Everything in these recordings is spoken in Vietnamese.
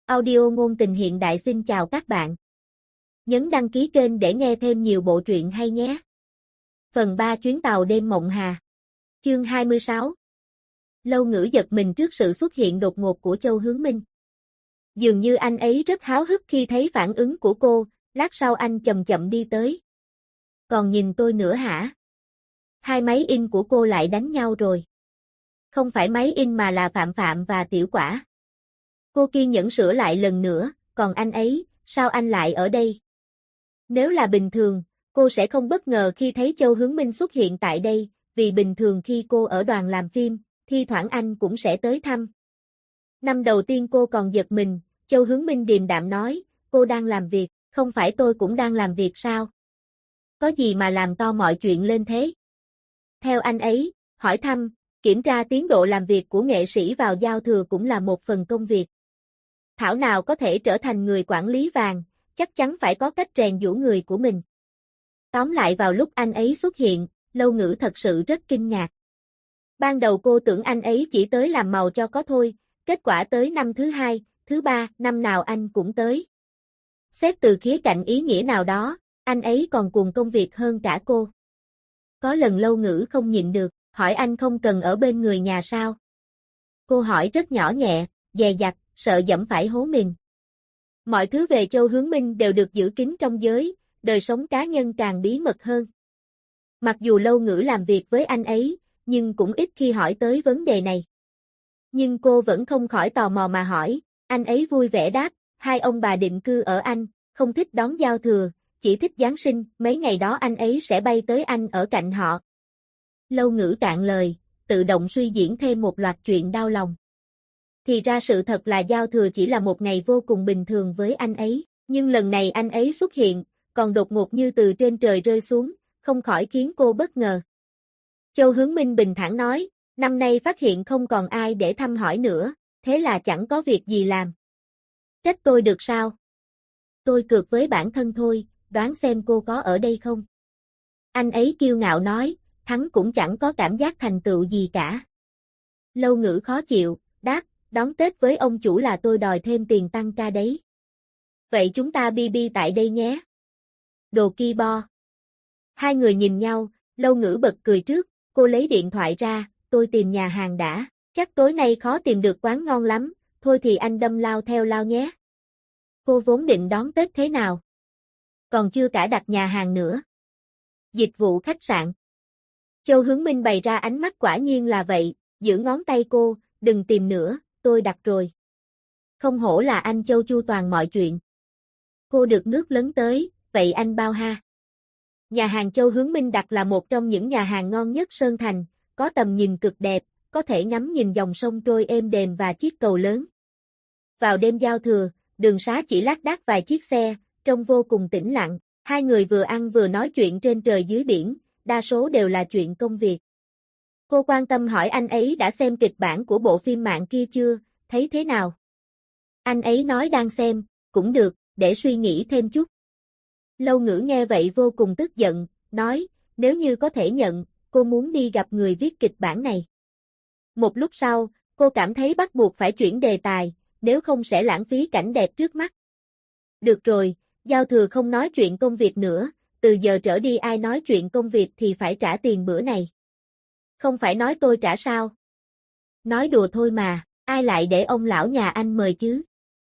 Audio ngôn tình hiện đại xin chào các bạn. Nhấn đăng ký kênh để nghe thêm nhiều bộ truyện hay nhé. Phần 3 chuyến tàu đêm mộng hà. Chương 26. Lâu Ngữ giật mình trước sự xuất hiện đột ngột của Châu Hướng Minh. Dường như anh ấy rất háo hức khi thấy phản ứng của cô, lát sau anh chậm chậm đi tới. Còn nhìn tôi nữa hả? Hai máy in của cô lại đánh nhau rồi. Không phải máy in mà là Phạm Phạm và Tiểu Quả. Cô kiên nhẫn sửa lại lần nữa, còn anh ấy, sao anh lại ở đây? Nếu là bình thường, cô sẽ không bất ngờ khi thấy Châu Hướng Minh xuất hiện tại đây, vì bình thường khi cô ở đoàn làm phim, thi thoảng anh cũng sẽ tới thăm. Năm đầu tiên cô còn giật mình, Châu Hướng Minh điềm đạm nói, cô đang làm việc, không phải tôi cũng đang làm việc sao? Có gì mà làm to mọi chuyện lên thế? Theo anh ấy, hỏi thăm, kiểm tra tiến độ làm việc của nghệ sĩ vào giao thừa cũng là một phần công việc. Thảo nào có thể trở thành người quản lý vàng, chắc chắn phải có cách rèn giũa người của mình. Tóm lại vào lúc anh ấy xuất hiện, Lâu Ngữ thật sự rất kinh ngạc. Ban đầu cô tưởng anh ấy chỉ tới làm màu cho có thôi, kết quả tới năm thứ hai, thứ ba, năm nào anh cũng tới. Xét từ khía cạnh ý nghĩa nào đó, anh ấy còn cuồng công việc hơn cả cô. Có lần Lâu Ngữ không nhịn được, hỏi anh không cần ở bên người nhà sao? Cô hỏi rất nhỏ nhẹ, dè dặt, sợ dẫm phải hố mình. Mọi thứ về Châu Hướng Minh đều được giữ kín trong giới, đời sống cá nhân càng bí mật hơn. Mặc dù Lâu Ngữ làm việc với anh ấy, nhưng cũng ít khi hỏi tới vấn đề này. Nhưng cô vẫn không khỏi tò mò mà hỏi, anh ấy vui vẻ đáp, hai ông bà định cư ở Anh, không thích đón giao thừa, chỉ thích Giáng sinh, mấy ngày đó anh ấy sẽ bay tới Anh ở cạnh họ. Lâu Ngữ cạn lời, tự động suy diễn thêm một loạt chuyện đau lòng. Thì ra sự thật là giao thừa chỉ là một ngày vô cùng bình thường với anh ấy, nhưng lần này anh ấy xuất hiện, còn đột ngột như từ trên trời rơi xuống, không khỏi khiến cô bất ngờ. Châu Hướng Minh bình thản nói, năm nay phát hiện không còn ai để thăm hỏi nữa, thế là chẳng có việc gì làm. Trách tôi được sao? Tôi cược với bản thân thôi, đoán xem cô có ở đây không? Anh ấy kiêu ngạo nói, thắng cũng chẳng có cảm giác thành tựu gì cả. Lâu Ngữ khó chịu, đáp, đón Tết với ông chủ là tôi đòi thêm tiền tăng ca đấy. Vậy chúng ta BB tại đây nhé. Đồ ki bo. Hai người nhìn nhau, Lâu Ngữ bật cười trước, cô lấy điện thoại ra, tôi tìm nhà hàng đã, chắc tối nay khó tìm được quán ngon lắm, thôi thì anh đâm lao theo lao nhé. Cô vốn định đón Tết thế nào? Còn chưa cả đặt nhà hàng nữa. Dịch vụ khách sạn. Châu Hướng Minh bày ra ánh mắt quả nhiên là vậy, giữ ngón tay cô, đừng tìm nữa, tôi đặt rồi. Không hổ là anh Châu chu toàn mọi chuyện. Cô được nước lấn tới, vậy anh bao ha. Nhà hàng Châu Hướng Minh đặt là một trong những nhà hàng ngon nhất Sơn Thành, có tầm nhìn cực đẹp, có thể ngắm nhìn dòng sông trôi êm đềm và chiếc cầu lớn. Vào đêm giao thừa, đường xá chỉ lác đác vài chiếc xe, trông vô cùng tĩnh lặng, hai người vừa ăn vừa nói chuyện trên trời dưới biển, đa số đều là chuyện công việc. Cô quan tâm hỏi anh ấy đã xem kịch bản của bộ phim mạng kia chưa, thấy thế nào? Anh ấy nói đang xem, cũng được, để suy nghĩ thêm chút. Lâu Ngữ nghe vậy vô cùng tức giận, nói, nếu như có thể nhận, cô muốn đi gặp người viết kịch bản này. Một lúc sau, cô cảm thấy bắt buộc phải chuyển đề tài, nếu không sẽ lãng phí cảnh đẹp trước mắt. Được rồi, giao thừa không nói chuyện công việc nữa, từ giờ trở đi ai nói chuyện công việc thì phải trả tiền bữa này. Không phải nói tôi trả sao? Nói đùa thôi mà, ai lại để ông lão nhà anh mời chứ?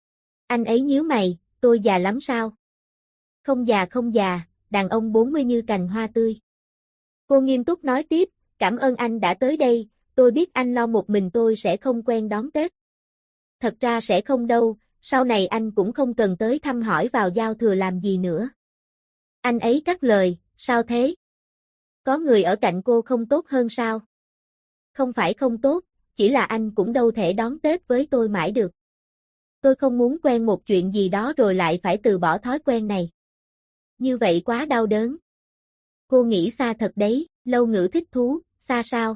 Anh ấy nhíu mày, tôi già lắm sao? Không già, đàn ông 40 như cành hoa tươi. Cô nghiêm túc nói tiếp, cảm ơn anh đã tới đây, tôi biết anh lo một mình tôi sẽ không quen đón Tết. Thật ra sẽ không đâu, sau này anh cũng không cần tới thăm hỏi vào giao thừa làm gì nữa. Anh ấy cắt lời, sao thế? Có người ở cạnh cô không tốt hơn sao? Không phải không tốt, chỉ là anh cũng đâu thể đón Tết với tôi mãi được. Tôi không muốn quen một chuyện gì đó rồi lại phải từ bỏ thói quen này. Như vậy quá đau đớn. Cô nghĩ xa thật đấy, Lâu Ngữ thích thú, xa sao?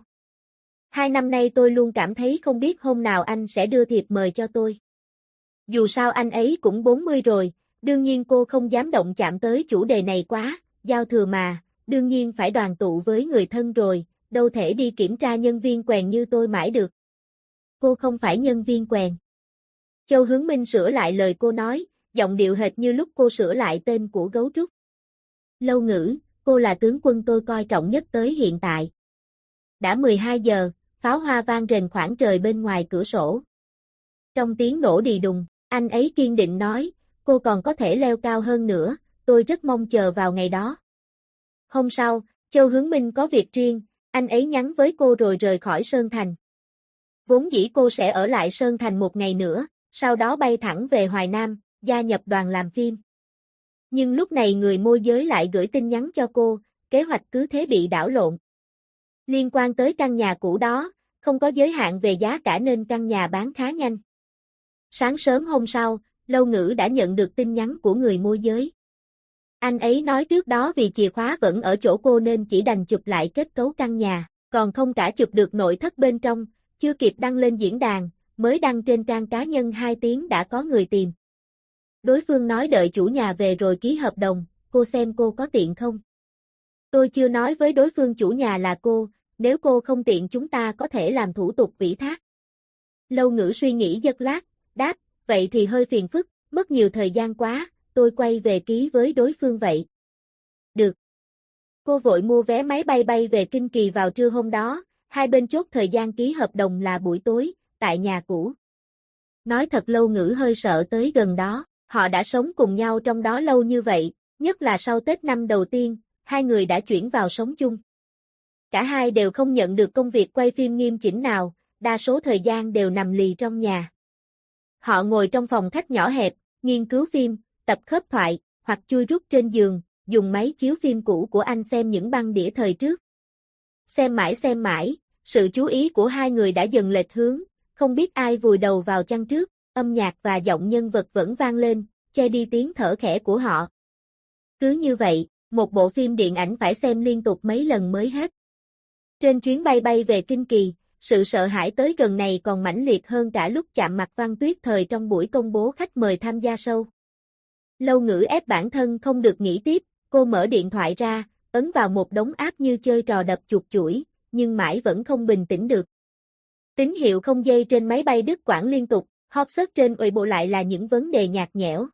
2 năm nay tôi luôn cảm thấy không biết hôm nào anh sẽ đưa thiệp mời cho tôi. Dù sao anh ấy cũng 40 rồi, đương nhiên cô không dám động chạm tới chủ đề này quá, giao thừa mà, đương nhiên phải đoàn tụ với người thân rồi, đâu thể đi kiểm tra nhân viên quèn như tôi mãi được. Cô không phải nhân viên quèn. Châu Hướng Minh sửa lại lời cô nói, giọng điệu hệt như lúc cô sửa lại tên của gấu trúc. Lâu Ngữ, cô là tướng quân tôi coi trọng nhất tới hiện tại. Đã 12 giờ, pháo hoa vang rền khoảng trời bên ngoài cửa sổ. Trong tiếng nổ đì đùng, anh ấy kiên định nói, cô còn có thể leo cao hơn nữa, tôi rất mong chờ vào ngày đó. Hôm sau, Châu Hướng Minh có việc riêng, anh ấy nhắn với cô rồi rời khỏi Sơn Thành. Vốn dĩ cô sẽ ở lại Sơn Thành một ngày nữa, sau đó bay thẳng về Hoài Nam, gia nhập đoàn làm phim. Nhưng lúc này người môi giới lại gửi tin nhắn cho cô, kế hoạch cứ thế bị đảo lộn. Liên quan tới căn nhà cũ đó, không có giới hạn về giá cả nên căn nhà bán khá nhanh. Sáng sớm hôm sau, Lâu Ngữ đã nhận được tin nhắn của người môi giới. Anh ấy nói trước đó vì chìa khóa vẫn ở chỗ cô nên chỉ đành chụp lại kết cấu căn nhà, còn không cả chụp được nội thất bên trong, chưa kịp đăng lên diễn đàn, mới đăng trên trang cá nhân 2 tiếng đã có người tìm. Đối phương nói đợi chủ nhà về rồi ký hợp đồng, cô xem cô có tiện không? Tôi chưa nói với đối phương chủ nhà là cô, nếu cô không tiện chúng ta có thể làm thủ tục ủy thác. Lâu Ngữ suy nghĩ giật lát, đáp, vậy thì hơi phiền phức, mất nhiều thời gian quá, tôi quay về ký với đối phương vậy. Được. Cô vội mua vé máy bay bay về Kinh Kỳ vào trưa hôm đó, hai bên chốt thời gian ký hợp đồng là buổi tối, tại nhà cũ. Nói thật Lâu Ngữ hơi sợ tới gần đó, họ đã sống cùng nhau trong đó lâu như vậy, nhất là sau Tết năm đầu tiên, hai người đã chuyển vào sống chung. Cả hai đều không nhận được công việc quay phim nghiêm chỉnh nào, đa số thời gian đều nằm lì trong nhà. Họ ngồi trong phòng khách nhỏ hẹp, nghiên cứu phim, tập khớp thoại, hoặc chui rút trên giường, dùng máy chiếu phim cũ của anh xem những băng đĩa thời trước. Xem mãi, sự chú ý của hai người đã dần lệch hướng, không biết ai vùi đầu vào chăn trước, âm nhạc và giọng nhân vật vẫn vang lên, che đi tiếng thở khẽ của họ. Cứ như vậy, một bộ phim điện ảnh phải xem liên tục mấy lần mới hết. Trên chuyến bay bay về Kinh Kỳ, sự sợ hãi tới gần này còn mãnh liệt hơn cả lúc chạm mặt Văn Tuyết Thời trong buổi công bố khách mời tham gia show. Lâu Ngữ ép bản thân không được nghĩ tiếp, cô mở điện thoại ra, ấn vào một đống app như chơi trò đập chuột chuỗi, nhưng mãi vẫn không bình tĩnh được. Tín hiệu không dây trên máy bay đứt quãng liên tục, hot search trên Weibo lại là những vấn đề nhạt nhẽo.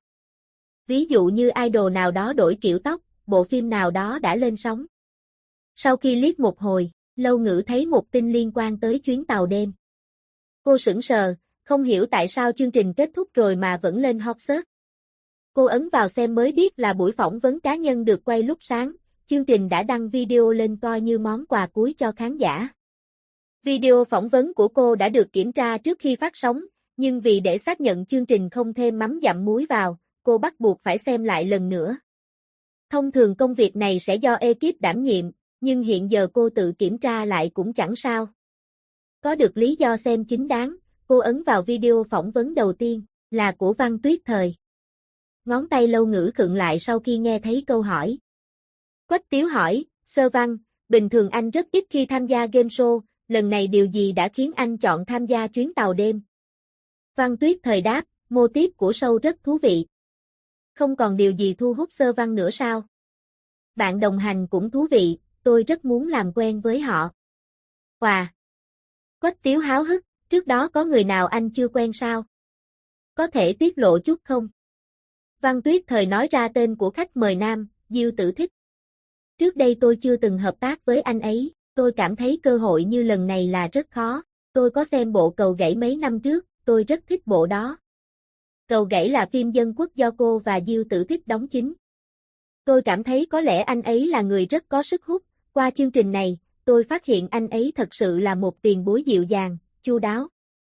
Ví dụ như idol nào đó đổi kiểu tóc, bộ phim nào đó đã lên sóng. Sau khi liếc một hồi, Lâu Ngữ thấy một tin liên quan tới chuyến tàu đêm. Cô sững sờ, không hiểu tại sao chương trình kết thúc rồi mà vẫn lên hot search. Cô ấn vào xem mới biết là buổi phỏng vấn cá nhân được quay lúc sáng, chương trình đã đăng video lên coi như món quà cuối cho khán giả. Video phỏng vấn của cô đã được kiểm tra trước khi phát sóng, nhưng vì để xác nhận chương trình không thêm mắm dặm muối vào, cô bắt buộc phải xem lại lần nữa. Thông thường công việc này sẽ do ekip đảm nhiệm, nhưng hiện giờ cô tự kiểm tra lại cũng chẳng sao. Có được lý do xem chính đáng, cô ấn vào video phỏng vấn đầu tiên, là của Văn Tuyết Thời. Ngón tay Lâu Ngữ khựng lại sau khi nghe thấy câu hỏi. Quách Tiếu hỏi, Sơ Văn, bình thường anh rất ít khi tham gia game show, lần này điều gì đã khiến anh chọn tham gia chuyến tàu đêm? Văn Tuyết Thời đáp, mô típ của show rất thú vị. Không còn điều gì thu hút Sơ Văn nữa sao? Bạn đồng hành cũng thú vị, tôi rất muốn làm quen với họ. Wow! Quách Tiếu háo hức, trước đó có người nào anh chưa quen sao? Có thể tiết lộ chút không? Văn Tuyết Thời nói ra tên của khách mời nam, Diêu Tử Thích. Trước đây tôi chưa từng hợp tác với anh ấy, tôi cảm thấy cơ hội như lần này là rất khó. Tôi có xem bộ Cầu Gãy mấy năm trước, tôi rất thích bộ đó. Cầu Gãy là phim dân quốc do cô và Diêu Tử Thích đóng chính. Tôi cảm thấy có lẽ anh ấy là người rất có sức hút, qua chương trình này, tôi phát hiện anh ấy thật sự là một tiền bối dịu dàng, chu đáo.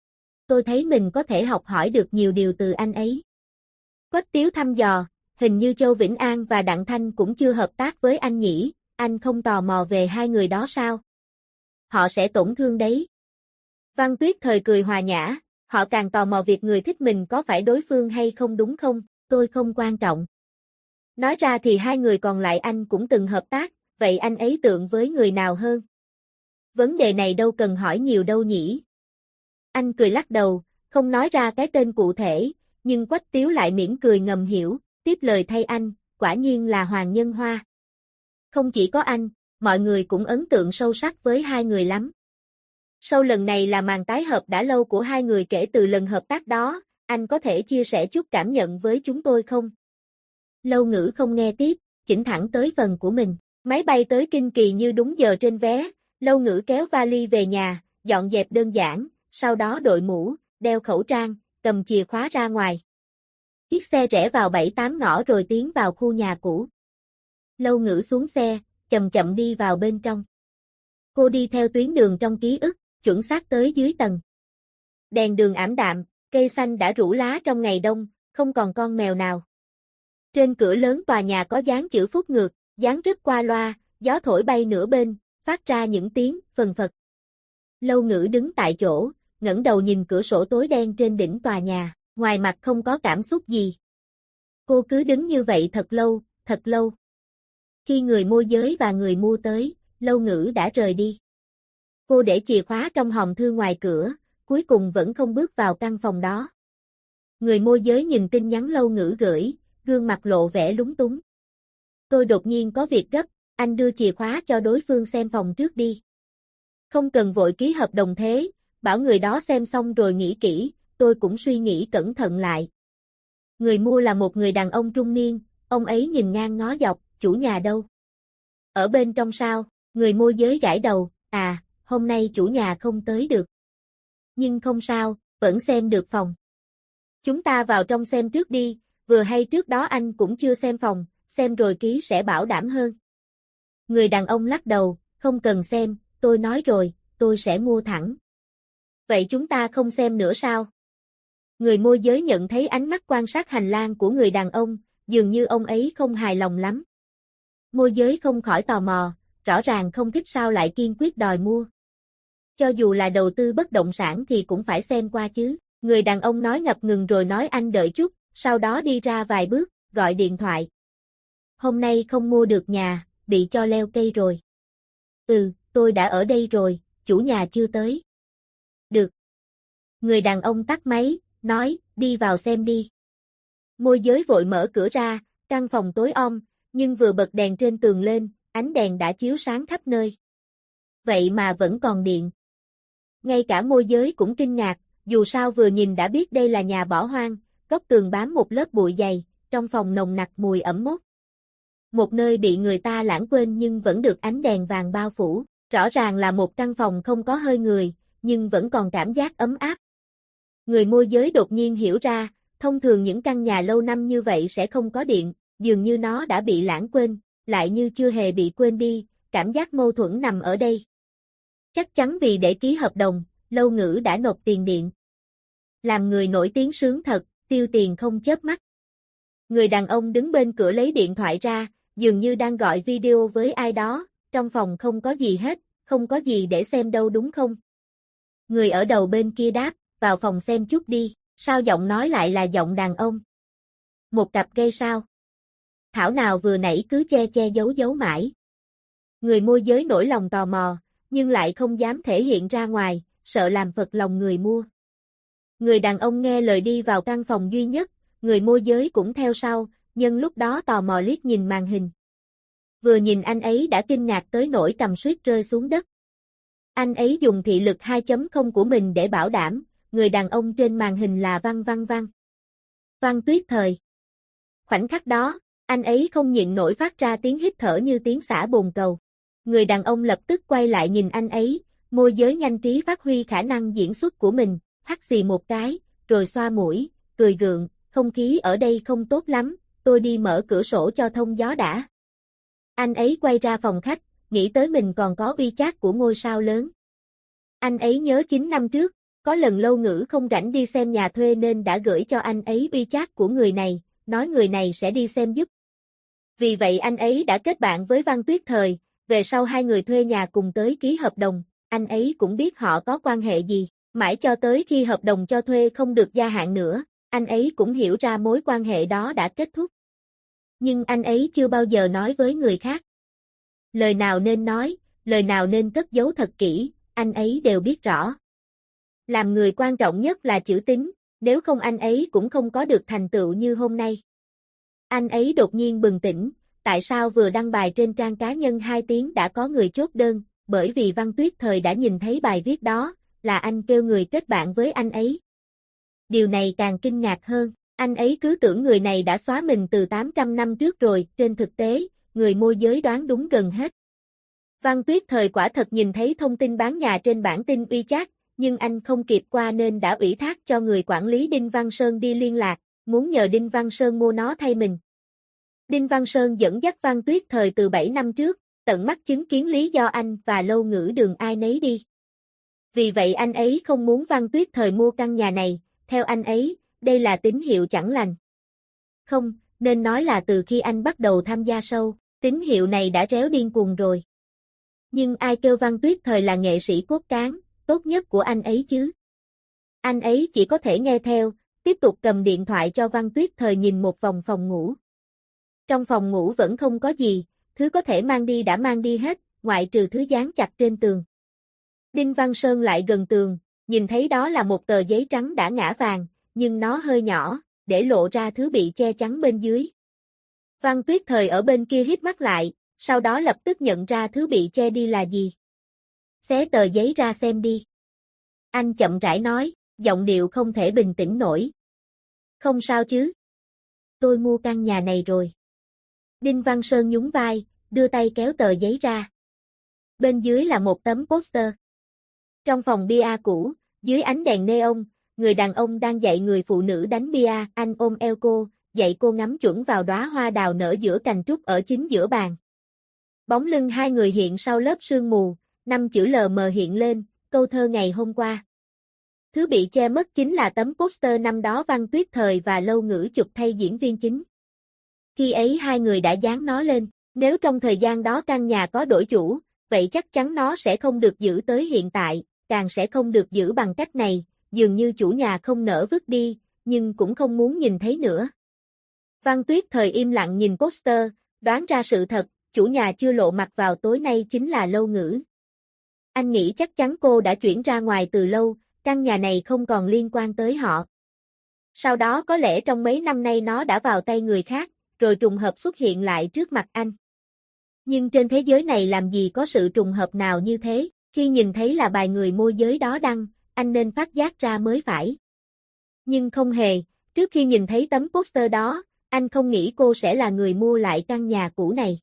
Tôi thấy mình có thể học hỏi được nhiều điều từ anh ấy. Quách Tiếu thăm dò, hình như Châu Vĩnh An và Đặng Thanh cũng chưa hợp tác với anh nhỉ, anh không tò mò về hai người đó sao? Họ sẽ tổn thương đấy. Văn Tuyết Thời cười hòa nhã, họ càng tò mò việc người thích mình có phải đối phương hay không đúng không, tôi không quan trọng. Nói ra thì hai người còn lại anh cũng từng hợp tác, vậy anh ấy tượng với người nào hơn? Vấn đề này đâu cần hỏi nhiều đâu nhỉ? Anh cười lắc đầu, không nói ra cái tên cụ thể, nhưng Quách Tiếu lại mỉm cười ngầm hiểu, tiếp lời thay anh, quả nhiên là Hoàng Nhân Hoa. Không chỉ có anh, mọi người cũng ấn tượng sâu sắc với hai người lắm. Sau lần này là màn tái hợp đã lâu của hai người kể từ lần hợp tác đó, anh có thể chia sẻ chút cảm nhận với chúng tôi không? Lâu Ngữ không nghe tiếp, chỉnh thẳng tới phần của mình. Máy bay tới Kinh Kỳ như đúng giờ trên vé, Lâu Ngữ kéo vali về nhà, dọn dẹp đơn giản, sau đó đội mũ, đeo khẩu trang, cầm chìa khóa ra ngoài. Chiếc xe rẽ vào 7-8 ngõ rồi tiến vào khu nhà cũ. Lâu Ngữ xuống xe, chậm chậm đi vào bên trong. Cô đi theo tuyến đường trong ký ức, chuẩn xác tới dưới tầng. Đèn đường ảm đạm, cây xanh đã rũ lá trong ngày đông, không còn con mèo nào. Trên cửa lớn tòa nhà có dán chữ Phúc ngược, dán rất qua loa, gió thổi bay nửa bên, phát ra những tiếng phần phật. Lâu Ngữ đứng tại chỗ, ngẩng đầu nhìn cửa sổ tối đen trên đỉnh tòa nhà, ngoài mặt không có cảm xúc gì. Cô cứ đứng như vậy thật lâu, thật lâu. Khi người môi giới và người mua tới, Lâu Ngữ đã rời đi. Cô để chìa khóa trong hòm thư ngoài cửa, cuối cùng vẫn không bước vào căn phòng đó. Người môi giới nhìn tin nhắn Lâu Ngữ gửi, gương mặt lộ vẻ lúng túng. Tôi đột nhiên có việc gấp, anh đưa chìa khóa cho đối phương xem phòng trước đi. Không cần vội ký hợp đồng thế, bảo người đó xem xong rồi nghĩ kỹ, tôi cũng suy nghĩ cẩn thận lại. Người mua là một người đàn ông trung niên, ông ấy nhìn ngang ngó dọc, chủ nhà đâu? Ở bên trong sao? Người môi giới gãi đầu, hôm nay chủ nhà không tới được. Nhưng không sao, vẫn xem được phòng. Chúng ta vào trong xem trước đi, vừa hay trước đó anh cũng chưa xem phòng, xem rồi ký sẽ bảo đảm hơn. Người đàn ông lắc đầu, không cần xem, tôi nói rồi, tôi sẽ mua thẳng. Vậy chúng ta không xem nữa sao? Người môi giới nhận thấy ánh mắt quan sát hành lang của người đàn ông, dường như ông ấy không hài lòng lắm. Môi giới không khỏi tò mò, rõ ràng không thích sao lại kiên quyết đòi mua. Cho dù là đầu tư bất động sản thì cũng phải xem qua chứ. Người đàn ông nói ngập ngừng rồi nói anh đợi chút, sau đó đi ra vài bước, gọi điện thoại. Hôm nay không mua được nhà, bị cho leo cây rồi. Tôi đã ở đây rồi, chủ nhà chưa tới. Được. Người đàn ông tắt máy, nói, đi vào xem đi. Môi giới vội mở cửa ra, căn phòng tối om, nhưng vừa bật đèn trên tường lên, ánh đèn đã chiếu sáng khắp nơi. Vậy mà vẫn còn điện. Ngay cả môi giới cũng kinh ngạc, dù sao vừa nhìn đã biết đây là nhà bỏ hoang, góc tường bám một lớp bụi dày, trong phòng nồng nặc mùi ẩm mốc. Một nơi bị người ta lãng quên nhưng vẫn được ánh đèn vàng bao phủ, rõ ràng là một căn phòng không có hơi người, nhưng vẫn còn cảm giác ấm áp. Người môi giới đột nhiên hiểu ra, thông thường những căn nhà lâu năm như vậy sẽ không có điện, dường như nó đã bị lãng quên, lại như chưa hề bị quên đi, cảm giác mâu thuẫn nằm ở đây. Chắc chắn vì để ký hợp đồng, Lâu Ngữ đã nộp tiền điện. Làm người nổi tiếng sướng thật, tiêu tiền không chớp mắt. Người đàn ông đứng bên cửa lấy điện thoại ra, dường như đang gọi video với ai đó, trong phòng không có gì hết, không có gì để xem đâu đúng không? Người ở đầu bên kia đáp, vào phòng xem chút đi, sao giọng nói lại là giọng đàn ông? Một cặp gay sao? Thảo nào vừa nãy cứ che che giấu mãi. Người môi giới nổi lòng tò mò, nhưng lại không dám thể hiện ra ngoài, sợ làm phật lòng người mua. Người đàn ông nghe lời đi vào căn phòng duy nhất, người môi giới cũng theo sau, nhân lúc đó tò mò liếc nhìn màn hình. Vừa nhìn anh ấy đã kinh ngạc tới nỗi cầm suýt rơi xuống đất. Anh ấy dùng thị lực 2.0 của mình để bảo đảm, người đàn ông trên màn hình là Văn Tuyết Thời. Khoảnh khắc đó, anh ấy không nhịn nổi phát ra tiếng hít thở như tiếng xả bồn cầu. Người đàn ông lập tức quay lại nhìn anh ấy, môi giới nhanh trí phát huy khả năng diễn xuất của mình, hắt xì một cái, rồi xoa mũi, cười gượng, không khí ở đây không tốt lắm, tôi đi mở cửa sổ cho thông gió đã. Anh ấy quay ra phòng khách, nghĩ tới mình còn có WeChat của ngôi sao lớn. Anh ấy nhớ 9 năm trước, có lần Lâu Ngữ không rảnh đi xem nhà thuê nên đã gửi cho anh ấy WeChat của người này, nói người này sẽ đi xem giúp. Vì vậy anh ấy đã kết bạn với Văn Tuyết Thời, về sau hai người thuê nhà cùng tới ký hợp đồng, anh ấy cũng biết họ có quan hệ gì, mãi cho tới khi hợp đồng cho thuê không được gia hạn nữa, anh ấy cũng hiểu ra mối quan hệ đó đã kết thúc. Nhưng anh ấy chưa bao giờ nói với người khác. Lời nào nên nói, lời nào nên cất giấu thật kỹ, anh ấy đều biết rõ. Làm người quan trọng nhất là chữ tín, nếu không anh ấy cũng không có được thành tựu như hôm nay. Anh ấy đột nhiên bừng tỉnh, tại sao vừa đăng bài trên trang cá nhân 2 tiếng đã có người chốt đơn, bởi vì Văn Tuyết Thời đã nhìn thấy bài viết đó, là anh kêu người kết bạn với anh ấy. Điều này càng kinh ngạc hơn, anh ấy cứ tưởng người này đã xóa mình từ 800 năm trước rồi, trên thực tế, người môi giới đoán đúng gần hết. Văn Tuyết Thời quả thật nhìn thấy thông tin bán nhà trên bản tin WeChat, nhưng anh không kịp qua nên đã ủy thác cho người quản lý Đinh Văn Sơn đi liên lạc, muốn nhờ Đinh Văn Sơn mua nó thay mình. Đinh Văn Sơn dẫn dắt Văn Tuyết Thời từ 7 năm trước, tận mắt chứng kiến lý do anh và Lâu Ngữ đường ai nấy đi. Vì vậy anh ấy không muốn Văn Tuyết Thời mua căn nhà này, theo anh ấy, đây là tín hiệu chẳng lành. Không, nên nói là từ khi anh bắt đầu tham gia show, tín hiệu này đã réo điên cuồng rồi. Nhưng ai kêu Văn Tuyết Thời là nghệ sĩ cốt cán, tốt nhất của anh ấy chứ? Anh ấy chỉ có thể nghe theo, tiếp tục cầm điện thoại cho Văn Tuyết Thời nhìn một vòng phòng ngủ. Trong phòng ngủ vẫn không có gì, thứ có thể mang đi đã mang đi hết, ngoại trừ thứ dán chặt trên tường. Đinh Văn Sơn lại gần tường, nhìn thấy đó là một tờ giấy trắng đã ngã vàng, nhưng nó hơi nhỏ, để lộ ra thứ bị che chắn bên dưới. Văn Tuyết Thời ở bên kia híp mắt lại, sau đó lập tức nhận ra thứ bị che đi là gì. Xé tờ giấy ra xem đi. Anh chậm rãi nói, giọng điệu không thể bình tĩnh nổi. Không sao chứ? Tôi mua căn nhà này rồi. Đinh Văn Sơn nhún vai, đưa tay kéo tờ giấy ra. Bên dưới là một tấm poster. Trong phòng bia cũ, dưới ánh đèn neon, người đàn ông đang dạy người phụ nữ đánh bia, anh ôm eo cô, dạy cô ngắm chuẩn vào đóa hoa đào nở giữa cành trúc ở chính giữa bàn. Bóng lưng hai người hiện sau lớp sương mù, 5 chữ lờ mờ hiện lên, câu thơ ngày hôm qua. Thứ bị che mất chính là tấm poster năm đó Văn Tuyết Thời và Lâu Ngữ chụp thay diễn viên chính. Khi ấy hai người đã dán nó lên, nếu trong thời gian đó căn nhà có đổi chủ, vậy chắc chắn nó sẽ không được giữ tới hiện tại, càng sẽ không được giữ bằng cách này, dường như chủ nhà không nỡ vứt đi, nhưng cũng không muốn nhìn thấy nữa. Văn Tuyết Thời im lặng nhìn poster, đoán ra sự thật, chủ nhà chưa lộ mặt vào tối nay chính là Lâu Ngữ. Anh nghĩ chắc chắn cô đã chuyển ra ngoài từ lâu, căn nhà này không còn liên quan tới họ. Sau đó có lẽ trong mấy năm nay nó đã vào tay người khác, rồi trùng hợp xuất hiện lại trước mặt anh. Nhưng trên thế giới này làm gì có sự trùng hợp nào như thế, khi nhìn thấy là bài người môi giới đó đăng, anh nên phát giác ra mới phải. Nhưng không hề, trước khi nhìn thấy tấm poster đó, anh không nghĩ cô sẽ là người mua lại căn nhà cũ này.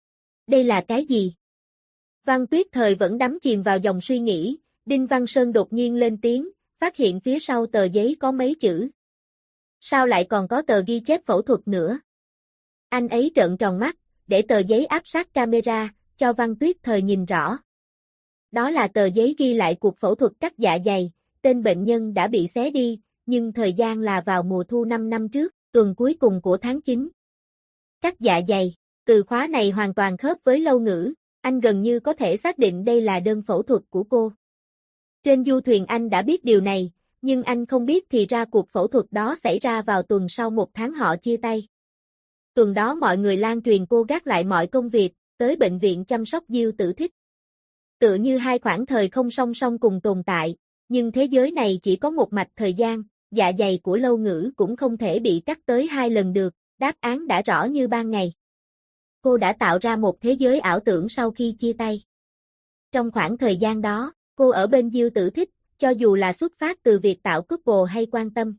Đây là cái gì? Văn Tuyết Thời vẫn đắm chìm vào dòng suy nghĩ, Đinh Văn Sơn đột nhiên lên tiếng, phát hiện phía sau tờ giấy có mấy chữ. Sao lại còn có tờ ghi chép phẫu thuật nữa? Anh ấy trợn tròn mắt, để tờ giấy áp sát camera, cho Văn Tuyết Thời nhìn rõ. Đó là tờ giấy ghi lại cuộc phẫu thuật cắt dạ dày, tên bệnh nhân đã bị xé đi, nhưng thời gian là vào mùa thu 5 năm trước, tuần cuối cùng của tháng 9. Cắt dạ dày, từ khóa này hoàn toàn khớp với Lâu Ngữ, anh gần như có thể xác định đây là đơn phẫu thuật của cô. Trên du thuyền anh đã biết điều này, nhưng anh không biết thì ra cuộc phẫu thuật đó xảy ra vào tuần sau 1 tháng họ chia tay. Tuần đó mọi người lan truyền cô gác lại mọi công việc, tới bệnh viện chăm sóc Diêu Tử Thích. Tựa như hai khoảng thời không song song cùng tồn tại, nhưng thế giới này chỉ có một mạch thời gian, dạ dày của Lâu Ngữ cũng không thể bị cắt tới 2 lần được, đáp án đã rõ như ban ngày. Cô đã tạo ra một thế giới ảo tưởng sau khi chia tay. Trong khoảng thời gian đó, cô ở bên Diêu Tử Thích, cho dù là xuất phát từ việc tạo couple hay quan tâm.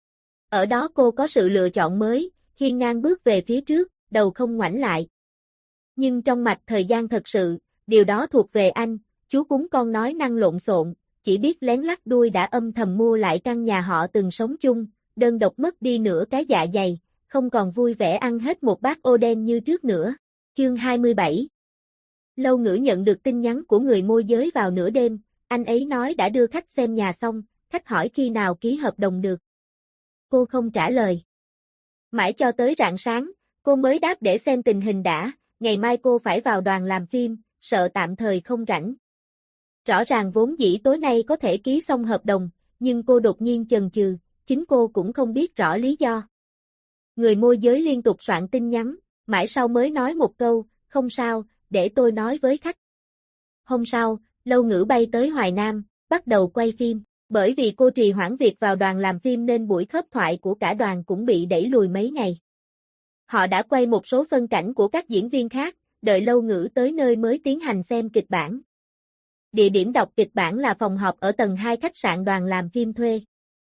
Ở đó cô có sự lựa chọn mới, hiên ngang bước về phía trước, đầu không ngoảnh lại. Nhưng trong mạch thời gian thật sự, điều đó thuộc về anh, chú cún con nói năng lộn xộn, chỉ biết lén lắc đuôi đã âm thầm mua lại căn nhà họ từng sống chung, đơn độc mất đi nửa cái dạ dày, không còn vui vẻ ăn hết một bát oden như trước nữa. Chương 27. Lâu Ngữ nhận được tin nhắn của người môi giới vào nửa đêm, anh ấy nói đã đưa khách xem nhà xong, khách hỏi khi nào ký hợp đồng được. Cô không trả lời. Mãi cho tới rạng sáng, cô mới đáp để xem tình hình đã, ngày mai cô phải vào đoàn làm phim, sợ tạm thời không rảnh. Rõ ràng vốn dĩ tối nay có thể ký xong hợp đồng, nhưng cô đột nhiên chần chừ, chính cô cũng không biết rõ lý do. Người môi giới liên tục soạn tin nhắn, mãi sau mới nói một câu, không sao, để tôi nói với khách. Hôm sau, Lâu Ngữ bay tới Hoài Nam, bắt đầu quay phim, bởi vì cô trì hoãn việc vào đoàn làm phim nên buổi khớp thoại của cả đoàn cũng bị đẩy lùi mấy ngày. Họ đã quay một số phân cảnh của các diễn viên khác, đợi Lâu Ngữ tới nơi mới tiến hành xem kịch bản. Địa điểm đọc kịch bản là phòng họp ở tầng 2 khách sạn đoàn làm phim thuê.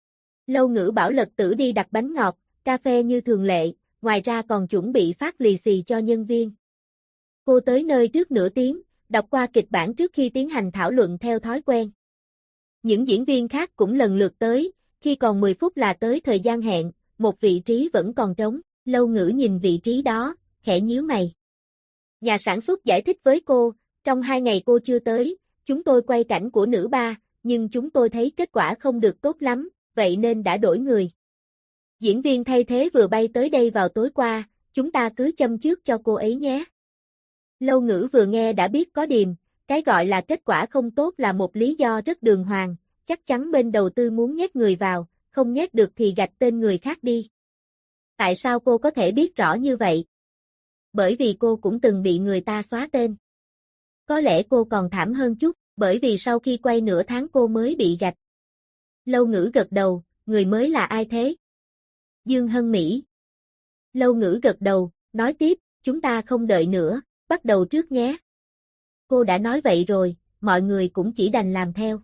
Lâu Ngữ bảo Lật Tử đi đặt bánh ngọt, cà phê như thường lệ, ngoài ra còn chuẩn bị phát lì xì cho nhân viên. Cô tới nơi trước nửa tiếng, đọc qua kịch bản trước khi tiến hành thảo luận theo thói quen. Những diễn viên khác cũng lần lượt tới, khi còn 10 phút là tới thời gian hẹn, một vị trí vẫn còn trống, Lâu Ngữ nhìn vị trí đó, khẽ nhíu mày. Nhà sản xuất giải thích với cô, trong 2 ngày cô chưa tới, chúng tôi quay cảnh của nữ ba, nhưng chúng tôi thấy kết quả không được tốt lắm, vậy nên đã đổi người. Diễn viên thay thế vừa bay tới đây vào tối qua, chúng ta cứ châm trước cho cô ấy nhé. Lâu Ngữ vừa nghe đã biết có điềm, cái gọi là kết quả không tốt là một lý do rất đường hoàng, chắc chắn bên đầu tư muốn nhét người vào, không nhét được thì gạch tên người khác đi. Tại sao cô có thể biết rõ như vậy? Bởi vì cô cũng từng bị người ta xóa tên. Có lẽ cô còn thảm hơn chút, bởi vì sau khi quay nửa tháng cô mới bị gạch. Lâu Ngữ gật đầu, người mới là ai thế? Dương Hân Mỹ. Lâu Ngữ gật đầu, nói tiếp, chúng ta không đợi nữa, bắt đầu trước nhé. Cô đã nói vậy rồi, mọi người cũng chỉ đành làm theo.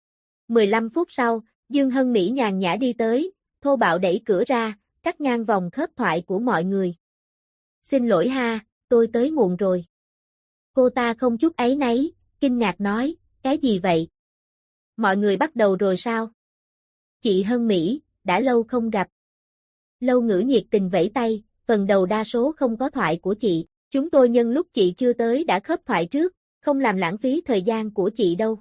15 phút sau, Dương Hân Mỹ nhàn nhã đi tới, thô bạo đẩy cửa ra, cắt ngang vòng khớp thoại của mọi người. Xin lỗi ha, tôi tới muộn rồi. Cô ta không chút áy náy, kinh ngạc nói, cái gì vậy? Mọi người bắt đầu rồi sao? Chị Hân Mỹ, đã lâu không gặp. Lâu Ngữ nhiệt tình vẫy tay, phần đầu đa số không có thoại của chị, chúng tôi nhân lúc chị chưa tới đã khớp thoại trước, không làm lãng phí thời gian của chị đâu.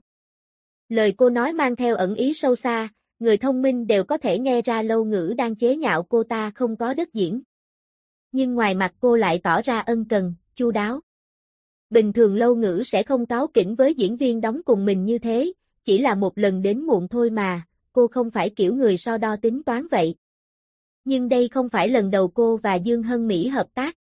Lời cô nói mang theo ẩn ý sâu xa, người thông minh đều có thể nghe ra Lâu Ngữ đang chế nhạo cô ta không có đất diễn. Nhưng ngoài mặt cô lại tỏ ra ân cần, chu đáo. Bình thường Lâu Ngữ sẽ không cáu kỉnh với diễn viên đóng cùng mình như thế, chỉ là một lần đến muộn thôi mà, cô không phải kiểu người so đo tính toán vậy. Nhưng đây không phải lần đầu cô và Dương Hân Mỹ hợp tác.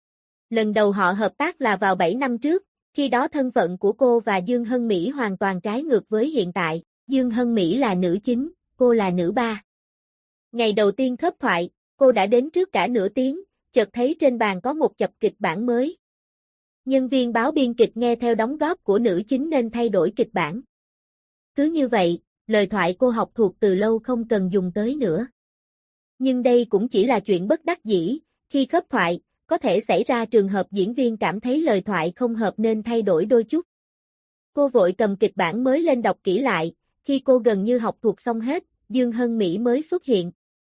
Lần đầu họ hợp tác là vào 7 năm trước, khi đó thân phận của cô và Dương Hân Mỹ hoàn toàn trái ngược với hiện tại, Dương Hân Mỹ là nữ chính, cô là nữ ba. Ngày đầu tiên khớp thoại, cô đã đến trước cả nửa tiếng, chợt thấy trên bàn có một chập kịch bản mới. Nhân viên báo biên kịch nghe theo đóng góp của nữ chính nên thay đổi kịch bản. Cứ như vậy, lời thoại cô học thuộc từ lâu không cần dùng tới nữa. Nhưng đây cũng chỉ là chuyện bất đắc dĩ, khi khớp thoại, có thể xảy ra trường hợp diễn viên cảm thấy lời thoại không hợp nên thay đổi đôi chút. Cô vội cầm kịch bản mới lên đọc kỹ lại, khi cô gần như học thuộc xong hết, Dương Hân Mỹ mới xuất hiện.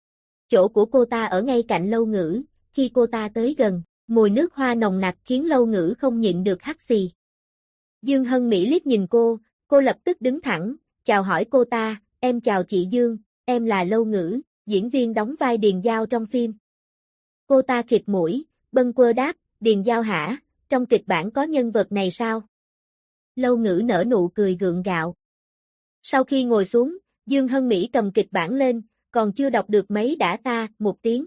Chỗ của cô ta ở ngay cạnh Lâu Ngữ, khi cô ta tới gần, mùi nước hoa nồng nặc khiến Lâu Ngữ không nhịn được hắt xì. Dương Hân Mỹ liếc nhìn cô lập tức đứng thẳng, chào hỏi cô ta, em chào chị Dương, em là Lâu Ngữ, diễn viên đóng vai Điền Giao trong phim. Cô ta khịt mũi, bâng quơ đáp, Điền Giao hả, trong kịch bản có nhân vật này sao? Lâu Ngữ nở nụ cười gượng gạo. Sau khi ngồi xuống, Dương Hân Mỹ cầm kịch bản lên, còn chưa đọc được mấy đã ta, một tiếng.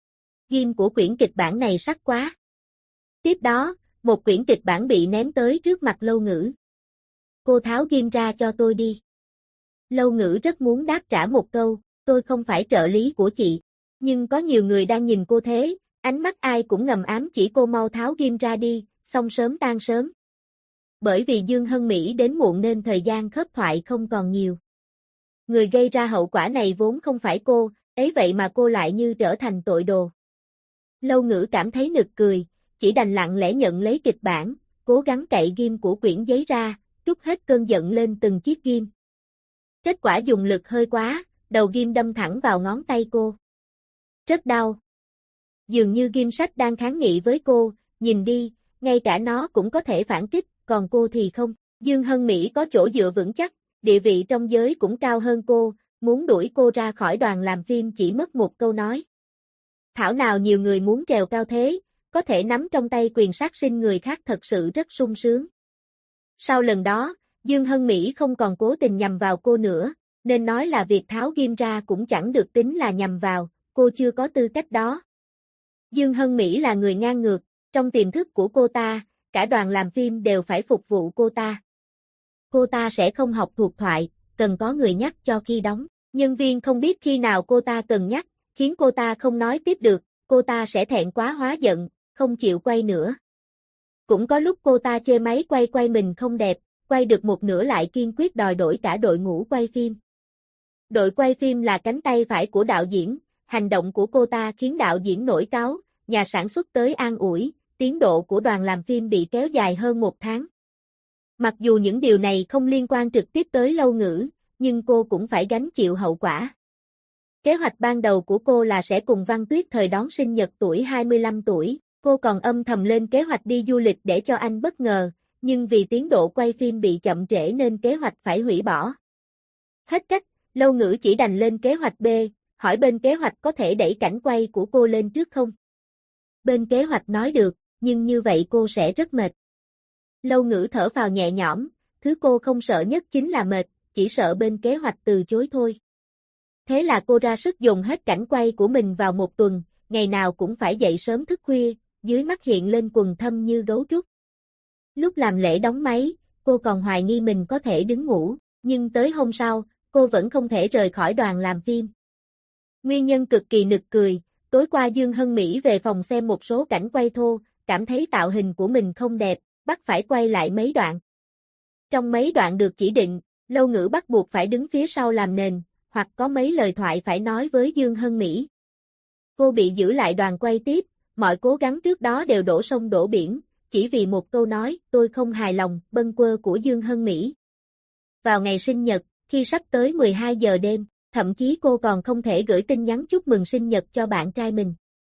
Ghim của quyển kịch bản này sắc quá. Tiếp đó, một quyển kịch bản bị ném tới trước mặt Lâu Ngữ. Cô tháo ghim ra cho tôi đi. Lâu Ngữ rất muốn đáp trả một câu, tôi không phải trợ lý của chị. Nhưng có nhiều người đang nhìn cô thế, ánh mắt ai cũng ngầm ám chỉ cô mau tháo ghim ra đi, xong sớm tan sớm. Bởi vì Dương Hân Mỹ đến muộn nên thời gian khớp thoại không còn nhiều. Người gây ra hậu quả này vốn không phải cô, ấy vậy mà cô lại như trở thành tội đồ. Lâu Ngữ cảm thấy nực cười, chỉ đành lặng lẽ nhận lấy kịch bản, cố gắng cậy ghim của quyển giấy ra, trút hết cơn giận lên từng chiếc ghim. Kết quả dùng lực hơi quá, đầu ghim đâm thẳng vào ngón tay cô. Rất đau. Dường như ghim sách đang kháng nghị với cô, nhìn đi, ngay cả nó cũng có thể phản kích, còn cô thì không. Dương Hân Mỹ có chỗ dựa vững chắc, địa vị trong giới cũng cao hơn cô, muốn đuổi cô ra khỏi đoàn làm phim chỉ mất một câu nói. Thảo nào nhiều người muốn trèo cao thế, có thể nắm trong tay quyền sát sinh người khác thật sự rất sung sướng. Sau lần đó, Dương Hân Mỹ không còn cố tình nhằm vào cô nữa, nên nói là việc tháo ghim ra cũng chẳng được tính là nhằm vào, cô chưa có tư cách đó. Dương Hân Mỹ là người ngang ngược, trong tiềm thức của cô ta, cả đoàn làm phim đều phải phục vụ cô ta. Cô ta sẽ không học thuộc thoại, cần có người nhắc cho khi đóng. Nhân viên không biết khi nào cô ta cần nhắc, khiến cô ta không nói tiếp được, cô ta sẽ thẹn quá hóa giận, không chịu quay nữa. Cũng có lúc cô ta chê máy quay mình không đẹp, quay được một nửa lại kiên quyết đòi đổi cả đội ngũ quay phim. Đội quay phim là cánh tay phải của đạo diễn, hành động của cô ta khiến đạo diễn nổi cáu, nhà sản xuất tới an ủi, tiến độ của đoàn làm phim bị kéo dài hơn 1 tháng. Mặc dù những điều này không liên quan trực tiếp tới Lâu Ngữ, nhưng cô cũng phải gánh chịu hậu quả. Kế hoạch ban đầu của cô là sẽ cùng Văn Tuyết Thời đón sinh nhật tuổi 25 tuổi, cô còn âm thầm lên kế hoạch đi du lịch để cho anh bất ngờ, nhưng vì tiến độ quay phim bị chậm trễ nên kế hoạch phải hủy bỏ. Hết cách, Lâu Ngữ chỉ đành lên kế hoạch B, hỏi bên kế hoạch có thể đẩy cảnh quay của cô lên trước không. Bên kế hoạch nói được, nhưng như vậy cô sẽ rất mệt. Lâu Ngữ thở phào nhẹ nhõm, thứ cô không sợ nhất chính là mệt, chỉ sợ bên kế hoạch từ chối thôi. Thế là cô ra sức dùng hết cảnh quay của mình vào 1 tuần, ngày nào cũng phải dậy sớm thức khuya, dưới mắt hiện lên quầng thâm như gấu trúc. Lúc làm lễ đóng máy, cô còn hoài nghi mình có thể đứng ngủ, nhưng tới hôm sau, cô vẫn không thể rời khỏi đoàn làm phim. Nguyên nhân cực kỳ nực cười, tối qua Dương Hân Mỹ về phòng xem một số cảnh quay thô, cảm thấy tạo hình của mình không đẹp, bắt phải quay lại mấy đoạn. Trong mấy đoạn được chỉ định, Lâu Ngữ bắt buộc phải đứng phía sau làm nền, hoặc có mấy lời thoại phải nói với Dương Hân Mỹ. Cô bị giữ lại đoàn quay tiếp, mọi cố gắng trước đó đều đổ sông đổ biển, chỉ vì một câu nói, tôi không hài lòng, bâng quơ của Dương Hân Mỹ. Vào ngày sinh nhật, khi sắp tới 12 giờ đêm, thậm chí cô còn không thể gửi tin nhắn chúc mừng sinh nhật cho bạn trai mình.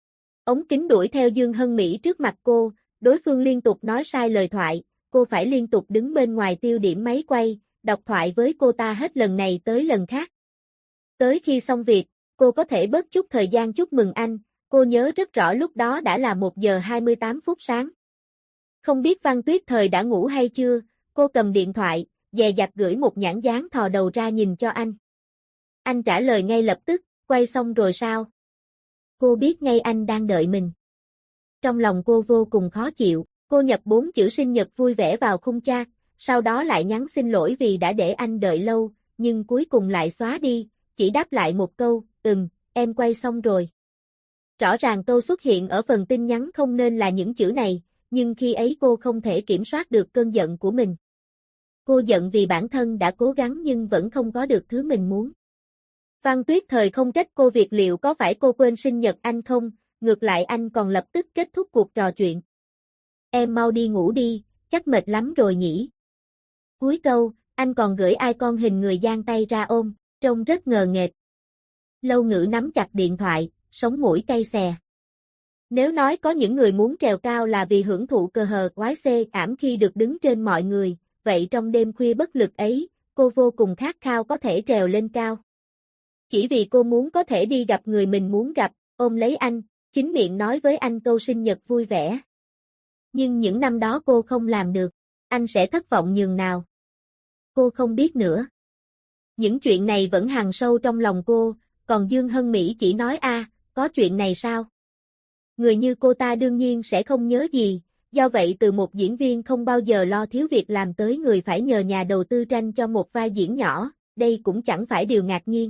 Ống kính đuổi theo Dương Hân Mỹ trước mặt cô, đối phương liên tục nói sai lời thoại, cô phải liên tục đứng bên ngoài tiêu điểm máy quay, đọc thoại với cô ta hết lần này tới lần khác. Tới khi xong việc, cô có thể bớt chút thời gian chúc mừng anh, cô nhớ rất rõ lúc đó đã là 1 giờ 28 phút sáng. Không biết Văn Tuyết Thời đã ngủ hay chưa, cô cầm điện thoại, dè dặt gửi một nhãn dán thò đầu ra nhìn cho anh. Anh trả lời ngay lập tức, quay xong rồi sao? Cô biết ngay anh đang đợi mình. Trong lòng cô vô cùng khó chịu, cô nhập 4 chữ sinh nhật vui vẻ vào khung chat, sau đó lại nhắn xin lỗi vì đã để anh đợi lâu, nhưng cuối cùng lại xóa đi, chỉ đáp lại một câu, em quay xong rồi. Rõ ràng câu xuất hiện ở phần tin nhắn không nên là những chữ này, nhưng khi ấy cô không thể kiểm soát được cơn giận của mình. Cô giận vì bản thân đã cố gắng nhưng vẫn không có được thứ mình muốn. Văn Tuyết Thời không trách cô việc liệu có phải cô quên sinh nhật anh không, ngược lại anh còn lập tức kết thúc cuộc trò chuyện. Em mau đi ngủ đi, chắc mệt lắm rồi nhỉ. Cuối câu, anh còn gửi icon hình người giang tay ra ôm, trông rất ngờ nghệch. Lâu Ngữ nắm chặt điện thoại, sống mũi cay xè. Nếu nói có những người muốn trèo cao là vì hưởng thụ cờ hờ quái xê ảm khi được đứng trên mọi người, vậy trong đêm khuya bất lực ấy, cô vô cùng khát khao có thể trèo lên cao. Chỉ vì cô muốn có thể đi gặp người mình muốn gặp, ôm lấy anh, chính miệng nói với anh câu sinh nhật vui vẻ. Nhưng những năm đó cô không làm được, anh sẽ thất vọng nhường nào. Cô không biết nữa. Những chuyện này vẫn hằn sâu trong lòng cô, còn Dương Hân Mỹ chỉ nói có chuyện này sao? Người như cô ta đương nhiên sẽ không nhớ gì, do vậy từ một diễn viên không bao giờ lo thiếu việc làm tới người phải nhờ nhà đầu tư tranh cho một vai diễn nhỏ, đây cũng chẳng phải điều ngạc nhiên.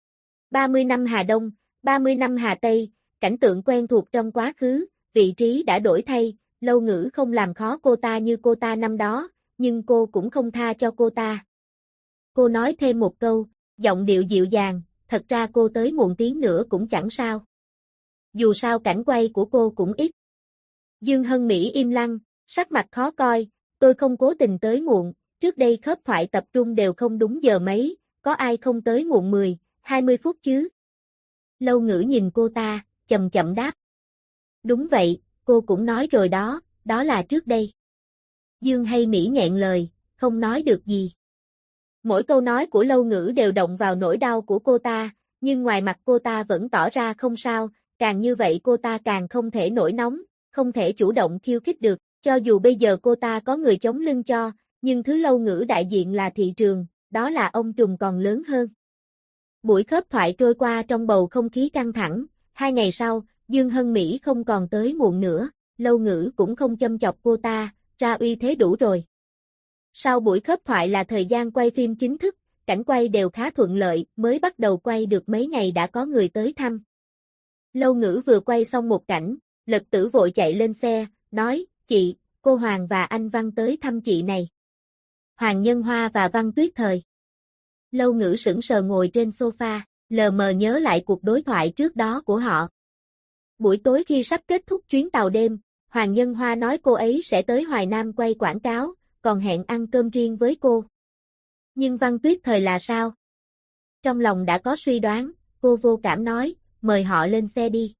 30 năm Hà Đông, 30 năm Hà Tây, cảnh tượng quen thuộc trong quá khứ, vị trí đã đổi thay, Lâu Ngữ không làm khó cô ta như cô ta năm đó, nhưng cô cũng không tha cho cô ta. Cô nói thêm một câu, giọng điệu dịu dàng, thật ra cô tới muộn tiếng nữa cũng chẳng sao. Dù sao cảnh quay của cô cũng ít. Dương Hân Mỹ im lặng, sắc mặt khó coi, tôi không cố tình tới muộn, trước đây khớp thoại tập trung đều không đúng giờ mấy, có ai không tới muộn 10, 20 phút chứ? Lâu Ngữ nhìn cô ta, chậm chậm đáp. Đúng vậy, cô cũng nói rồi đó, đó là trước đây. Dương hay Mỹ nghẹn lời, không nói được gì. Mỗi câu nói của Lâu Ngữ đều động vào nỗi đau của cô ta, nhưng ngoài mặt cô ta vẫn tỏ ra không sao, càng như vậy cô ta càng không thể nổi nóng, không thể chủ động khiêu khích được, cho dù bây giờ cô ta có người chống lưng cho, nhưng thứ Lâu Ngữ đại diện là thị trường, đó là ông trùm còn lớn hơn. Buổi khớp thoại trôi qua trong bầu không khí căng thẳng, 2 ngày sau, Dương Hân Mỹ không còn tới muộn nữa, Lâu Ngữ cũng không châm chọc cô ta, ra uy thế đủ rồi. Sau buổi khớp thoại là thời gian quay phim chính thức, cảnh quay đều khá thuận lợi, mới bắt đầu quay được mấy ngày đã có người tới thăm. Lâu Ngữ vừa quay xong một cảnh, Lật Tử vội chạy lên xe, nói, chị, cô Hoàng và anh Văn tới thăm chị này. Hoàng Nhân Hoa và Văn Tuyết Thời. Lâu Ngữ sững sờ ngồi trên sofa, lờ mờ nhớ lại cuộc đối thoại trước đó của họ. Buổi tối khi sắp kết thúc chuyến tàu đêm, Hoàng Nhân Hoa nói cô ấy sẽ tới Hoài Nam quay quảng cáo, còn hẹn ăn cơm riêng với cô. Nhưng Văn Tuyết Thời là sao? Trong lòng đã có suy đoán, cô vô cảm nói, mời họ lên xe đi.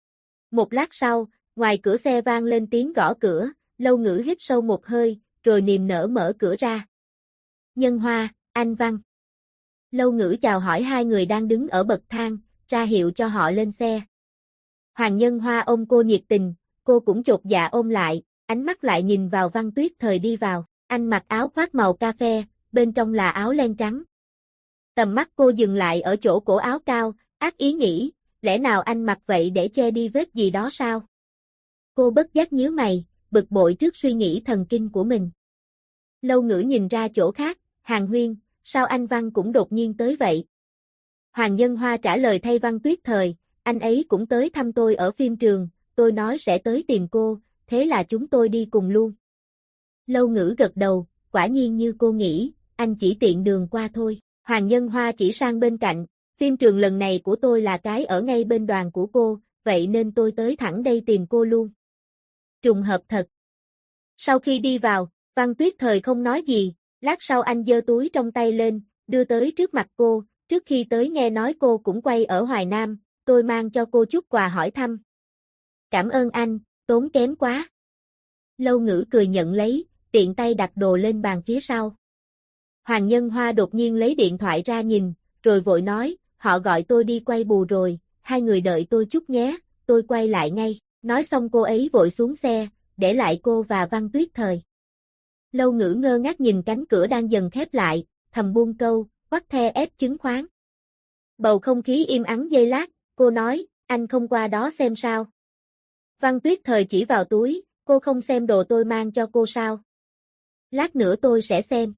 Một lát sau, ngoài cửa xe vang lên tiếng gõ cửa, Lâu Ngữ hít sâu một hơi, rồi niềm nở mở cửa ra. Nhân Hoa, anh Văn. Lâu Ngữ chào hỏi hai người đang đứng ở bậc thang, ra hiệu cho họ lên xe. Hoàng Nhân Hoa ôm cô nhiệt tình, cô cũng chột dạ ôm lại, ánh mắt lại nhìn vào Văn Tuyết Thời đi vào. Anh mặc áo khoác màu cà phê, bên trong là áo len trắng. Tầm mắt cô dừng lại ở chỗ cổ áo cao, ác ý nghĩ, lẽ nào anh mặc vậy để che đi vết gì đó sao? Cô bất giác nhíu mày, bực bội trước suy nghĩ thần kinh của mình. Lâu Ngữ nhìn ra chỗ khác, Hàn Huyên, sao anh Văn cũng đột nhiên tới vậy? Hoàng Nhân Hoa trả lời thay Văn Tuyết Thời, anh ấy cũng tới thăm tôi ở phim trường, tôi nói sẽ tới tìm cô, thế là chúng tôi đi cùng luôn. Lâu Ngữ gật đầu, quả nhiên như cô nghĩ, anh chỉ tiện đường qua thôi. Hoàng Nhân Hoa chỉ sang bên cạnh, phim trường lần này của tôi là cái ở ngay bên đoàn của cô, vậy nên tôi tới thẳng đây tìm cô luôn. Trùng hợp thật. Sau khi đi vào, Văn Tuyết Thời không nói gì, lát sau anh giơ túi trong tay lên, đưa tới trước mặt cô, trước khi tới nghe nói cô cũng quay ở Hoài Nam, tôi mang cho cô chút quà hỏi thăm. Cảm ơn anh, tốn kém quá. Lâu Ngữ cười nhận lấy, tiện tay đặt đồ lên bàn phía sau. Hoàng Nhân Hoa đột nhiên lấy điện thoại ra nhìn, rồi vội nói, họ gọi tôi đi quay bù rồi, hai người đợi tôi chút nhé, tôi quay lại ngay. Nói xong cô ấy vội xuống xe, để lại cô và Văn Tuyết Thời. Lâu Ngữ ngơ ngác nhìn cánh cửa đang dần khép lại, thầm buông câu, quắt the ép chứng khoán. Bầu không khí im ắng giây lát, cô nói, anh không qua đó xem sao. Văn Tuyết Thời chỉ vào túi, cô không xem đồ tôi mang cho cô sao? Lát nữa tôi sẽ xem.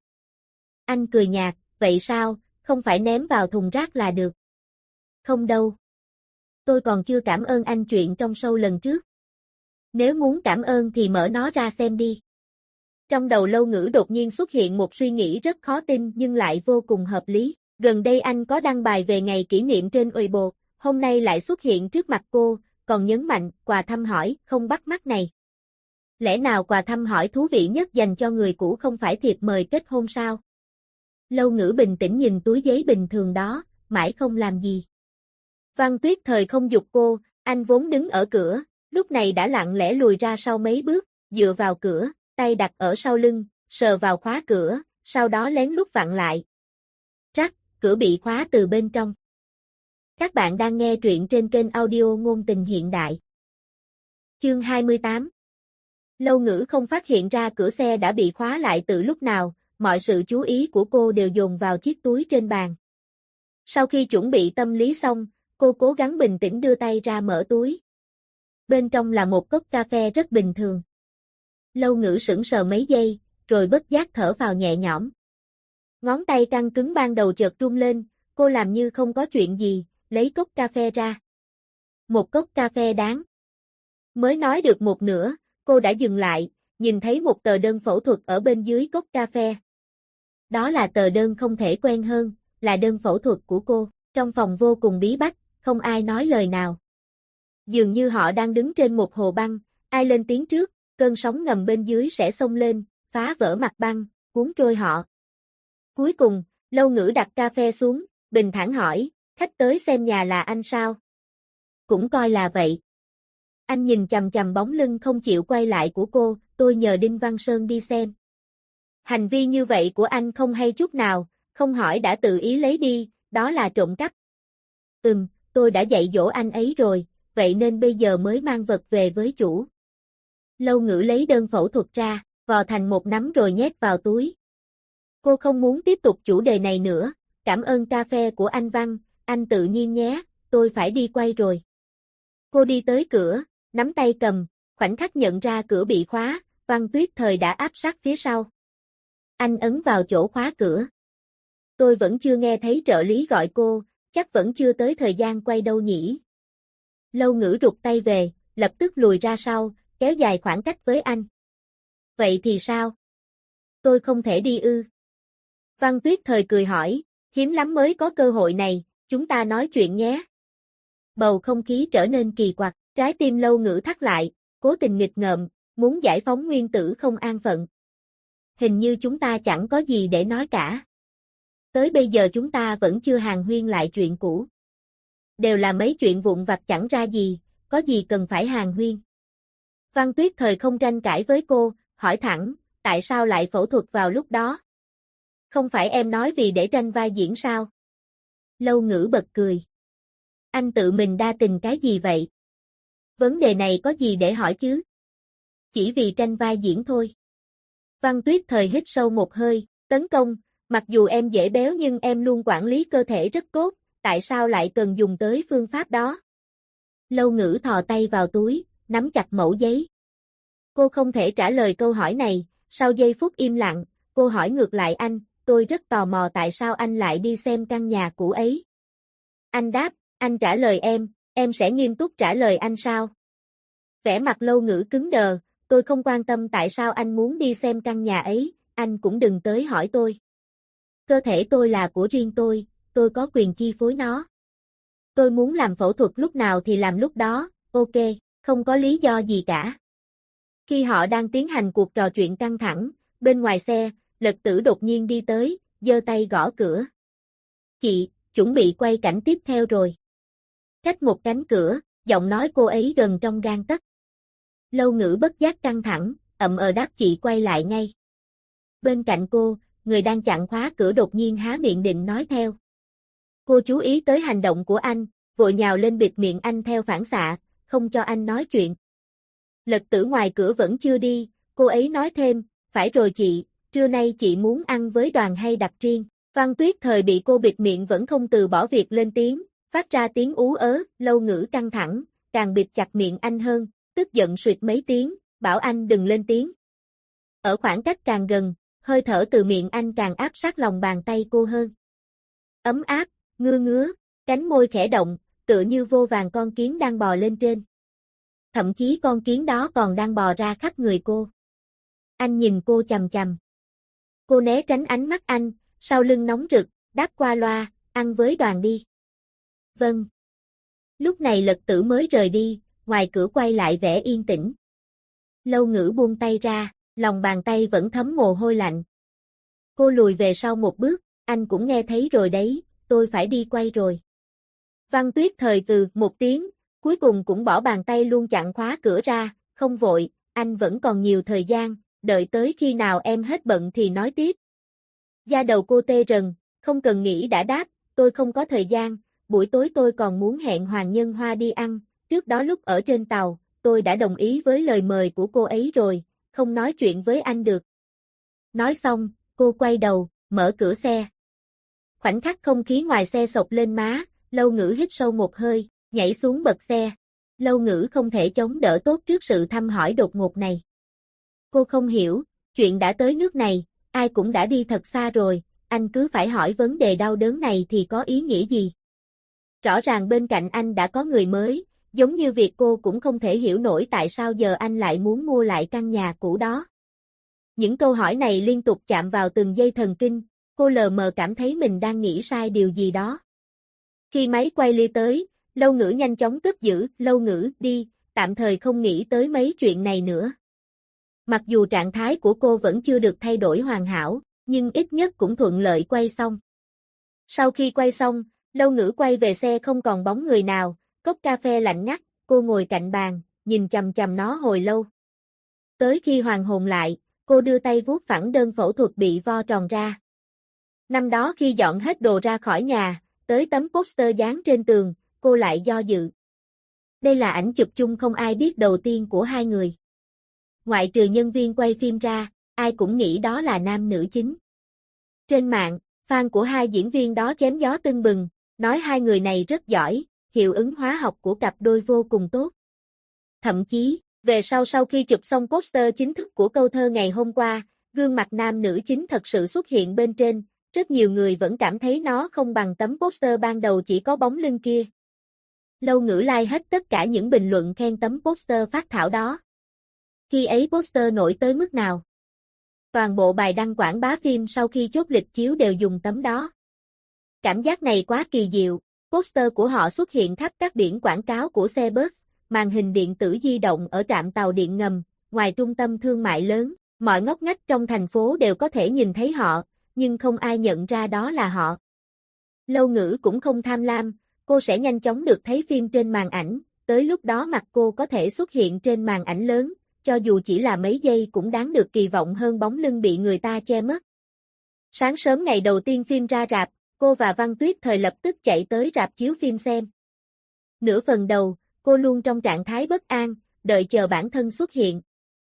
Anh cười nhạt, vậy sao, không phải ném vào thùng rác là được. Không đâu. Tôi còn chưa cảm ơn anh chuyện trong show lần trước. Nếu muốn cảm ơn thì mở nó ra xem đi. Trong đầu Lâu Ngữ đột nhiên xuất hiện một suy nghĩ rất khó tin nhưng lại vô cùng hợp lý. Gần đây anh có đăng bài về ngày kỷ niệm trên Weibo, hôm nay lại xuất hiện trước mặt cô, còn nhấn mạnh quà thăm hỏi không bắt mắt này. Lẽ nào quà thăm hỏi thú vị nhất dành cho người cũ không phải thiệp mời kết hôn sao? Lâu Ngữ bình tĩnh nhìn túi giấy bình thường đó, mãi không làm gì. Văn Tuyết Thời không giục cô, anh vốn đứng ở cửa, lúc này đã lặng lẽ lùi ra sau mấy bước, dựa vào cửa, tay đặt ở sau lưng, sờ vào khóa cửa, sau đó lén lút vặn lại. Rắc, cửa bị khóa từ bên trong. Các bạn đang nghe truyện trên kênh audio Ngôn Tình Hiện Đại. Chương 28. Lâu Ngữ không phát hiện ra cửa xe đã bị khóa lại từ lúc nào, mọi sự chú ý của cô đều dồn vào chiếc túi trên bàn. Sau khi chuẩn bị tâm lý xong, cô cố gắng bình tĩnh đưa tay ra mở túi. Bên trong là một cốc cà phê rất bình thường. Lâu Ngữ sững sờ mấy giây, rồi bất giác thở vào nhẹ nhõm. Ngón tay căng cứng ban đầu chợt run lên, cô làm như không có chuyện gì, lấy cốc cà phê ra. Một cốc cà phê đáng. Mới nói được một nửa, cô đã dừng lại, nhìn thấy một tờ đơn phẫu thuật ở bên dưới cốc cà phê. Đó là tờ đơn không thể quen hơn, là đơn phẫu thuật của cô. Trong phòng vô cùng bí bách, không ai nói lời nào. Dường như họ đang đứng trên một hồ băng, ai lên tiếng trước, cơn sóng ngầm bên dưới sẽ xông lên, phá vỡ mặt băng, cuốn trôi họ. Cuối cùng, Lâu Ngữ đặt cà phê xuống, bình thản hỏi, khách tới xem nhà là anh sao? Cũng coi là vậy. Anh nhìn chằm chằm bóng lưng không chịu quay lại của cô, tôi nhờ Đinh Văn Sơn đi xem. Hành vi như vậy của anh không hay chút nào, không hỏi đã tự ý lấy đi, đó là trộm cắp. Tôi đã dạy dỗ anh ấy rồi, vậy nên bây giờ mới mang vật về với chủ. Lâu Ngữ lấy đơn phẫu thuật ra, vò thành một nắm rồi nhét vào túi. Cô không muốn tiếp tục chủ đề này nữa, cảm ơn cà phê của anh Văn, anh tự nhiên nhé, tôi phải đi quay rồi. Cô đi tới cửa, nắm tay cầm, khoảnh khắc nhận ra cửa bị khóa, Văn Tuyết Thời đã áp sát phía sau. Anh ấn vào chỗ khóa cửa. Tôi vẫn chưa nghe thấy trợ lý gọi cô, chắc vẫn chưa tới thời gian quay đâu nhỉ. Lâu Ngữ rụt tay về, lập tức lùi ra sau, kéo dài khoảng cách với anh. Vậy thì sao? Tôi không thể đi ư? Văn Tuyết Thời cười hỏi, hiếm lắm mới có cơ hội này, chúng ta nói chuyện nhé. Bầu không khí trở nên kỳ quặc, trái tim Lâu Ngữ thắt lại, cố tình nghịch ngợm, muốn giải phóng Nguyên Tử không an phận. Hình như chúng ta chẳng có gì để nói cả. Tới bây giờ chúng ta vẫn chưa hàn huyên lại chuyện cũ. Đều là mấy chuyện vụn vặt chẳng ra gì, có gì cần phải hàn huyên. Văn Tuyết Thời không tranh cãi với cô, hỏi thẳng, tại sao lại phẫu thuật vào lúc đó? Không phải em nói vì để tranh vai diễn sao? Lâu Ngữ bật cười. Anh tự mình đa tình cái gì vậy? Vấn đề này có gì để hỏi chứ? Chỉ vì tranh vai diễn thôi. Văn Tuyết Thời hít sâu một hơi, tấn công, mặc dù em dễ béo nhưng em luôn quản lý cơ thể rất tốt, tại sao lại cần dùng tới phương pháp đó? Lâu Ngữ thò tay vào túi, nắm chặt mẩu giấy. Cô không thể trả lời câu hỏi này, sau giây phút im lặng, cô hỏi ngược lại anh, tôi rất tò mò tại sao anh lại đi xem căn nhà cũ ấy. Anh đáp, anh trả lời em sẽ nghiêm túc trả lời anh sao? Vẻ mặt Lâu Ngữ cứng đờ, tôi không quan tâm tại sao anh muốn đi xem căn nhà ấy, anh cũng đừng tới hỏi tôi. Cơ thể tôi là của riêng tôi có quyền chi phối nó. Tôi muốn làm phẫu thuật lúc nào thì làm lúc đó, ok, không có lý do gì cả. Khi họ đang tiến hành cuộc trò chuyện căng thẳng, bên ngoài xe, Lật Tử đột nhiên đi tới, giơ tay gõ cửa. Chị, chuẩn bị quay cảnh tiếp theo rồi. Cách một cánh cửa, giọng nói cô ấy gần trong gang tấc. Lâu Ngữ bất giác căng thẳng, đáp chị quay lại ngay. Bên cạnh cô, người đang chặn khóa cửa đột nhiên há miệng định nói theo. Cô chú ý tới hành động của anh, vội nhào lên bịt miệng anh theo phản xạ, không cho anh nói chuyện. Lật Tử ngoài cửa vẫn chưa đi, cô ấy nói thêm, phải rồi chị, trưa nay chị muốn ăn với đoàn hay đặt riêng. Văn Tuyết Thời bị cô bịt miệng vẫn không từ bỏ việc lên tiếng, phát ra tiếng ú ớ, Lâu Ngữ căng thẳng, càng bịt chặt miệng anh hơn, tức giận suyệt mấy tiếng, bảo anh đừng lên tiếng. Ở khoảng cách càng gần, hơi thở từ miệng anh càng áp sát lòng bàn tay cô hơn. Ấm áp, ngứa, cánh môi khẽ động, tựa như vô vàn con kiến đang bò lên trên. Thậm chí con kiến đó còn đang bò ra khắp người cô. Anh nhìn cô chằm chằm. Cô né tránh ánh mắt anh, sau lưng nóng rực, đáp qua loa, ăn với đoàn đi. Vâng. Lúc này Lật Tử mới rời đi, ngoài cửa quay lại vẻ yên tĩnh. Lâu Ngữ buông tay ra, lòng bàn tay vẫn thấm mồ hôi lạnh. Cô lùi về sau một bước, anh cũng nghe thấy rồi đấy, tôi phải đi quay rồi. Văn Tuyết Thời từ một tiếng, cuối cùng cũng bỏ bàn tay luôn chặn khóa cửa ra, không vội, anh vẫn còn nhiều thời gian, đợi tới khi nào em hết bận thì nói tiếp. Da đầu cô tê rần, không cần nghĩ đã đáp, tôi không có thời gian, buổi tối tôi còn muốn hẹn Hoàng Nhân Hoa đi ăn, trước đó lúc ở trên tàu, tôi đã đồng ý với lời mời của cô ấy rồi, không nói chuyện với anh được. Nói xong, cô quay đầu, mở cửa xe. Khoảnh khắc không khí ngoài xe sộc lên má, Lâu Ngữ hít sâu một hơi, nhảy xuống bật xe. Lâu Ngữ không thể chống đỡ tốt trước sự thăm hỏi đột ngột này. Cô không hiểu, chuyện đã tới nước này, ai cũng đã đi thật xa rồi, anh cứ phải hỏi vấn đề đau đớn này thì có ý nghĩa gì? Rõ ràng bên cạnh anh đã có người mới, giống như việc cô cũng không thể hiểu nổi tại sao giờ anh lại muốn mua lại căn nhà cũ đó. Những câu hỏi này liên tục chạm vào từng dây thần kinh, cô lờ mờ cảm thấy mình đang nghĩ sai điều gì đó. Khi máy quay lia tới, Lâu Ngữ nhanh chóng cất giữ, Lâu Ngữ đi, tạm thời không nghĩ tới mấy chuyện này nữa. Mặc dù trạng thái của cô vẫn chưa được thay đổi hoàn hảo, nhưng ít nhất cũng thuận lợi quay xong. Sau khi quay xong, Lâu Ngữ quay về xe không còn bóng người nào, cốc cà phê lạnh ngắt, cô ngồi cạnh bàn, nhìn chằm chằm nó hồi lâu. Tới khi hoàn hồn lại, cô đưa tay vuốt phẳng đơn phẫu thuật bị vo tròn ra. Năm đó khi dọn hết đồ ra khỏi nhà, tới tấm poster dán trên tường, cô lại do dự. Đây là ảnh chụp chung không ai biết đầu tiên của hai người. Ngoại trừ nhân viên quay phim ra, ai cũng nghĩ đó là nam nữ chính. Trên mạng, fan của hai diễn viên đó chém gió tưng bừng, nói hai người này rất giỏi, hiệu ứng hóa học của cặp đôi vô cùng tốt. Thậm chí, về sau khi chụp xong poster chính thức của câu thơ ngày hôm qua, gương mặt nam nữ chính thật sự xuất hiện bên trên, rất nhiều người vẫn cảm thấy nó không bằng tấm poster ban đầu chỉ có bóng lưng kia. Lâu Ngữ like hết tất cả những bình luận khen tấm poster phác thảo đó. Khi ấy poster nổi tới mức nào? Toàn bộ bài đăng quảng bá phim sau khi chốt lịch chiếu đều dùng tấm đó. Cảm giác này quá kỳ diệu, poster của họ xuất hiện khắp các biển quảng cáo của xe bus, màn hình điện tử di động ở trạm tàu điện ngầm, ngoài trung tâm thương mại lớn, mọi ngóc ngách trong thành phố đều có thể nhìn thấy họ, nhưng không ai nhận ra đó là họ. Lâu Ngữ cũng không tham lam, cô sẽ nhanh chóng được thấy phim trên màn ảnh, tới lúc đó mặt cô có thể xuất hiện trên màn ảnh lớn, cho dù chỉ là mấy giây cũng đáng được kỳ vọng hơn bóng lưng bị người ta che mất. Sáng sớm ngày đầu tiên phim ra rạp, cô và Văn Tuyết Thời lập tức chạy tới rạp chiếu phim xem. Nửa phần đầu, cô luôn trong trạng thái bất an, đợi chờ bản thân xuất hiện.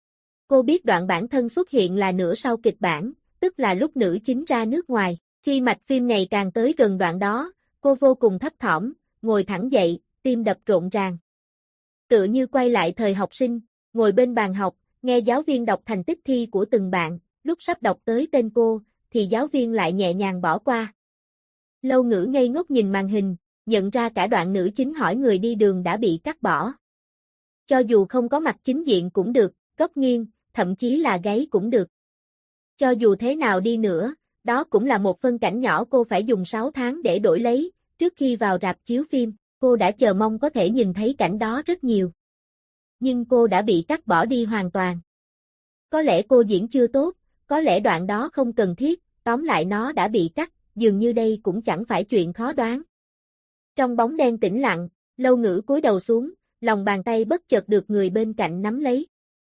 Cô biết đoạn bản thân xuất hiện là nửa sau kịch bản, tức là lúc nữ chính ra nước ngoài. Khi mạch phim ngày càng tới gần đoạn đó, cô vô cùng thấp thỏm, ngồi thẳng dậy, tim đập rộn ràng. Tựa như quay lại thời học sinh, ngồi bên bàn học, nghe giáo viên đọc thành tích thi của từng bạn, lúc sắp đọc tới tên cô, thì giáo viên lại nhẹ nhàng bỏ qua. Lâu Ngữ ngây ngốc nhìn màn hình, nhận ra cả đoạn nữ chính hỏi người đi đường đã bị cắt bỏ. Cho dù không có mặt chính diện cũng được, góc nghiêng, thậm chí là gáy cũng được. Cho dù thế nào đi nữa, đó cũng là một phân cảnh nhỏ cô phải dùng 6 tháng để đổi lấy, trước khi vào rạp chiếu phim, cô đã chờ mong có thể nhìn thấy cảnh đó rất nhiều. Nhưng cô đã bị cắt bỏ đi hoàn toàn. Có lẽ cô diễn chưa tốt, có lẽ đoạn đó không cần thiết, tóm lại nó đã bị cắt, dường như đây cũng chẳng phải chuyện khó đoán. Trong bóng đen tĩnh lặng, Lâu Ngữ cúi đầu xuống, lòng bàn tay bất chợt được người bên cạnh nắm lấy.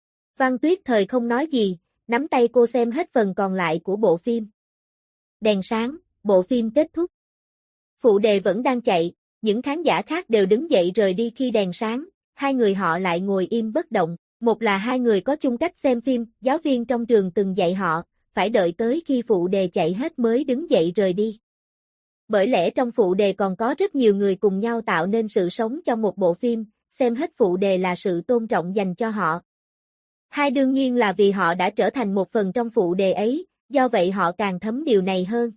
Văn Tuyết Thời không nói gì, nắm tay cô xem hết phần còn lại của bộ phim. Đèn sáng, bộ phim kết thúc. Phụ đề vẫn đang chạy, những khán giả khác đều đứng dậy rời đi khi đèn sáng, hai người họ lại ngồi im bất động. Một là hai người có chung cách xem phim, giáo viên trong trường từng dạy họ, phải đợi tới khi phụ đề chạy hết mới đứng dậy rời đi. Bởi lẽ trong phụ đề còn có rất nhiều người cùng nhau tạo nên sự sống cho một bộ phim, xem hết phụ đề là sự tôn trọng dành cho họ. Hai đương nhiên là vì họ đã trở thành một phần trong phụ đề ấy, do vậy họ càng thấm điều này hơn.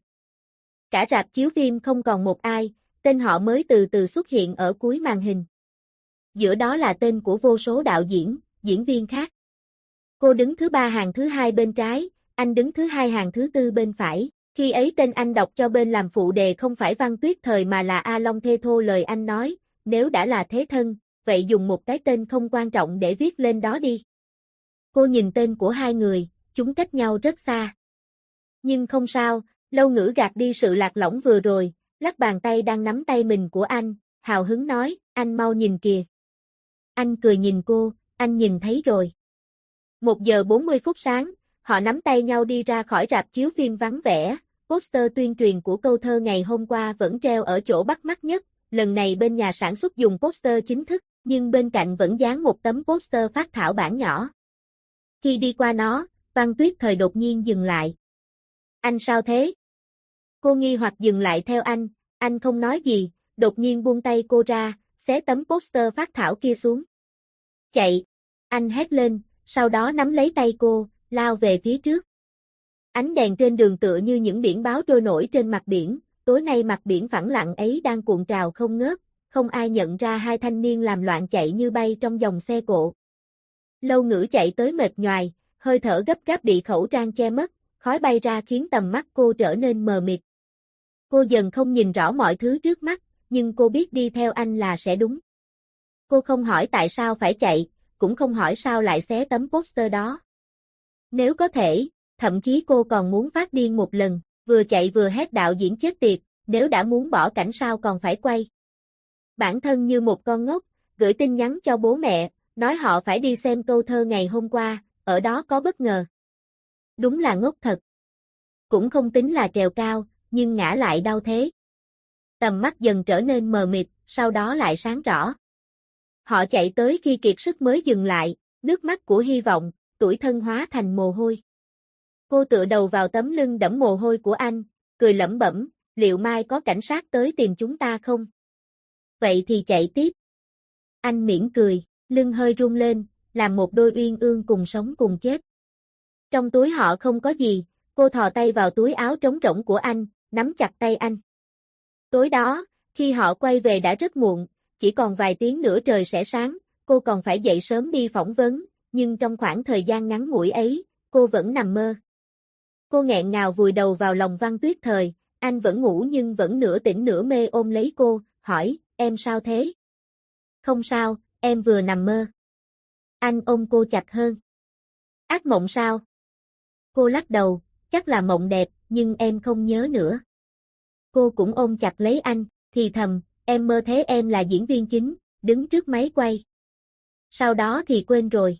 Cả rạp chiếu phim không còn một ai, tên họ mới từ từ xuất hiện ở cuối màn hình. Giữa đó là tên của vô số đạo diễn, diễn viên khác. Cô đứng thứ ba hàng thứ hai bên trái, anh đứng thứ hai hàng thứ tư bên phải. Khi ấy tên anh đọc cho bên làm phụ đề không phải Văn Tuyết Thời mà là A Long Thê Thô, lời anh nói, nếu đã là thế thân, vậy dùng một cái tên không quan trọng để viết lên đó đi. Cô nhìn tên của hai người, chúng cách nhau rất xa. Nhưng không sao, Lâu Ngữ gạt đi sự lạc lõng vừa rồi, lắc bàn tay đang nắm tay mình của anh, hào hứng nói, anh mau nhìn kìa. Anh cười nhìn cô, anh nhìn thấy rồi. 1 giờ 40 phút sáng, họ nắm tay nhau đi ra khỏi rạp chiếu phim vắng vẻ, poster tuyên truyền của câu thơ ngày hôm qua vẫn treo ở chỗ bắt mắt nhất, lần này bên nhà sản xuất dùng poster chính thức, nhưng bên cạnh vẫn dán một tấm poster phác thảo bản nhỏ. Khi đi qua nó, Văn Tuyết Thời đột nhiên dừng lại. Anh sao thế? Cô nghi hoặc dừng lại theo anh không nói gì, đột nhiên buông tay cô ra, xé tấm poster phác thảo kia xuống. Chạy! Anh hét lên, sau đó nắm lấy tay cô, lao về phía trước. Ánh đèn trên đường tựa như những biển báo trôi nổi trên mặt biển, tối nay mặt biển phẳng lặng ấy đang cuộn trào không ngớt, không ai nhận ra hai thanh niên làm loạn chạy như bay trong dòng xe cộ. Lâu Ngữ chạy tới mệt nhoài, hơi thở gấp gáp bị khẩu trang che mất, khói bay ra khiến tầm mắt cô trở nên mờ mịt. Cô dần không nhìn rõ mọi thứ trước mắt, nhưng cô biết đi theo anh là sẽ đúng. Cô không hỏi tại sao phải chạy, cũng không hỏi sao lại xé tấm poster đó. Nếu có thể, thậm chí cô còn muốn phát điên một lần, vừa chạy vừa hét đạo diễn chết tiệt, nếu đã muốn bỏ cảnh sao còn phải quay. Bản thân như một con ngốc, gửi tin nhắn cho bố mẹ, nói họ phải đi xem câu thơ ngày hôm qua, ở đó có bất ngờ. Đúng là ngốc thật. Cũng không tính là trèo cao, nhưng ngã lại đau thế. Tầm mắt dần trở nên mờ mịt, sau đó lại sáng rõ. Họ chạy tới khi kiệt sức mới dừng lại, nước mắt của hy vọng, tủi thân hóa thành mồ hôi. Cô tựa đầu vào tấm lưng đẫm mồ hôi của anh, cười lẩm bẩm, liệu mai có cảnh sát tới tìm chúng ta không? Vậy thì chạy tiếp. Anh mỉm cười, lưng hơi run lên, làm một đôi uyên ương cùng sống cùng chết. Trong túi họ không có gì, cô thò tay vào túi áo trống rỗng của anh, nắm chặt tay anh. Tối đó, khi họ quay về đã rất muộn, chỉ còn vài tiếng nữa trời sẽ sáng, cô còn phải dậy sớm đi phỏng vấn, nhưng trong khoảng thời gian ngắn ngủi ấy, cô vẫn nằm mơ. Cô nghẹn ngào vùi đầu vào lòng Văn Tuyết Thời, Anh vẫn ngủ nhưng vẫn nửa tỉnh nửa mê ôm lấy cô, hỏi, em sao thế? Không sao, em vừa nằm mơ. Anh ôm cô chặt hơn. Ác mộng sao? Cô lắc đầu, chắc là mộng đẹp, nhưng em không nhớ nữa. Cô cũng ôm chặt lấy anh, thì thầm, em mơ thấy em là diễn viên chính, đứng trước máy quay. Sau đó thì quên rồi.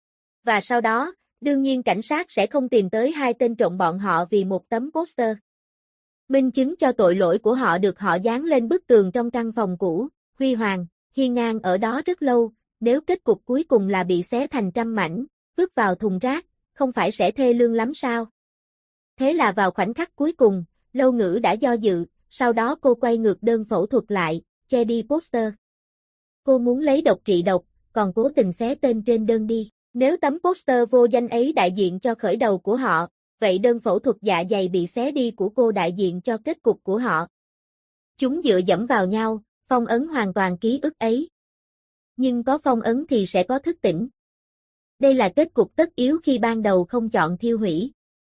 Và sau đó, đương nhiên cảnh sát sẽ không tìm tới hai tên trộm bọn họ vì một tấm poster. Minh chứng cho tội lỗi của họ được họ dán lên bức tường trong căn phòng cũ, huy hoàng, hiên ngang ở đó rất lâu, nếu kết cục cuối cùng là bị xé thành trăm mảnh, vứt vào thùng rác, không phải sẽ thê lương lắm sao? Thế là vào khoảnh khắc cuối cùng, Lâu Ngữ đã do dự, sau đó cô quay ngược đơn phẫu thuật lại, che đi poster. Cô muốn lấy độc trị độc, còn cố tình xé tên trên đơn đi. Nếu tấm poster vô danh ấy đại diện cho khởi đầu của họ, vậy đơn phẫu thuật dạ dày bị xé đi của cô đại diện cho kết cục của họ. Chúng dựa dẫm vào nhau, phong ấn hoàn toàn ký ức ấy. Nhưng có phong ấn thì sẽ có thức tỉnh. Đây là kết cục tất yếu khi ban đầu không chọn thiêu hủy.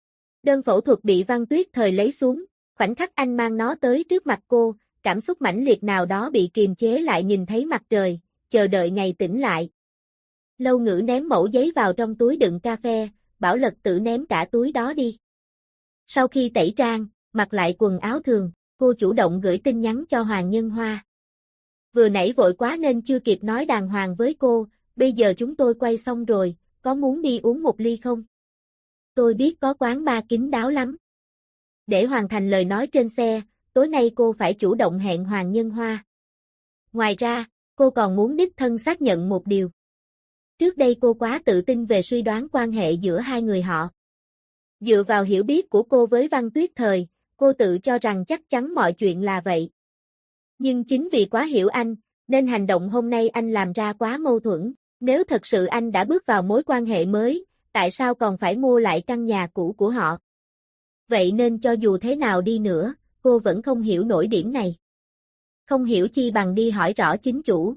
Đơn phẫu thuật bị Văn Tuyết Thời lấy xuống, khoảnh khắc anh mang nó tới trước mặt cô, cảm xúc mãnh liệt nào đó bị kiềm chế lại nhìn thấy mặt trời, chờ đợi ngày tỉnh lại. Lâu Ngữ ném mẩu giấy vào trong túi đựng cà phê, bảo Lật Tử ném cả túi đó đi. Sau khi tẩy trang, mặc lại quần áo thường, cô chủ động gửi tin nhắn cho Hoàng Nhân Hoa. Vừa nãy vội quá nên chưa kịp nói đàng hoàng với cô, bây giờ chúng tôi quay xong rồi, có muốn đi uống một ly không? Tôi biết có quán bar kín đáo lắm. Để hoàn thành lời nói trên xe, tối nay cô phải chủ động hẹn Hoàng Nhân Hoa. Ngoài ra, cô còn muốn đích thân xác nhận một điều. Trước đây cô quá tự tin về suy đoán quan hệ giữa hai người họ. Dựa vào hiểu biết của cô với Văn Tuyết Thời, cô tự cho rằng chắc chắn mọi chuyện là vậy. Nhưng chính vì quá hiểu anh, nên hành động hôm nay anh làm ra quá mâu thuẫn. Nếu thật sự anh đã bước vào mối quan hệ mới, tại sao còn phải mua lại căn nhà cũ của họ? Vậy nên cho dù thế nào đi nữa, cô vẫn không hiểu nổi điểm này. Không hiểu chi bằng đi hỏi rõ chính chủ.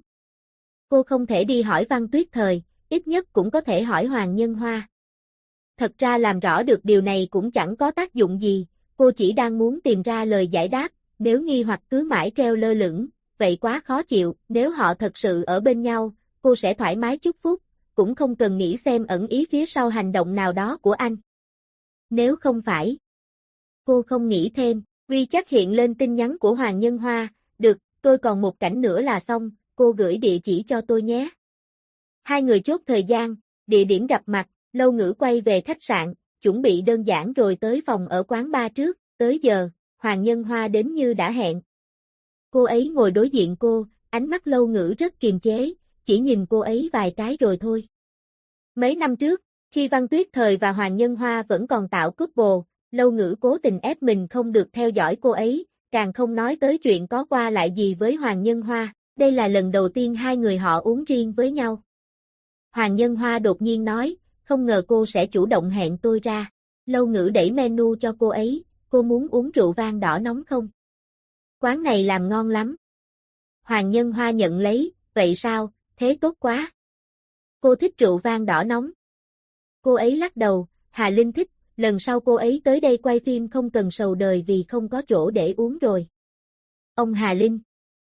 Cô không thể đi hỏi Văn Tuyết Thời, ít nhất cũng có thể hỏi Hoàng Nhân Hoa. Thật ra làm rõ được điều này cũng chẳng có tác dụng gì, cô chỉ đang muốn tìm ra lời giải đáp, nếu nghi hoặc cứ mãi treo lơ lửng, vậy quá khó chịu, nếu họ thật sự ở bên nhau, cô sẽ thoải mái chút phút, cũng không cần nghĩ xem ẩn ý phía sau hành động nào đó của anh. Nếu không phải, cô không nghĩ thêm, WeChat hiện lên tin nhắn của Hoàng Nhân Hoa, được, tôi còn một cảnh nữa là xong, cô gửi địa chỉ cho tôi nhé. Hai người chốt thời gian, địa điểm gặp mặt, Lâu Ngữ quay về khách sạn, chuẩn bị đơn giản rồi tới phòng ở quán bar trước, tới giờ, Hoàng Nhân Hoa đến như đã hẹn. Cô ấy ngồi đối diện cô, ánh mắt Lâu Ngữ rất kiềm chế, chỉ nhìn cô ấy vài cái rồi thôi. Mấy năm trước, khi Văn Tuyết Thời và Hoàng Nhân Hoa vẫn còn tạo couple, Lâu Ngữ cố tình ép mình không được theo dõi cô ấy, càng không nói tới chuyện có qua lại gì với Hoàng Nhân Hoa, đây là lần đầu tiên hai người họ uống riêng với nhau. Hoàng Nhân Hoa đột nhiên nói, không ngờ cô sẽ chủ động hẹn tôi ra. Lâu Ngữ đẩy menu cho cô ấy, cô muốn uống rượu vang đỏ nóng không? Quán này làm ngon lắm. Hoàng Nhân Hoa nhận lấy, vậy sao, thế tốt quá. Cô thích rượu vang đỏ nóng. Cô ấy lắc đầu, Hà Linh thích, lần sau cô ấy tới đây quay phim không cần sầu đời vì không có chỗ để uống rồi. Ông Hà Linh.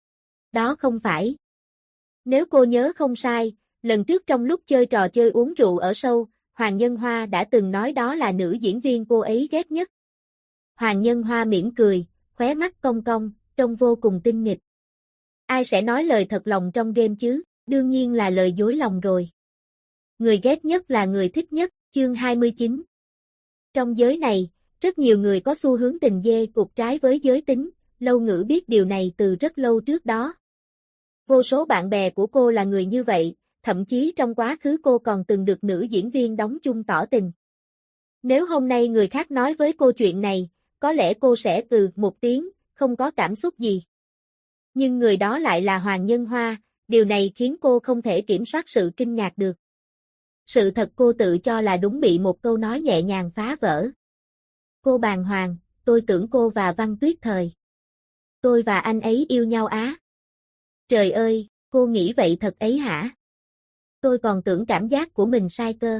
Đó không phải. Nếu cô nhớ không sai, lần trước trong lúc chơi trò chơi uống rượu ở show, Hoàng Nhân Hoa đã từng nói đó là nữ diễn viên cô ấy ghét nhất. Hoàng Nhân Hoa mỉm cười, khóe mắt cong cong, trông vô cùng tinh nghịch. Ai sẽ nói lời thật lòng trong game chứ, đương nhiên là lời dối lòng rồi. Người ghét nhất là người thích nhất, chương 29. Trong giới này, rất nhiều người có xu hướng tình dê cục trái với giới tính, Lâu Ngữ biết điều này từ rất lâu trước đó. Vô số bạn bè của cô là người như vậy, thậm chí trong quá khứ cô còn từng được nữ diễn viên đóng chung tỏ tình. Nếu hôm nay người khác nói với cô chuyện này, có lẽ cô sẽ một tiếng, không có cảm xúc gì. Nhưng người đó lại là Hoàng Nhân Hoa, điều này khiến cô không thể kiểm soát sự kinh ngạc được. Sự thật cô tự cho là đúng bị một câu nói nhẹ nhàng phá vỡ. Cô bàng hoàng, tôi tưởng cô và Văn Tuyết Thời. Tôi và anh ấy yêu nhau á. Trời ơi, cô nghĩ vậy thật ấy hả? Tôi còn tưởng cảm giác của mình sai cơ.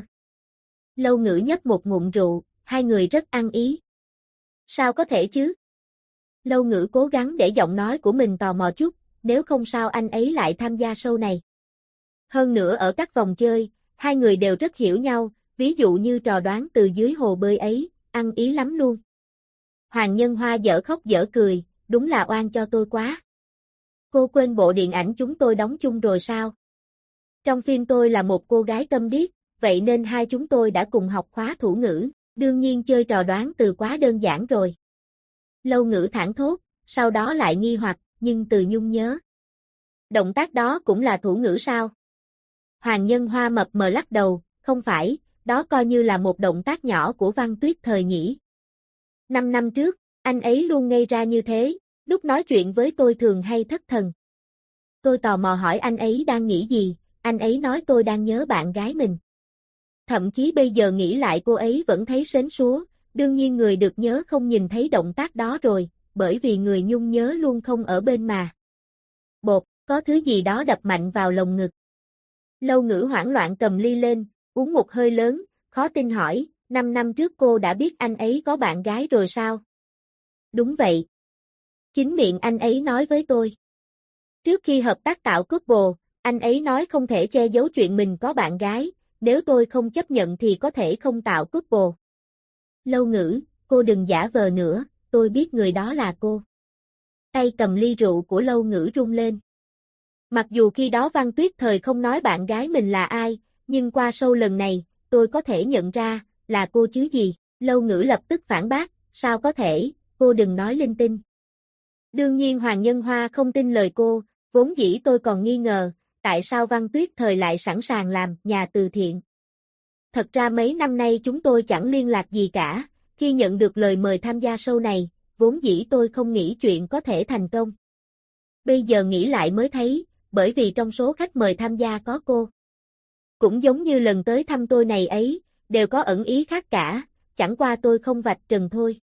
Lâu Ngữ nhấp một ngụm rượu, hai người rất ăn ý. Sao có thể chứ? Lâu Ngữ cố gắng để giọng nói của mình tò mò chút, nếu không sao anh ấy lại tham gia show này. Hơn nữa ở các vòng chơi, hai người đều rất hiểu nhau, ví dụ như trò đoán từ dưới hồ bơi ấy, ăn ý lắm luôn. Hoàng Nhân Hoa dở khóc dở cười, đúng là oan cho tôi quá. Cô quên bộ điện ảnh chúng tôi đóng chung rồi sao? Trong phim tôi là một cô gái câm điếc, vậy nên hai chúng tôi đã cùng học khóa thủ ngữ, đương nhiên chơi trò đoán từ quá đơn giản rồi. Lâu Ngữ thảng thốt, sau đó lại nghi hoặc, nhưng Từ Nhung nhớ. Động tác đó cũng là thủ ngữ sao? Hoàng Nhân Hoa mập mờ lắc đầu, không phải, đó coi như là một động tác nhỏ của Văn Tuyết Thời nhỉ. 5 năm trước, anh ấy luôn ngây ra như thế, lúc nói chuyện với tôi thường hay thất thần. Tôi tò mò hỏi anh ấy đang nghĩ gì, anh ấy nói tôi đang nhớ bạn gái mình. Thậm chí bây giờ nghĩ lại cô ấy vẫn thấy sến súa, đương nhiên người được nhớ không nhìn thấy động tác đó rồi, bởi vì người Nhung nhớ luôn không ở bên mà. Bột, có thứ gì đó đập mạnh vào lồng ngực. Lâu Ngữ hoảng loạn cầm ly lên, uống một hơi lớn, khó tin hỏi, 5 năm trước cô đã biết anh ấy có bạn gái rồi sao? Đúng vậy. Chính miệng anh ấy nói với tôi. Trước khi hợp tác tạo couple, anh ấy nói không thể che giấu chuyện mình có bạn gái, nếu tôi không chấp nhận thì có thể không tạo couple. Lâu Ngữ, cô đừng giả vờ nữa, tôi biết người đó là cô. Tay cầm ly rượu của Lâu Ngữ rung lên. Mặc dù khi đó Văn Tuyết Thời không nói bạn gái mình là ai, nhưng qua show lần này, tôi có thể nhận ra, là cô chứ gì. Lâu Ngữ lập tức phản bác, sao có thể, cô đừng nói linh tinh. Đương nhiên Hoàng Nhân Hoa không tin lời cô, vốn dĩ tôi còn nghi ngờ, tại sao Văn Tuyết Thời lại sẵn sàng làm nhà từ thiện. Thật ra mấy năm nay chúng tôi chẳng liên lạc gì cả, khi nhận được lời mời tham gia show này, vốn dĩ tôi không nghĩ chuyện có thể thành công. Bây giờ nghĩ lại mới thấy, bởi vì trong số khách mời tham gia có cô. Cũng giống như lần tới thăm tôi này ấy, đều có ẩn ý khác cả, chẳng qua tôi không vạch trần thôi.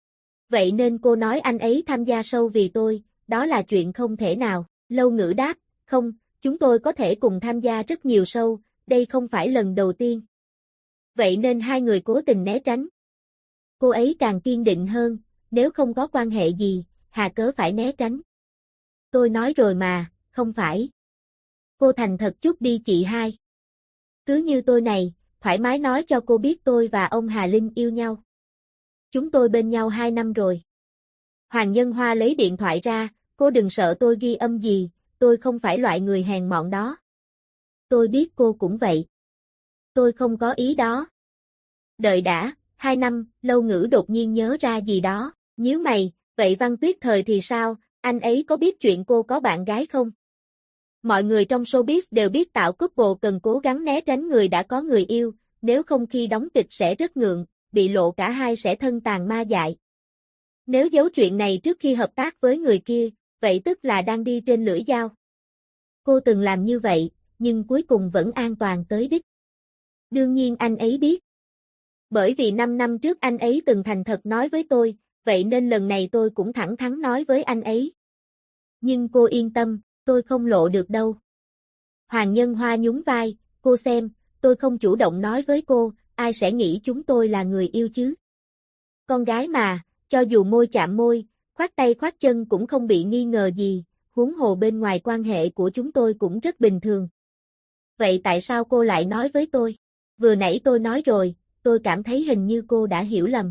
Vậy nên cô nói anh ấy tham gia show vì tôi, đó là chuyện không thể nào. Lâu Ngữ đáp, không, chúng tôi có thể cùng tham gia rất nhiều show, đây không phải lần đầu tiên. Vậy nên hai người cố tình né tránh. Cô ấy càng kiên định hơn, nếu không có quan hệ gì, hà cớ phải né tránh. Tôi nói rồi mà, không phải. Cô thành thật chút đi chị hai. Cứ như tôi này, thoải mái nói cho cô biết tôi và ông Hà Linh yêu nhau. Chúng tôi bên nhau 2 năm rồi. Hoàng Nhân Hoa lấy điện thoại ra, cô đừng sợ tôi ghi âm gì, tôi không phải loại người hèn mọn đó. Tôi biết cô cũng vậy. Tôi không có ý đó. Đợi đã, 2 năm, Lâu Ngữ đột nhiên nhớ ra gì đó, nhíu mày, vậy Văn Tuyết Thời thì sao, anh ấy có biết chuyện cô có bạn gái không? Mọi người trong showbiz đều biết tạo couple cần cố gắng né tránh người đã có người yêu, nếu không khi đóng kịch sẽ rất ngượng, bị lộ cả hai sẽ thân tàn ma dại. Nếu giấu chuyện này trước khi hợp tác với người kia, vậy tức là đang đi trên lưỡi dao. Cô từng làm như vậy, nhưng cuối cùng vẫn an toàn tới đích. Đương nhiên anh ấy biết. Bởi vì 5 năm trước anh ấy từng thành thật nói với tôi, vậy nên lần này tôi cũng thẳng thắn nói với anh ấy. Nhưng cô yên tâm, tôi không lộ được đâu. Hoàng Nhân Hoa nhún vai, cô xem, tôi không chủ động nói với cô, ai sẽ nghĩ chúng tôi là người yêu chứ? Con gái mà, cho dù môi chạm môi, khoát tay khoát chân cũng không bị nghi ngờ gì, huống hồ bên ngoài quan hệ của chúng tôi cũng rất bình thường. Vậy tại sao cô lại nói với tôi? Vừa nãy tôi nói rồi, tôi cảm thấy hình như cô đã hiểu lầm.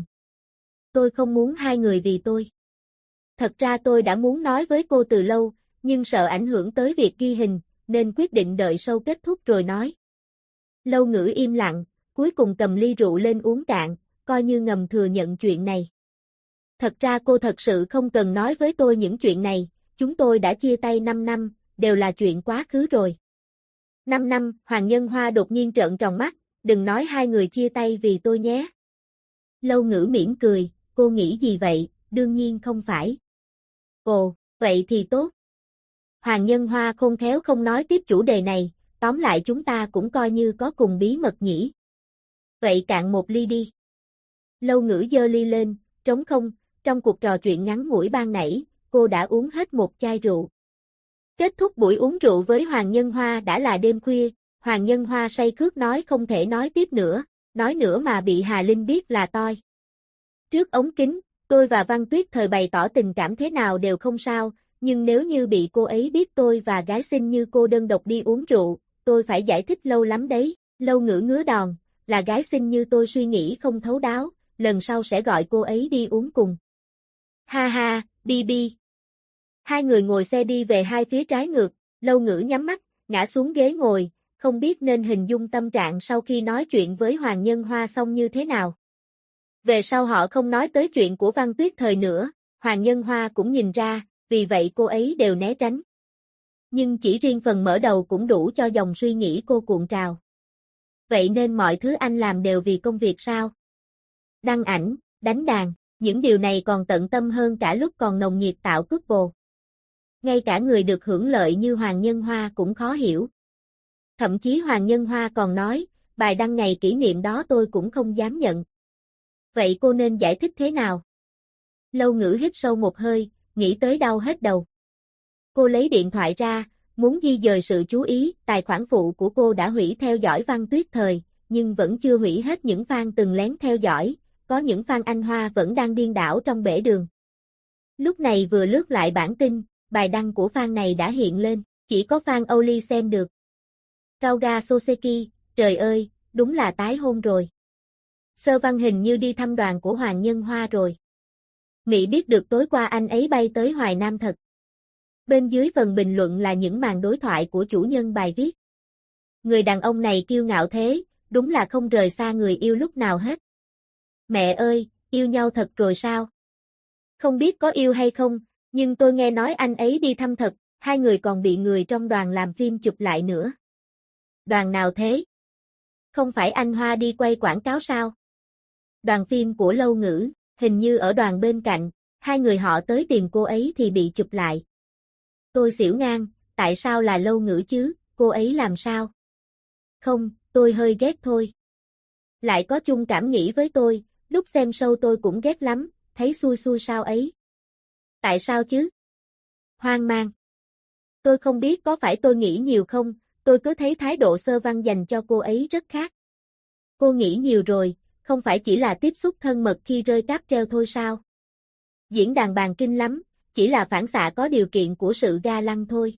Tôi không muốn hai người vì tôi. Thật ra tôi đã muốn nói với cô từ lâu, nhưng sợ ảnh hưởng tới việc ghi hình, nên quyết định đợi show kết thúc rồi nói. Lâu Ngữ im lặng, cuối cùng cầm ly rượu lên uống cạn, coi như ngầm thừa nhận chuyện này. Thật ra cô thật sự không cần nói với tôi những chuyện này, chúng tôi đã chia tay 5 năm, đều là chuyện quá khứ rồi. 5 năm, Hoàng Nhân Hoa đột nhiên trợn tròn mắt, đừng nói hai người chia tay vì tôi nhé. Lâu Ngữ mỉm cười, cô nghĩ gì vậy, đương nhiên không phải. Ồ, vậy thì tốt. Hoàng Nhân Hoa khôn khéo không nói tiếp chủ đề này, tóm lại chúng ta cũng coi như có cùng bí mật nhỉ. Vậy cạn một ly đi. Lâu Ngữ giơ ly lên, trống không, trong cuộc trò chuyện ngắn ngủi ban nãy, cô đã uống hết một chai rượu. Kết thúc buổi uống rượu với Hoàng Nhân Hoa đã là đêm khuya, Hoàng Nhân Hoa say khướt nói không thể nói tiếp nữa, nói nữa mà bị Hà Linh biết là toi. Trước ống kính, Tôi và Văn Tuyết Thời bày tỏ tình cảm thế nào đều không sao, nhưng nếu như bị cô ấy biết tôi và gái xinh như cô đơn độc đi uống rượu, tôi phải giải thích lâu lắm đấy. Lâu Ngữ ngứa đòn, là gái xinh như tôi suy nghĩ không thấu đáo, lần sau sẽ gọi cô ấy đi uống cùng. Ha ha, đi đi. Hai người ngồi xe đi về hai phía trái ngược, Lâu Ngữ nhắm mắt, ngã xuống ghế ngồi, không biết nên hình dung tâm trạng sau khi nói chuyện với Hoàng Nhân Hoa xong như thế nào. Về sau họ không nói tới chuyện của Văn Tuyết Thời nữa, Hoàng Nhân Hoa cũng nhìn ra, vì vậy cô ấy đều né tránh. Nhưng chỉ riêng phần mở đầu cũng đủ cho dòng suy nghĩ cô cuộn trào. Vậy nên mọi thứ anh làm đều vì công việc sao? Đăng ảnh, đánh đàn, những điều này còn tận tâm hơn cả lúc còn nồng nhiệt tạo couple. Ngay cả người được hưởng lợi như Hoàng Nhân Hoa cũng khó hiểu. Thậm chí Hoàng Nhân Hoa còn nói, bài đăng ngày kỷ niệm đó tôi cũng không dám nhận. Vậy cô nên giải thích thế nào? Lâu Ngữ hít sâu một hơi, nghĩ tới đau hết đầu. Cô lấy điện thoại ra, muốn di dời sự chú ý, tài khoản phụ của cô đã hủy theo dõi Văn Tuyết Thời, nhưng vẫn chưa hủy hết những fan từng lén theo dõi, có những fan anh Hoa vẫn đang điên đảo trong bể đường. Lúc này vừa lướt lại bản tin, bài đăng của fan này đã hiện lên, chỉ có fan Oli xem được. Kauga Soseki, trời ơi, đúng là tái hôn rồi. Sơ Văn hình như đi thăm đoàn của Hoàng Nhân Hoa rồi. Mỹ biết được tối qua anh ấy bay tới Hoài Nam thật. Bên dưới phần bình luận là những màn đối thoại của chủ nhân bài viết. Người đàn ông này kiêu ngạo thế, đúng là không rời xa người yêu lúc nào hết. Mẹ ơi, yêu nhau thật rồi sao? Không biết có yêu hay không, nhưng tôi nghe nói anh ấy đi thăm thật, hai người còn bị người trong đoàn làm phim chụp lại nữa. Đoàn nào thế? Không phải anh Hoa đi quay quảng cáo sao? Đoàn phim của Lâu Ngữ, hình như ở đoàn bên cạnh, hai người họ tới tìm cô ấy thì bị chụp lại. Tôi xỉu ngang, tại sao là Lâu Ngữ chứ, cô ấy làm sao? Không, tôi hơi ghét thôi. Lại có chung cảm nghĩ với tôi, lúc xem show tôi cũng ghét lắm, thấy xui xui sao ấy. Tại sao chứ? Hoang mang. Tôi không biết có phải tôi nghĩ nhiều không, tôi cứ thấy thái độ Sơ Văn dành cho cô ấy rất khác. Cô nghĩ nhiều rồi, không phải chỉ là tiếp xúc thân mật khi rơi cáp treo thôi sao? Diễn đàn bàn kinh lắm, chỉ là phản xạ có điều kiện của sự ga lăng thôi.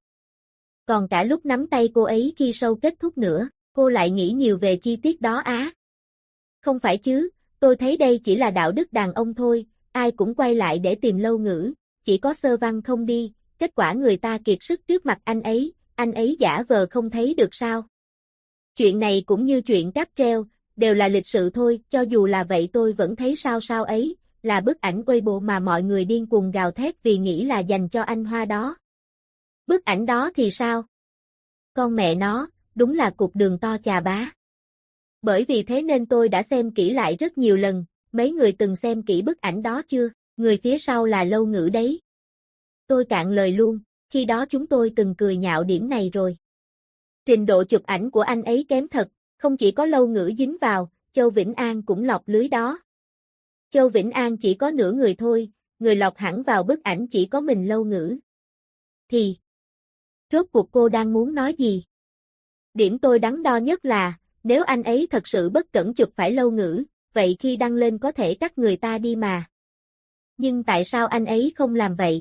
Còn cả lúc nắm tay cô ấy khi show kết thúc nữa, cô lại nghĩ nhiều về chi tiết đó á. Không phải chứ, tôi thấy đây chỉ là đạo đức đàn ông thôi, ai cũng quay lại để tìm Lâu Ngữ, chỉ có Sơ Văn không đi, kết quả người ta kiệt sức trước mặt anh ấy giả vờ không thấy được sao. Chuyện này cũng như chuyện cáp treo, đều là lịch sự thôi, cho dù là vậy tôi vẫn thấy sao sao ấy, là bức ảnh Weibo mà mọi người điên cuồng gào thét vì nghĩ là dành cho anh Hoa đó. Bức ảnh đó thì sao? Con mẹ nó, đúng là cục đường to chà bá. Bởi vì thế nên tôi đã xem kỹ lại rất nhiều lần, mấy người từng xem kỹ bức ảnh đó chưa? Người phía sau là Lâu Ngữ đấy. Tôi cạn lời luôn, khi đó chúng tôi từng cười nhạo điểm này rồi. Trình độ chụp ảnh của anh ấy kém thật, không chỉ có Lâu Ngữ dính vào, Châu Vĩnh An cũng lọt lưới đó. Châu Vĩnh An chỉ có nửa người thôi, người lọt hẳn vào bức ảnh chỉ có mình Lâu Ngữ. Thì, rốt cuộc cô đang muốn nói gì? Điểm tôi đắn đo nhất là, nếu anh ấy thật sự bất cẩn chụp phải Lâu Ngữ, vậy khi đăng lên có thể cắt người ta đi mà. Nhưng tại sao anh ấy không làm vậy?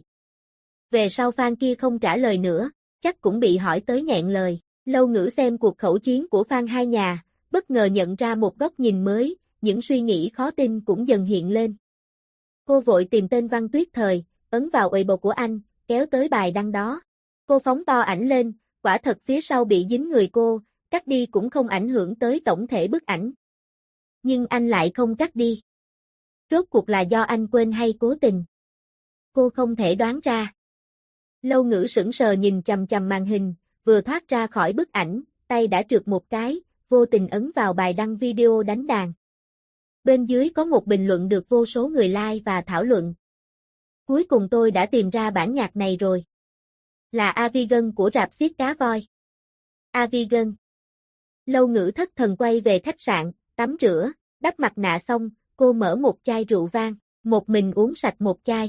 Về sau fan kia không trả lời nữa, chắc cũng bị hỏi tới nghẹn lời. Lâu Ngữ xem cuộc khẩu chiến của fan hai nhà, bất ngờ nhận ra một góc nhìn mới, những suy nghĩ khó tin cũng dần hiện lên. Cô vội tìm tên Văn Tuyết Thời, ấn vào Weibo của anh, kéo tới bài đăng đó. Cô phóng to ảnh lên, quả thật phía sau bị dính người cô, cắt đi cũng không ảnh hưởng tới tổng thể bức ảnh. Nhưng anh lại không cắt đi. Rốt cuộc là do anh quên hay cố tình? Cô không thể đoán ra. Lâu Ngữ sững sờ nhìn chằm chằm màn hình, vừa thoát ra khỏi bức ảnh, tay đã trượt một cái, vô tình ấn vào bài đăng video đánh đàn. Bên dưới có một bình luận được vô số người like và thảo luận. Cuối cùng tôi đã tìm ra bản nhạc này rồi. Là Avigan của rạp xiết cá voi. Avigan. Lâu Ngữ thất thần quay về khách sạn, tắm rửa, đắp mặt nạ xong, cô mở một chai rượu vang, một mình uống sạch một chai.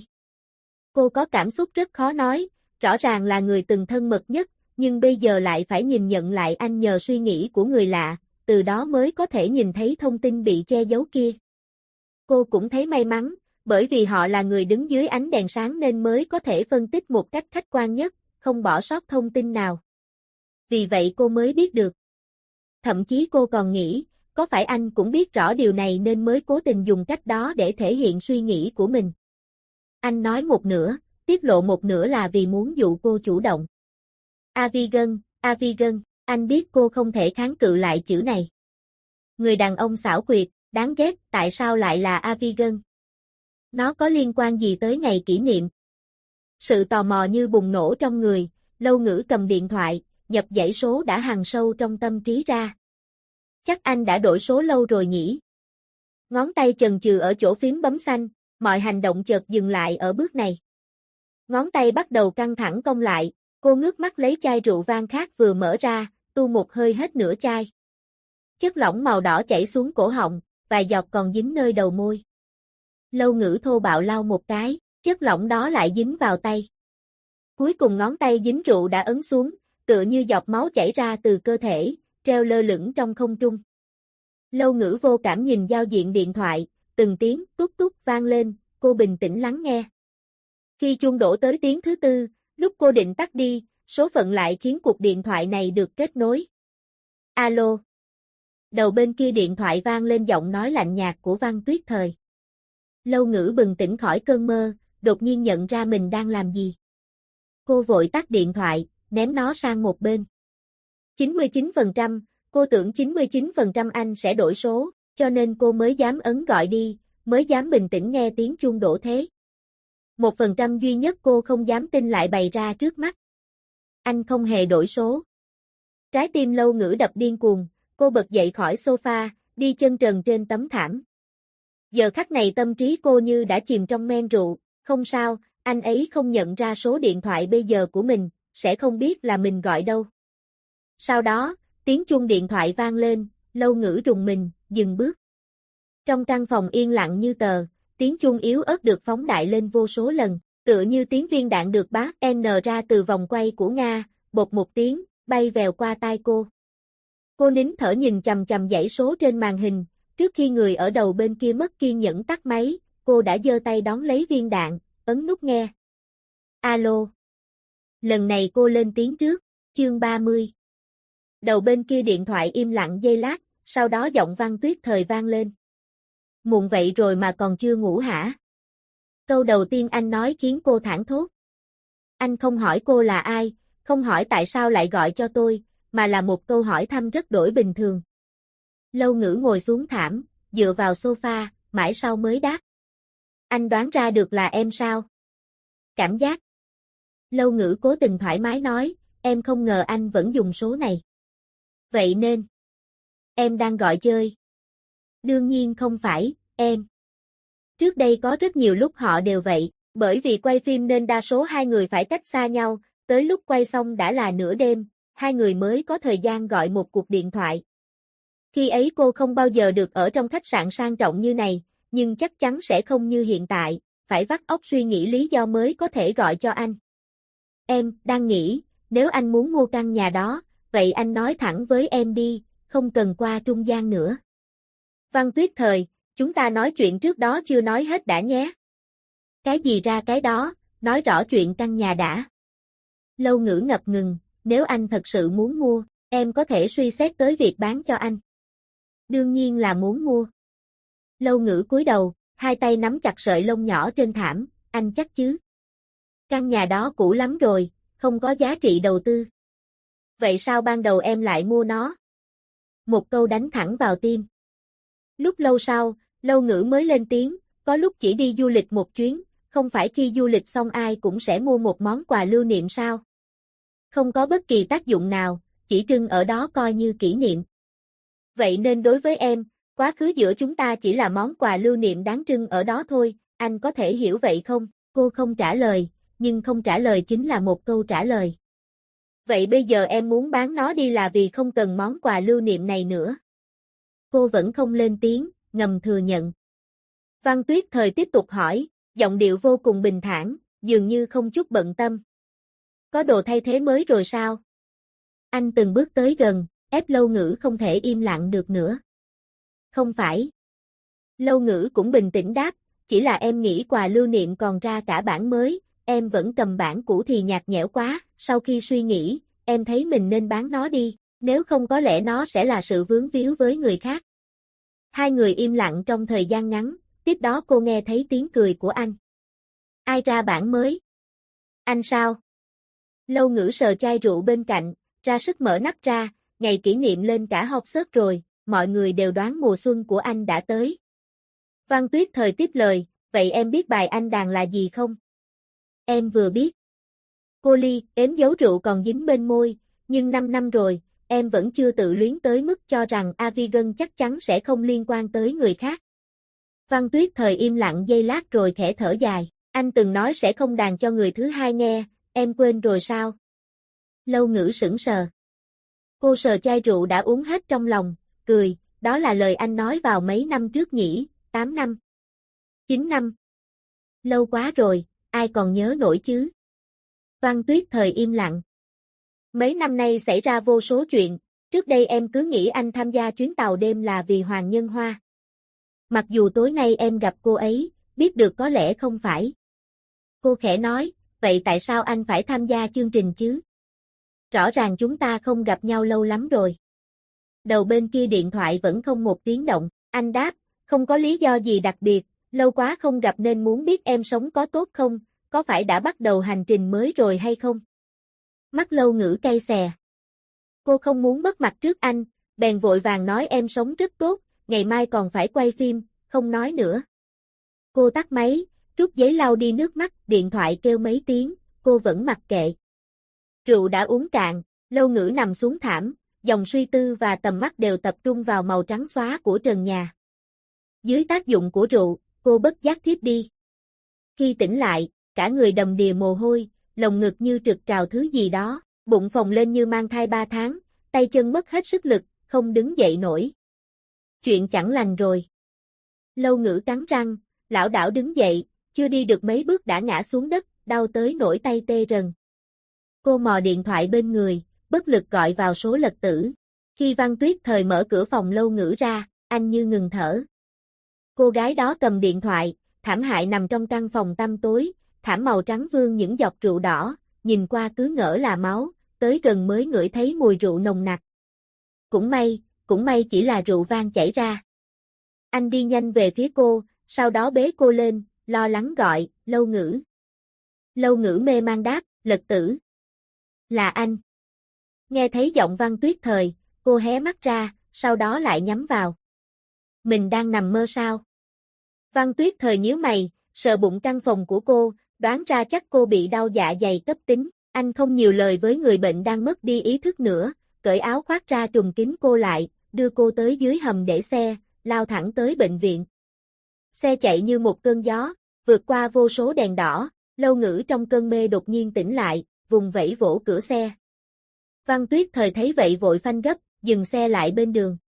Cô có cảm xúc rất khó nói, rõ ràng là người từng thân mật nhất, nhưng bây giờ lại phải nhìn nhận lại anh nhờ suy nghĩ của người lạ, từ đó mới có thể nhìn thấy thông tin bị che giấu kia. Cô cũng thấy may mắn, bởi vì họ là người đứng dưới ánh đèn sáng nên mới có thể phân tích một cách khách quan nhất, không bỏ sót thông tin nào. Vì vậy cô mới biết được. Thậm chí cô còn nghĩ, có phải anh cũng biết rõ điều này nên mới cố tình dùng cách đó để thể hiện suy nghĩ của mình. Anh nói một nửa, tiết lộ một nửa là vì muốn dụ cô chủ động. Avigan, anh biết cô không thể kháng cự lại chữ này. Người đàn ông xảo quyệt, đáng ghét, tại sao lại là Avigan? Nó có liên quan gì tới ngày kỷ niệm? Sự tò mò như bùng nổ trong người, Lâu Ngữ cầm điện thoại, nhập dãy số đã hằn sâu trong tâm trí ra. Chắc anh đã đổi số lâu rồi nhỉ? Ngón tay chần chừ ở chỗ phím bấm xanh, mọi hành động chợt dừng lại ở bước này. Ngón tay bắt đầu căng thẳng cong lại, cô ngước mắt lấy chai rượu vang khác vừa mở ra, tu một hơi hết nửa chai. Chất lỏng màu đỏ chảy xuống cổ họng, vài giọt còn dính nơi đầu môi. Lâu Ngữ thô bạo lau một cái, chất lỏng đó lại dính vào tay. Cuối cùng ngón tay dính rượu đã ấn xuống, tựa như giọt máu chảy ra từ cơ thể, treo lơ lửng trong không trung. Lâu Ngữ vô cảm nhìn giao diện điện thoại, từng tiếng tút tút vang lên, cô bình tĩnh lắng nghe. Khi chuông đổ tới tiếng thứ tư, lúc cô định tắt đi, số phận lại khiến cuộc điện thoại này được kết nối. Alo. Đầu bên kia điện thoại vang lên giọng nói lạnh nhạt của Văn Tuyết Thời. Lâu Ngữ bừng tỉnh khỏi cơn mơ, đột nhiên nhận ra mình đang làm gì. Cô vội tắt điện thoại, ném nó sang một bên. 99%, cô tưởng 99% anh sẽ đổi số, cho nên cô mới dám ấn gọi đi, mới dám bình tĩnh nghe tiếng chuông đổ thế. 1% duy nhất cô không dám tin lại bày ra trước mắt. Anh không hề đổi số. Trái tim Lâu Ngữ đập điên cuồng, cô bật dậy khỏi sofa, đi chân trần trên tấm thảm. Giờ khắc này tâm trí cô như đã chìm trong men rượu, không sao, anh ấy không nhận ra số điện thoại bây giờ của mình, sẽ không biết là mình gọi đâu. Sau đó, tiếng chuông điện thoại vang lên, Lâu Ngữ rùng mình, dừng bước. Trong căn phòng yên lặng như tờ, tiếng chuông yếu ớt được phóng đại lên vô số lần, tựa như tiếng viên đạn được bắn N ra từ vòng quay của Nga, bột một tiếng, bay vèo qua tai cô. Cô nín thở nhìn chằm chằm dãy số trên màn hình, trước khi người ở đầu bên kia mất kiên nhẫn tắt máy, cô đã giơ tay đón lấy viên đạn, ấn nút nghe. Alo. Lần này cô lên tiếng trước, chương 30. Đầu bên kia điện thoại im lặng giây lát, sau đó giọng Văn Tuyết Thời vang lên. Muộn vậy rồi mà còn chưa ngủ hả? Câu đầu tiên anh nói khiến cô thảng thốt. Anh không hỏi cô là ai, không hỏi tại sao lại gọi cho tôi, mà là một câu hỏi thăm rất đổi bình thường. Lâu Ngữ ngồi xuống thảm, dựa vào sofa, mãi sau mới đáp. Anh đoán ra được là em sao? Cảm giác. Lâu Ngữ cố tình thoải mái nói, em không ngờ anh vẫn dùng số này. Vậy nên, em đang gọi chơi. Đương nhiên không phải, em. Trước đây có rất nhiều lúc họ đều vậy, bởi vì quay phim nên đa số hai người phải cách xa nhau, tới lúc quay xong đã là nửa đêm, hai người mới có thời gian gọi một cuộc điện thoại. Khi ấy cô không bao giờ được ở trong khách sạn sang trọng như này, nhưng chắc chắn sẽ không như hiện tại, phải vắt óc suy nghĩ lý do mới có thể gọi cho anh. Em đang nghĩ, nếu anh muốn mua căn nhà đó, vậy anh nói thẳng với em đi, không cần qua trung gian nữa. Văn Tuyết Thời, chúng ta nói chuyện trước đó chưa nói hết đã nhé. Cái gì ra cái đó, nói rõ chuyện căn nhà đã. Lâu Ngữ ngập ngừng, nếu anh thật sự muốn mua, em có thể suy xét tới việc bán cho anh. Đương nhiên là muốn mua. Lâu Ngữ cúi đầu, hai tay nắm chặt sợi lông nhỏ trên thảm, anh chắc chứ? Căn nhà đó cũ lắm rồi, không có giá trị đầu tư. Vậy sao ban đầu em lại mua nó? Một câu đánh thẳng vào tim. Lúc lâu sau, Lâu Ngữ mới lên tiếng, có lúc chỉ đi du lịch một chuyến, không phải khi du lịch xong ai cũng sẽ mua một món quà lưu niệm sao? Không có bất kỳ tác dụng nào, chỉ trưng ở đó coi như kỷ niệm. Vậy nên đối với em, quá khứ giữa chúng ta chỉ là món quà lưu niệm đáng trưng ở đó thôi, anh có thể hiểu vậy không? Cô không trả lời, nhưng không trả lời chính là một câu trả lời. Vậy bây giờ em muốn bán nó đi là vì không cần món quà lưu niệm này nữa. Cô vẫn không lên tiếng, ngầm thừa nhận. Văn Tuyết Thời tiếp tục hỏi, giọng điệu vô cùng bình thản, dường như không chút bận tâm. Có đồ thay thế mới rồi sao? Anh từng bước tới gần, ép Lâu Ngữ không thể im lặng được nữa. Không phải. Lâu Ngữ cũng bình tĩnh đáp, chỉ là em nghĩ quà lưu niệm còn ra cả bản mới, em vẫn cầm bản cũ thì nhạt nhẽo quá, sau khi suy nghĩ, em thấy mình nên bán nó đi, nếu không có lẽ nó sẽ là sự vướng víu với người khác. Hai người im lặng trong thời gian ngắn, tiếp đó cô nghe thấy tiếng cười của anh. Ai ra bản mới? Anh sao? Lâu Ngữ sờ chai rượu bên cạnh, ra sức mở nắp ra, ngày kỷ niệm lên cả hộp xớt rồi, mọi người đều đoán mùa xuân của anh đã tới. Văn Tuyết Thời tiếp lời, vậy em biết bài anh đàn là gì không? Em vừa biết. Cô Ly, ếm dấu rượu còn dính bên môi, nhưng 5 năm rồi, em vẫn chưa tự luyến tới mức cho rằng Avigan chắc chắn sẽ không liên quan tới người khác. Văn Tuyết Thời im lặng giây lát rồi khẽ thở dài, anh từng nói sẽ không đàn cho người thứ hai nghe, em quên rồi sao? Lâu Ngữ sững sờ. Cô sờ chai rượu đã uống hết trong lòng, cười, đó là lời anh nói vào mấy năm trước nhỉ, 8 năm. 9 năm. Lâu quá rồi, ai còn nhớ nổi chứ? Văn Tuyết Thời im lặng. Mấy năm nay xảy ra vô số chuyện, trước đây em cứ nghĩ anh tham gia chuyến tàu đêm là vì Hoàng Nhân Hoa. Mặc dù tối nay em gặp cô ấy, biết được có lẽ không phải. Cô khẽ nói, vậy tại sao anh phải tham gia chương trình chứ? Rõ ràng chúng ta không gặp nhau lâu lắm rồi. Đầu bên kia điện thoại vẫn không một tiếng động, anh đáp, không có lý do gì đặc biệt, lâu quá không gặp nên muốn biết em sống có tốt không, có phải đã bắt đầu hành trình mới rồi hay không? Mắt Lâu Ngữ cay xè. Cô không muốn mất mặt trước anh, bèn vội vàng nói em sống rất tốt, ngày mai còn phải quay phim, không nói nữa. Cô tắt máy, rút giấy lau đi nước mắt, điện thoại kêu mấy tiếng, cô vẫn mặc kệ. Rượu đã uống cạn, Lâu Ngữ nằm xuống thảm, dòng suy tư và tầm mắt đều tập trung vào màu trắng xóa của trần nhà. Dưới tác dụng của rượu, cô bất giác thiếp đi. Khi tỉnh lại, cả người đầm đìa mồ hôi, lồng ngực như trượt trào thứ gì đó, bụng phồng lên như mang thai 3 tháng, tay chân mất hết sức lực, không đứng dậy nổi. Chuyện chẳng lành rồi. Lâu Ngữ cắn răng, lảo đảo đứng dậy, chưa đi được mấy bước đã ngã xuống đất, đau tới nỗi tay tê rần. Cô mò điện thoại bên người, bất lực gọi vào số lật tử. Khi Văn Tuyết Thời mở cửa phòng Lâu Ngữ ra, anh như ngừng thở. Cô gái đó cầm điện thoại, thảm hại nằm trong căn phòng tăm tối, thảm màu trắng vương những giọt rượu đỏ, nhìn qua cứ ngỡ là máu, tới gần mới ngửi thấy mùi rượu nồng nặc. Cũng may chỉ là rượu vang chảy ra. Anh đi nhanh về phía cô, sau đó bế cô lên, lo lắng gọi, Lâu Ngữ. Lâu Ngữ mê man đáp, lật tử. Là anh. Nghe thấy giọng Văn Tuyết Thời, cô hé mắt ra, sau đó lại nhắm vào. Mình đang nằm mơ sao? Văn Tuyết Thời nhíu mày, sờ bụng căn phòng của cô, đoán ra chắc cô bị đau dạ dày cấp tính. Anh không nhiều lời với người bệnh đang mất đi ý thức nữa, cởi áo khoác ra trùm kín cô lại, đưa cô tới dưới hầm để xe, lao thẳng tới bệnh viện. Xe chạy như một cơn gió, vượt qua vô số đèn đỏ, Lâu Ngữ trong cơn mê đột nhiên tỉnh lại, vùng vẫy vỗ cửa xe. Văn Tuyết Thời thấy vậy vội phanh gấp, dừng xe lại bên đường.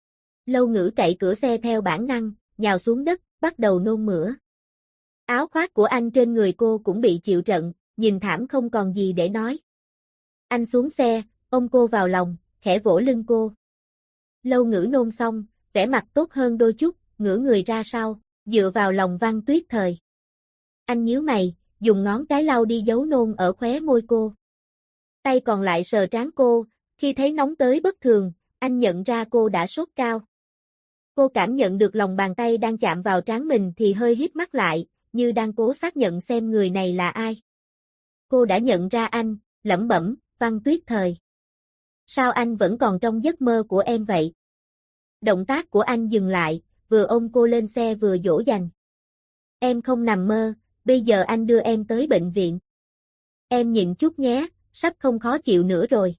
Lâu Ngữ cậy cửa xe theo bản năng, nhào xuống đất, bắt đầu nôn mửa. Áo khoác của anh trên người cô cũng bị chịu trận, nhìn thảm không còn gì để nói. Anh xuống xe, ôm cô vào lòng, khẽ vỗ lưng cô. Lâu Ngữ nôn xong, vẻ mặt tốt hơn đôi chút, ngửa người ra sau, dựa vào lòng Văn Tuyết Thời. Anh nhíu mày, dùng ngón cái lau đi dấu nôn ở khóe môi cô. Tay còn lại sờ trán cô, khi thấy nóng tới bất thường, anh nhận ra cô đã sốt cao. Cô cảm nhận được lòng bàn tay đang chạm vào trán mình thì hơi híp mắt lại, như đang cố xác nhận xem người này là ai. Cô đã nhận ra anh, lẩm bẩm, Văn Tuyết Thời. Sao anh vẫn còn trong giấc mơ của em vậy? Động tác của anh dừng lại, vừa ôm cô lên xe vừa dỗ dành. Em không nằm mơ, bây giờ anh đưa em tới bệnh viện. Em nhịn chút nhé, sắp không khó chịu nữa rồi.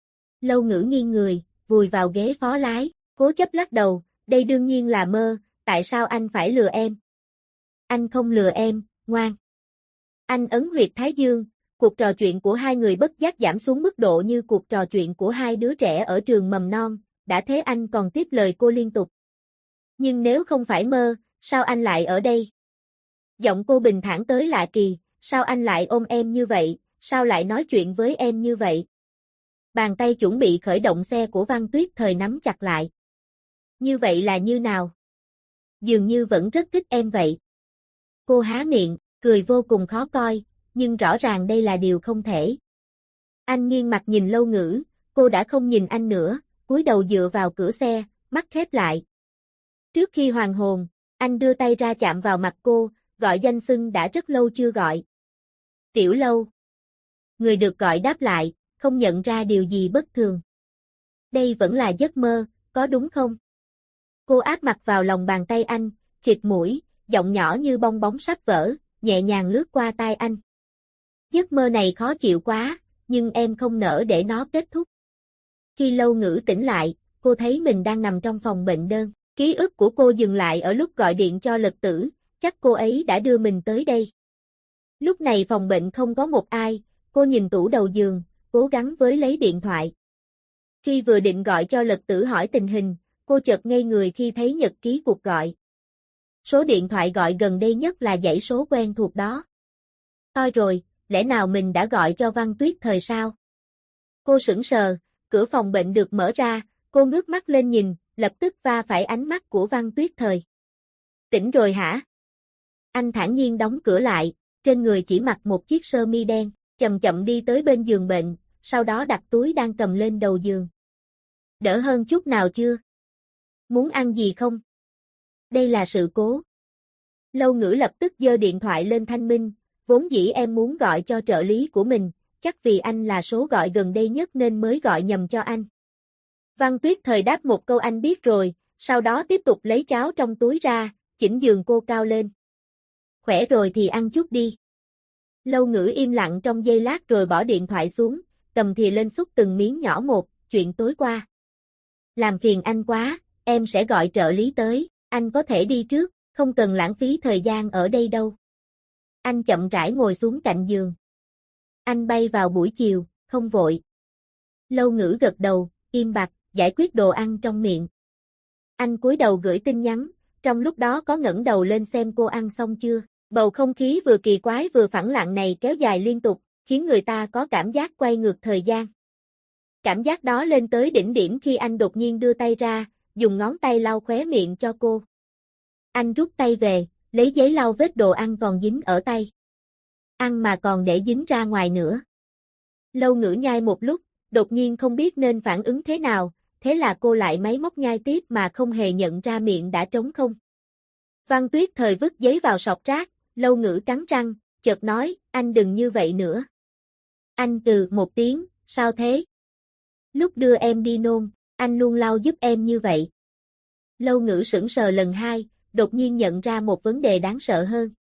Lâu Ngữ nghiêng người, vùi vào ghế phó lái, cố chấp lắc đầu, đây đương nhiên là mơ, tại sao anh phải lừa em? Anh không lừa em, ngoan. Anh ấn huyệt thái dương, cuộc trò chuyện của hai người bất giác giảm xuống mức độ như cuộc trò chuyện của hai đứa trẻ ở trường mầm non, đã thế anh còn tiếp lời cô liên tục. Nhưng nếu không phải mơ, sao anh lại ở đây? Giọng cô bình thản tới lạ kỳ, sao anh lại ôm em như vậy, sao lại nói chuyện với em như vậy? Bàn tay chuẩn bị khởi động xe của Văn Tuyết Thời nắm chặt lại. Như vậy là như nào? Dường như vẫn rất thích em vậy. Cô há miệng, cười vô cùng khó coi, nhưng rõ ràng đây là điều không thể. Anh nghiêng mặt nhìn Lâu Ngữ, cô đã không nhìn anh nữa, cúi đầu dựa vào cửa xe, mắt khép lại. Trước khi hoàn hồn, anh đưa tay ra chạm vào mặt cô, gọi danh xưng đã rất lâu chưa gọi. Tiểu Lâu. Người được gọi đáp lại, không nhận ra điều gì bất thường. Đây vẫn là giấc mơ, có đúng không? Cô áp mặt vào lòng bàn tay anh, khịt mũi, giọng nhỏ như bong bóng sắp vỡ, nhẹ nhàng lướt qua tai anh. Giấc mơ này khó chịu quá, nhưng em không nỡ để nó kết thúc. Khi Lâu Ngữ tỉnh lại, cô thấy mình đang nằm trong phòng bệnh đơn. Ký ức của cô dừng lại ở lúc gọi điện cho Lật Tử, chắc cô ấy đã đưa mình tới đây. Lúc này phòng bệnh không có một ai, cô nhìn tủ đầu giường, cố gắng với lấy điện thoại. Khi vừa định gọi cho Lật Tử hỏi tình hình, cô chợt ngây người khi thấy nhật ký cuộc gọi. Số điện thoại gọi gần đây nhất là dãy số quen thuộc đó. Thôi rồi, lẽ nào mình đã gọi cho Văn Tuyết Thời sao? Cô sững sờ, cửa phòng bệnh được mở ra, cô ngước mắt lên nhìn, lập tức va phải ánh mắt của Văn Tuyết Thời. Tỉnh rồi hả? Anh thản nhiên đóng cửa lại, trên người chỉ mặc một chiếc sơ mi đen, chậm chậm đi tới bên giường bệnh, sau đó đặt túi đang cầm lên đầu giường. Đỡ hơn chút nào chưa? Muốn ăn gì không? Đây là sự cố. Lâu Ngữ lập tức giơ điện thoại lên thanh minh, vốn dĩ em muốn gọi cho trợ lý của mình, chắc vì anh là số gọi gần đây nhất nên mới gọi nhầm cho anh. Văn Tuyết Thời đáp một câu anh biết rồi, sau đó tiếp tục lấy cháo trong túi ra, chỉnh giường cô cao lên. Khỏe rồi thì ăn chút đi. Lâu Ngữ im lặng trong giây lát rồi bỏ điện thoại xuống, cầm thìa lên xúc từng miếng nhỏ một, chuyện tối qua. Làm phiền anh quá, em sẽ gọi trợ lý tới, anh có thể đi trước, không cần lãng phí thời gian ở đây đâu. Anh chậm rãi ngồi xuống cạnh giường. Anh bay vào buổi chiều, không vội. Lâu Ngữ gật đầu, im bặt, giải quyết đồ ăn trong miệng. Anh cúi đầu gửi tin nhắn, trong lúc đó có ngẩng đầu lên xem cô ăn xong chưa. Bầu không khí vừa kỳ quái vừa phẳng lặng này kéo dài liên tục, khiến người ta có cảm giác quay ngược thời gian. Cảm giác đó lên tới đỉnh điểm khi anh đột nhiên đưa tay ra, dùng ngón tay lau khóe miệng cho cô. Anh rút tay về, lấy giấy lau vết đồ ăn còn dính ở tay. Ăn mà còn để dính ra ngoài nữa. Lâu Ngữ nhai một lúc, đột nhiên không biết nên phản ứng thế nào, thế là cô lại máy móc nhai tiếp mà không hề nhận ra miệng đã trống không. Văn Tuyết Thời vứt giấy vào sọt rác, Lâu Ngữ cắn răng, chợt nói, anh đừng như vậy nữa. Anh một tiếng, sao thế? Lúc đưa em đi nôn, anh luôn lau giúp em như vậy. Lâu Ngữ sững sờ lần hai, đột nhiên nhận ra một vấn đề đáng sợ hơn.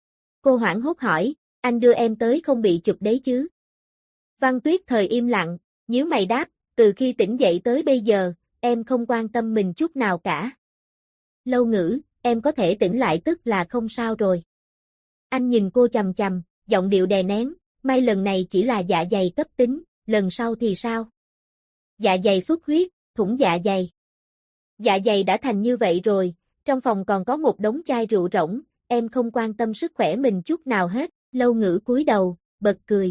Cô hoảng hốt hỏi, anh đưa em tới không bị chụp đấy chứ? Văn Tuyết Thời im lặng, nhíu mày đáp, từ khi tỉnh dậy tới bây giờ, em không quan tâm mình chút nào cả. Lâu Ngữ, em có thể tỉnh lại tức là không sao rồi. Anh nhìn cô chằm chằm, giọng điệu đè nén, may lần này chỉ là dạ dày cấp tính, lần sau thì sao? Dạ dày xuất huyết, thủng dạ dày. Dạ dày đã thành như vậy rồi, trong phòng còn có một đống chai rượu rỗng, em không quan tâm sức khỏe mình chút nào hết. Lâu Ngữ cúi đầu, bật cười.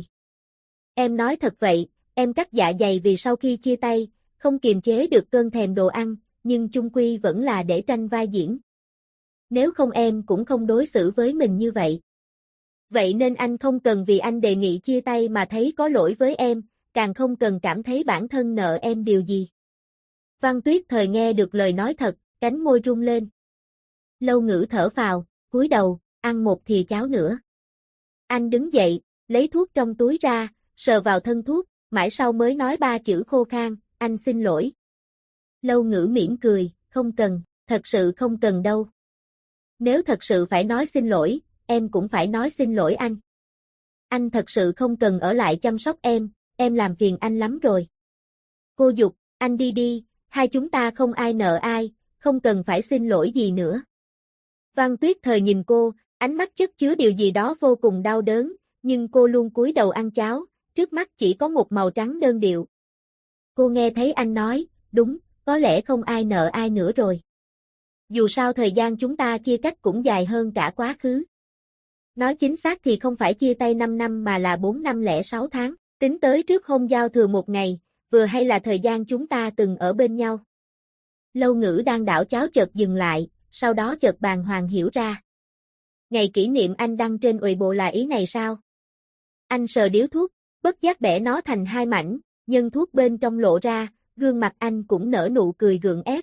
Em nói thật vậy, em cắt dạ dày vì sau khi chia tay, không kiềm chế được cơn thèm đồ ăn, nhưng chung quy vẫn là để tranh vai diễn. Nếu không em cũng không đối xử với mình như vậy. Vậy nên anh không cần vì anh đề nghị chia tay mà thấy có lỗi với em, càng không cần cảm thấy bản thân nợ em điều gì. Văn Tuyết Thời nghe được lời nói thật, cánh môi rung lên. Lâu Ngữ thở phào, cúi đầu, ăn một thìa cháo nữa. Anh đứng dậy, lấy thuốc trong túi ra, sờ vào thân thuốc, mãi sau mới nói ba chữ khô khan, anh xin lỗi. Lâu Ngữ mỉm cười, không cần, thật sự không cần đâu. Nếu thật sự phải nói xin lỗi, em cũng phải nói xin lỗi anh. Anh thật sự không cần ở lại chăm sóc em làm phiền anh lắm rồi. Cô giục, anh đi đi, hai chúng ta không ai nợ ai, không cần phải xin lỗi gì nữa. Văn Tuyết Thời nhìn cô, ánh mắt chất chứa điều gì đó vô cùng đau đớn, nhưng cô luôn cúi đầu ăn cháo, trước mắt chỉ có một màu trắng đơn điệu. Cô nghe thấy anh nói, đúng, có lẽ không ai nợ ai nữa rồi. Dù sao thời gian chúng ta chia cách cũng dài hơn cả quá khứ. Nói chính xác thì không phải chia tay 5 năm mà là 4 năm lẻ 6 tháng, tính tới trước hôn giao thừa một ngày, vừa hay là thời gian chúng ta từng ở bên nhau. Lâu Ngữ đang đảo cháo chợt dừng lại, sau đó chợt bàng hoàng hiểu ra. Ngày kỷ niệm anh đăng trên Weibo là ý này sao? Anh sờ điếu thuốc, bất giác bẻ nó thành hai mảnh, nhân thuốc bên trong lộ ra, gương mặt anh cũng nở nụ cười gượng ép.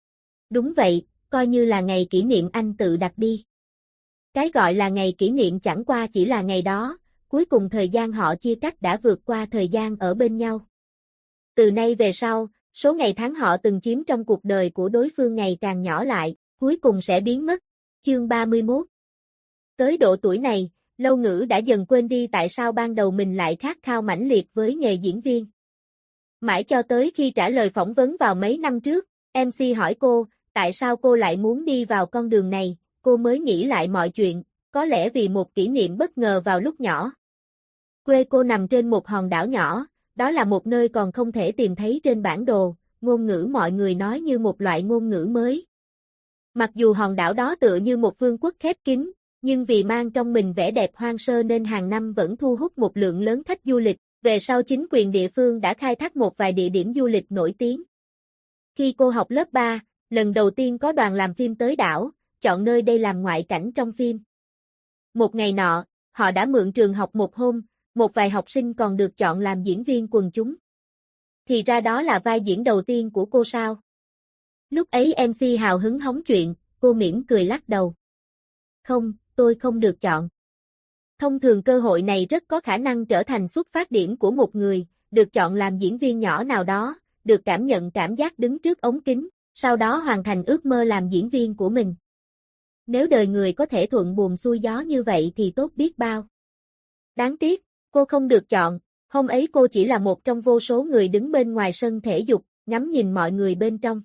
Đúng vậy, coi như là ngày kỷ niệm anh tự đặt đi. Cái gọi là ngày kỷ niệm chẳng qua chỉ là ngày đó, cuối cùng thời gian họ chia cách đã vượt qua thời gian ở bên nhau. Từ nay về sau, số ngày tháng họ từng chiếm trong cuộc đời của đối phương ngày càng nhỏ lại, cuối cùng sẽ biến mất. Chương 31. Tới độ tuổi này, Lâu Ngữ đã dần quên đi tại sao ban đầu mình lại khát khao mãnh liệt với nghề diễn viên. Mãi cho tới khi trả lời phỏng vấn vào mấy năm trước, MC hỏi cô, tại sao cô lại muốn đi vào con đường này, cô mới nghĩ lại mọi chuyện, có lẽ vì một kỷ niệm bất ngờ vào lúc nhỏ. Quê cô nằm trên một hòn đảo nhỏ, đó là một nơi còn không thể tìm thấy trên bản đồ, ngôn ngữ mọi người nói như một loại ngôn ngữ mới. Mặc dù hòn đảo đó tựa như một vương quốc khép kín, nhưng vì mang trong mình vẻ đẹp hoang sơ nên hàng năm vẫn thu hút một lượng lớn khách du lịch, về sau chính quyền địa phương đã khai thác một vài địa điểm du lịch nổi tiếng. Khi cô học lớp 3, lần đầu tiên có đoàn làm phim tới đảo, chọn nơi đây làm ngoại cảnh trong phim. Một ngày nọ, họ đã mượn trường học một hôm, một vài học sinh còn được chọn làm diễn viên quần chúng. Thì ra đó là vai diễn đầu tiên của cô sao? Lúc ấy MC hào hứng hóng chuyện, cô mỉm cười lắc đầu. Không, tôi không được chọn. Thông thường cơ hội này rất có khả năng trở thành xuất phát điểm của một người, được chọn làm diễn viên nhỏ nào đó, được cảm nhận cảm giác đứng trước ống kính, sau đó hoàn thành ước mơ làm diễn viên của mình. Nếu đời người có thể thuận buồm xuôi gió như vậy thì tốt biết bao. Đáng tiếc, cô không được chọn, hôm ấy cô chỉ là một trong vô số người đứng bên ngoài sân thể dục, ngắm nhìn mọi người bên trong.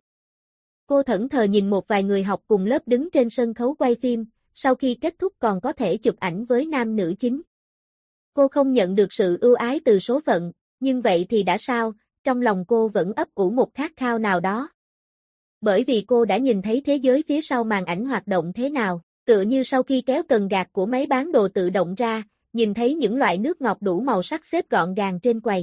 Cô thẫn thờ nhìn một vài người học cùng lớp đứng trên sân khấu quay phim, sau khi kết thúc còn có thể chụp ảnh với nam nữ chính. Cô không nhận được sự ưu ái từ số phận, nhưng vậy thì đã sao, trong lòng cô vẫn ấp ủ một khát khao nào đó. Bởi vì cô đã nhìn thấy thế giới phía sau màn ảnh hoạt động thế nào, tựa như sau khi kéo cần gạt của máy bán đồ tự động ra, nhìn thấy những loại nước ngọt đủ màu sắc xếp gọn gàng trên quầy.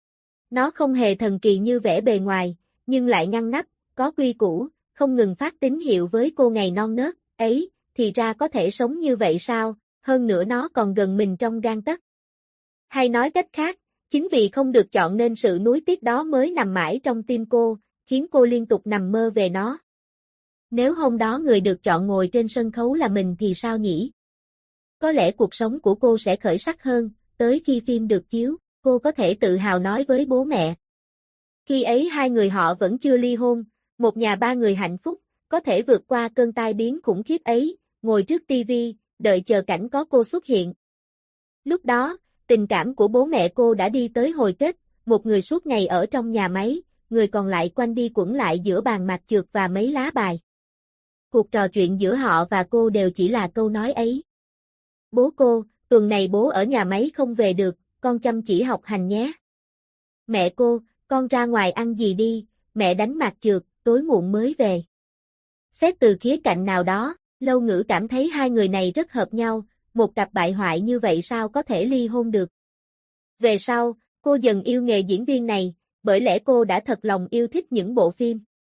Nó không hề thần kỳ như vẻ bề ngoài, nhưng lại ngăn nắp, có quy củ, không ngừng phát tín hiệu với cô ngày non nớt, ấy, thì ra có thể sống như vậy sao, hơn nữa nó còn gần mình trong gang tấc. Hay nói cách khác, chính vì không được chọn nên sự nuối tiếc đó mới nằm mãi trong tim cô, khiến cô liên tục nằm mơ về nó. Nếu hôm đó người được chọn ngồi trên sân khấu là mình thì sao nhỉ? Có lẽ cuộc sống của cô sẽ khởi sắc hơn, tới khi phim được chiếu, cô có thể tự hào nói với bố mẹ. Khi ấy hai người họ vẫn chưa ly hôn, một nhà ba người hạnh phúc, có thể vượt qua cơn tai biến khủng khiếp ấy, ngồi trước tivi, đợi chờ cảnh có cô xuất hiện. Lúc đó, tình cảm của bố mẹ cô đã đi tới hồi kết, một người suốt ngày ở trong nhà máy, người còn lại quanh đi quẩn lại giữa bàn mạc trượt và mấy lá bài. Cuộc trò chuyện giữa họ và cô đều chỉ là câu nói ấy. Bố cô, tuần này bố ở nhà máy không về được, con chăm chỉ học hành nhé. Mẹ cô, con ra ngoài ăn gì đi, mẹ đánh mạc trượt, tối muộn mới về. Xét từ khía cạnh nào đó, Lâu Ngữ cảm thấy hai người này rất hợp nhau, một cặp bại hoại như vậy sao có thể ly hôn được. Về sau, cô dần yêu nghề diễn viên này, bởi lẽ cô đã thật lòng yêu thích những bộ phim.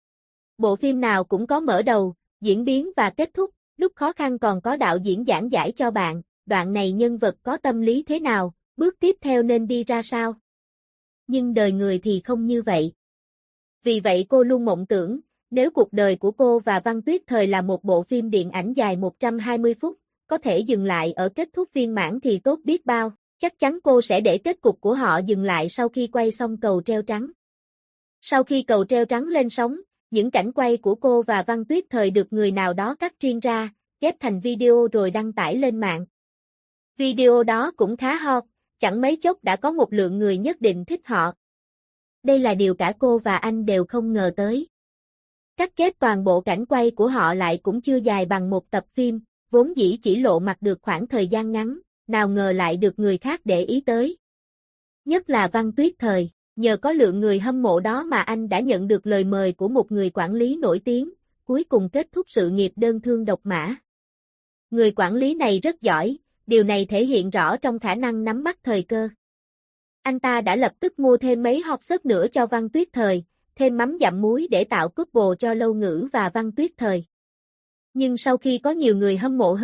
Bộ phim nào cũng có mở đầu, diễn biến và kết thúc, lúc khó khăn còn có đạo diễn giảng giải cho bạn, đoạn này nhân vật có tâm lý thế nào, bước tiếp theo nên đi ra sao. Nhưng đời người thì không như vậy. Vì vậy cô luôn mộng tưởng, nếu cuộc đời của cô và Văn Tuyết Thời là một bộ phim điện ảnh dài 120 phút, có thể dừng lại ở kết thúc viên mãn thì tốt biết bao, chắc chắn cô sẽ để kết cục của họ dừng lại sau khi quay xong Cầu Treo Trắng. Sau khi Cầu Treo Trắng lên sóng, những cảnh quay của cô và Văn Tuyết Thời được người nào đó cắt riêng ra, ghép thành video rồi đăng tải lên mạng. Video đó cũng khá hot, chẳng mấy chốc đã có một lượng người nhất định thích họ. Đây là điều cả cô và anh đều không ngờ tới. Cắt ghép toàn bộ cảnh quay của họ lại cũng chưa dài bằng một tập phim, vốn dĩ chỉ lộ mặt được khoảng thời gian ngắn, nào ngờ lại được người khác để ý tới. Nhất là Văn Tuyết Thời, nhờ có lượng người hâm mộ đó mà anh đã nhận được lời mời của một người quản lý nổi tiếng, cuối cùng kết thúc sự nghiệp đơn thương độc mã. Người quản lý này rất giỏi, điều này thể hiện rõ trong khả năng nắm bắt thời cơ. Anh ta đã lập tức mua thêm mấy hot search nữa cho Văn Tuyết Thời, thêm mắm dặm muối để tạo couple cho Lâu Ngữ và Văn Tuyết Thời. Nhưng sau khi có nhiều người hâm mộ hơn,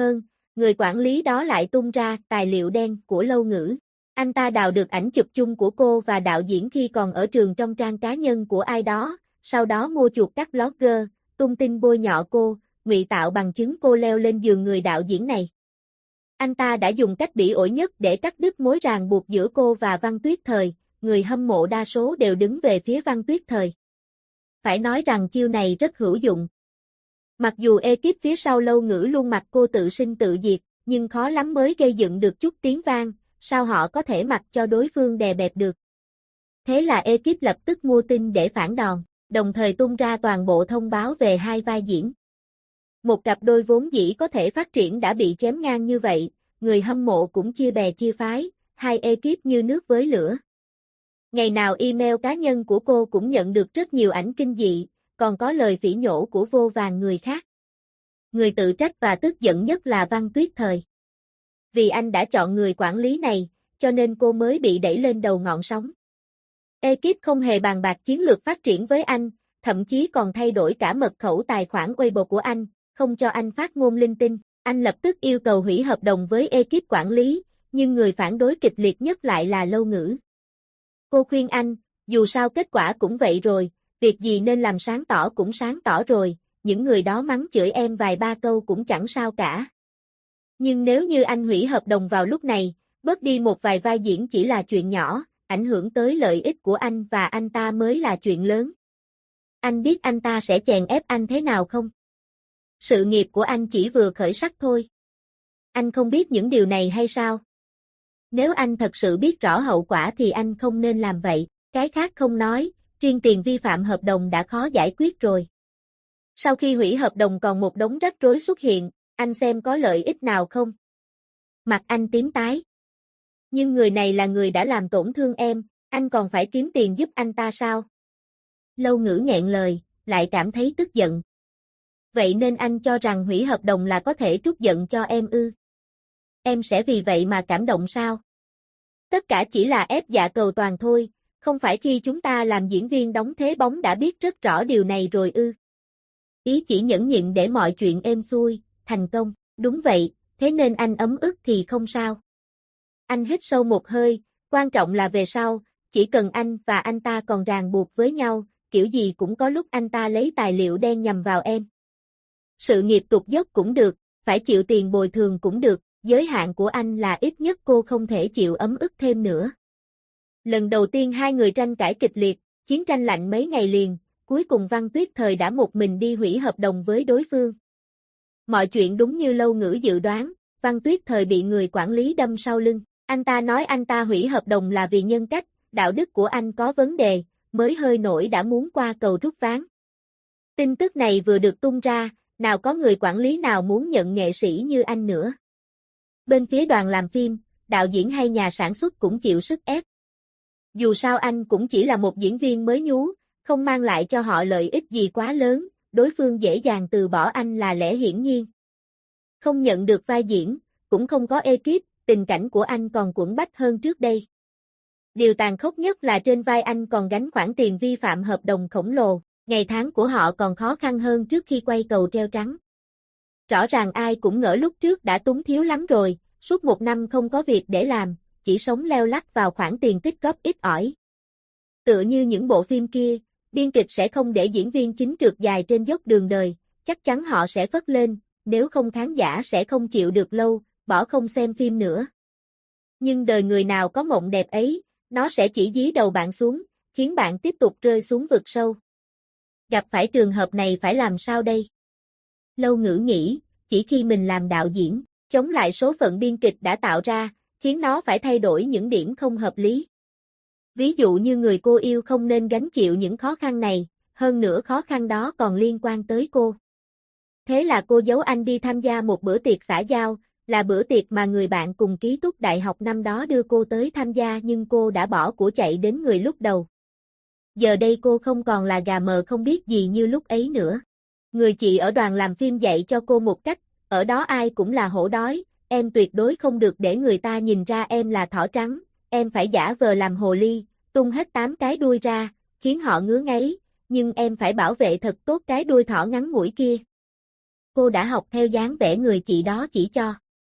người quản lý đó lại tung ra tài liệu đen của Lâu Ngữ. Anh ta đào được ảnh chụp chung của cô và đạo diễn khi còn ở trường trong trang cá nhân của ai đó, sau đó mua chuộc các blogger, tung tin bôi nhọ cô, ngụy tạo bằng chứng cô leo lên giường người đạo diễn này. Anh ta đã dùng cách bỉ ổi nhất để cắt đứt mối ràng buộc giữa cô và Văn Tuyết Thời, người hâm mộ đa số đều đứng về phía Văn Tuyết Thời. Phải nói rằng chiêu này rất hữu dụng. Mặc dù ekip phía sau Lâu Ngữ luôn mặc cô tự sinh tự diệt, nhưng khó lắm mới gây dựng được chút tiếng vang, sao họ có thể mặc cho đối phương đè bẹp được. Thế là ekip lập tức mua tin để phản đòn, đồng thời tung ra toàn bộ thông báo về hai vai diễn. Một cặp đôi vốn dĩ có thể phát triển đã bị chém ngang như vậy, người hâm mộ cũng chia bè chia phái, hai ekip như nước với lửa. Ngày nào email cá nhân của cô cũng nhận được rất nhiều ảnh kinh dị, còn có lời phỉ nhổ của vô vàn người khác. Người tự trách và tức giận nhất là Văn Tuyết Thời. Vì anh đã chọn người quản lý này, cho nên cô mới bị đẩy lên đầu ngọn sóng. Ekip không hề bàn bạc chiến lược phát triển với anh, thậm chí còn thay đổi cả mật khẩu tài khoản Weibo của anh, không cho anh phát ngôn linh tinh. Anh lập tức yêu cầu hủy hợp đồng với ekip quản lý, nhưng người phản đối kịch liệt nhất lại là Lâu Ngữ. Cô khuyên anh, dù sao kết quả cũng vậy rồi, việc gì nên làm sáng tỏ cũng sáng tỏ rồi, những người đó mắng chửi em vài ba câu cũng chẳng sao cả. Nhưng nếu như anh hủy hợp đồng vào lúc này, bớt đi một vài vai diễn chỉ là chuyện nhỏ, ảnh hưởng tới lợi ích của anh và anh ta mới là chuyện lớn. Anh biết anh ta sẽ chèn ép anh thế nào không? Sự nghiệp của anh chỉ vừa khởi sắc thôi. Anh không biết những điều này hay sao? Nếu anh thật sự biết rõ hậu quả thì anh không nên làm vậy, cái khác không nói, riêng tiền vi phạm hợp đồng đã khó giải quyết rồi. Sau khi hủy hợp đồng còn một đống rắc rối xuất hiện, anh xem có lợi ích nào không? Mặt anh tím tái. Nhưng người này là người đã làm tổn thương em, anh còn phải kiếm tiền giúp anh ta sao? Lâu Ngữ nghẹn lời, lại cảm thấy tức giận. Vậy nên anh cho rằng hủy hợp đồng là có thể trút giận cho em ư? Em sẽ vì vậy mà cảm động sao? Tất cả chỉ là ép dạ cầu toàn thôi, không phải khi chúng ta làm diễn viên đóng thế bóng đã biết rất rõ điều này rồi ư? Ý chỉ nhẫn nhịn để mọi chuyện êm xuôi, thành công, đúng vậy, thế nên anh ấm ức thì không sao. Anh hít sâu một hơi, quan trọng là về sau, chỉ cần anh và anh ta còn ràng buộc với nhau, kiểu gì cũng có lúc anh ta lấy tài liệu đen nhằm vào em. Sự nghiệp tụt dốc cũng được, phải chịu tiền bồi thường cũng được, giới hạn của anh là ít nhất cô không thể chịu ấm ức thêm nữa. Lần đầu tiên hai người tranh cãi kịch liệt, chiến tranh lạnh mấy ngày liền, cuối cùng Văn Tuyết Thời đã một mình đi hủy hợp đồng với đối phương. Mọi chuyện đúng như Lâu Ngữ dự đoán, Văn Tuyết Thời bị người quản lý đâm sau lưng. Anh ta nói anh ta hủy hợp đồng là vì nhân cách, đạo đức của anh có vấn đề, mới hơi nổi đã muốn qua cầu rút ván. Tin tức này vừa được tung ra, nào có người quản lý nào muốn nhận nghệ sĩ như anh nữa. Bên phía đoàn làm phim, đạo diễn hay nhà sản xuất cũng chịu sức ép. Dù sao anh cũng chỉ là một diễn viên mới nhú, không mang lại cho họ lợi ích gì quá lớn, đối phương dễ dàng từ bỏ anh là lẽ hiển nhiên. Không nhận được vai diễn, cũng không có ekip, tình cảnh của anh còn quẫn bách hơn trước đây. Điều tàn khốc nhất là trên vai anh còn gánh khoản tiền vi phạm hợp đồng khổng lồ, ngày tháng của họ còn khó khăn hơn trước khi quay Cầu Treo Trắng. Rõ ràng ai cũng ngỡ lúc trước đã túng thiếu lắm rồi, suốt một năm không có việc để làm, chỉ sống leo lắt vào khoản tiền tích góp ít ỏi. Tựa như những bộ phim kia, biên kịch sẽ không để diễn viên chính trượt dài trên dốc đường đời, chắc chắn họ sẽ phất lên, nếu không khán giả sẽ không chịu được lâu, bỏ không xem phim nữa. Nhưng đời người nào có mộng đẹp ấy, nó sẽ chỉ dí đầu bạn xuống, khiến bạn tiếp tục rơi xuống vực sâu. Gặp phải trường hợp này phải làm sao đây? Lâu Ngữ nghĩ, chỉ khi mình làm đạo diễn, chống lại số phận biên kịch đã tạo ra, khiến nó phải thay đổi những điểm không hợp lý. Ví dụ như người cô yêu không nên gánh chịu những khó khăn này, hơn nữa khó khăn đó còn liên quan tới cô. Thế là cô giấu anh đi tham gia một bữa tiệc xã giao, là bữa tiệc mà người bạn cùng ký túc đại học năm đó đưa cô tới tham gia nhưng cô đã bỏ của chạy đến người lúc đầu. Giờ đây cô không còn là gà mờ không biết gì như lúc ấy nữa. Người chị ở đoàn làm phim dạy cho cô một cách, ở đó ai cũng là hổ đói, em tuyệt đối không được để người ta nhìn ra em là thỏ trắng, em phải giả vờ làm hồ ly, tung hết 8 cái đuôi ra, khiến họ ngứa ngáy, nhưng em phải bảo vệ thật tốt cái đuôi thỏ ngắn ngủi kia. Cô đã học theo dáng vẻ người chị đó chỉ cho.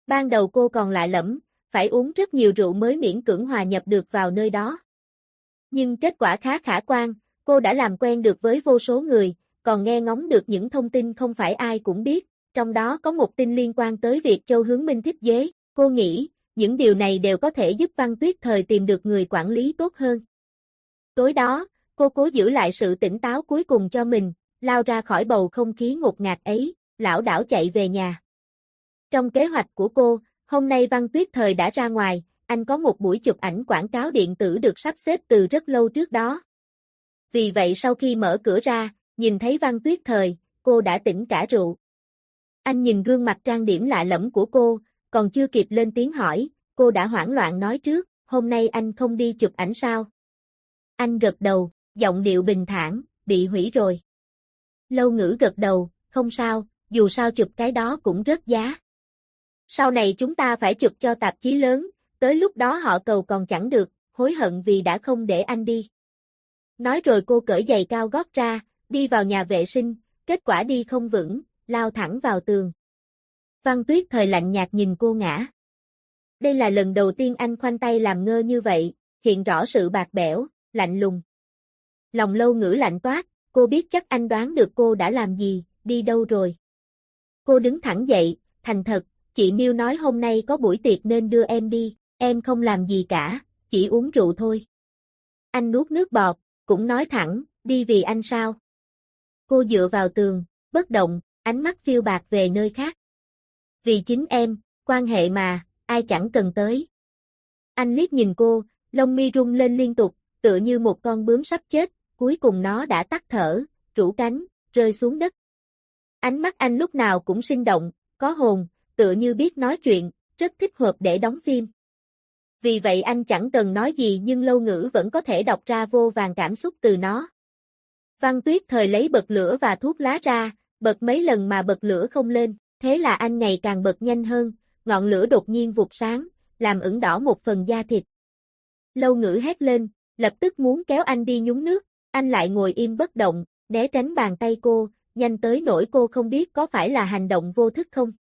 Ban đầu cô còn lạ lẫm, phải uống rất nhiều rượu mới miễn cưỡng hòa nhập được vào nơi đó. Nhưng kết quả khá khả quan, cô đã làm quen được với vô số người, còn nghe ngóng được những thông tin không phải ai cũng biết, trong đó có một tin liên quan tới việc Châu Hướng Minh thích giới. Cô nghĩ, những điều này đều có thể giúp Văn Tuyết Thời tìm được người quản lý tốt hơn. Tối đó, cô cố giữ lại sự tỉnh táo cuối cùng cho mình, lao ra khỏi bầu không khí ngột ngạt ấy, lảo đảo chạy về nhà. Trong kế hoạch của cô, hôm nay Văn Tuyết Thời đã ra ngoài, anh có một buổi chụp ảnh quảng cáo điện tử được sắp xếp từ rất lâu trước đó. Vì vậy sau khi mở cửa ra, nhìn thấy Văn Tuyết Thời, cô đã tỉnh cả rượu. Anh nhìn gương mặt trang điểm lạ lẫm của cô, còn chưa kịp lên tiếng hỏi, cô đã hoảng loạn nói trước, hôm nay anh không đi chụp ảnh sao? Anh gật đầu, giọng điệu bình thản, bị hủy rồi. Lâu Ngữ gật đầu, không sao, dù sao chụp cái đó cũng rớt giá. Sau này chúng ta phải chụp cho tạp chí lớn, tới lúc đó họ cầu còn chẳng được, hối hận vì đã không để anh đi. Nói rồi cô cởi giày cao gót ra, đi vào nhà vệ sinh, kết quả đi không vững, lao thẳng vào tường. Văn Tuyết Thời lạnh nhạt nhìn cô ngã. Đây là lần đầu tiên anh khoanh tay làm ngơ như vậy, hiện rõ sự bạc bẽo, lạnh lùng. Lòng Lâu Ngữ lạnh toát, cô biết chắc anh đoán được cô đã làm gì, đi đâu rồi. Cô đứng thẳng dậy, thành thật, chị Miêu nói hôm nay có buổi tiệc nên đưa em đi, em không làm gì cả, chỉ uống rượu thôi. Anh nuốt nước bọt, cũng nói thẳng, đi vì anh sao? Cô dựa vào tường, bất động, ánh mắt phiêu bạc về nơi khác. Vì chính em, quan hệ mà, ai chẳng cần tới. Anh liếc nhìn cô, lông mi rung lên liên tục, tựa như một con bướm sắp chết, cuối cùng nó đã tắt thở, rũ cánh, rơi xuống đất. Ánh mắt anh lúc nào cũng sinh động, có hồn, tựa như biết nói chuyện, rất thích hợp để đóng phim. Vì vậy anh chẳng cần nói gì nhưng Lâu Ngữ vẫn có thể đọc ra vô vàn cảm xúc từ nó. Văn Tuyết Thời lấy bật lửa và thuốc lá ra, bật mấy lần mà bật lửa không lên, thế là anh ngày càng bật nhanh hơn, ngọn lửa đột nhiên vụt sáng, làm ửng đỏ một phần da thịt. Lâu Ngữ hét lên, lập tức muốn kéo anh đi nhúng nước, anh lại ngồi im bất động, né tránh bàn tay cô, nhanh tới nỗi cô không biết có phải là hành động vô thức không.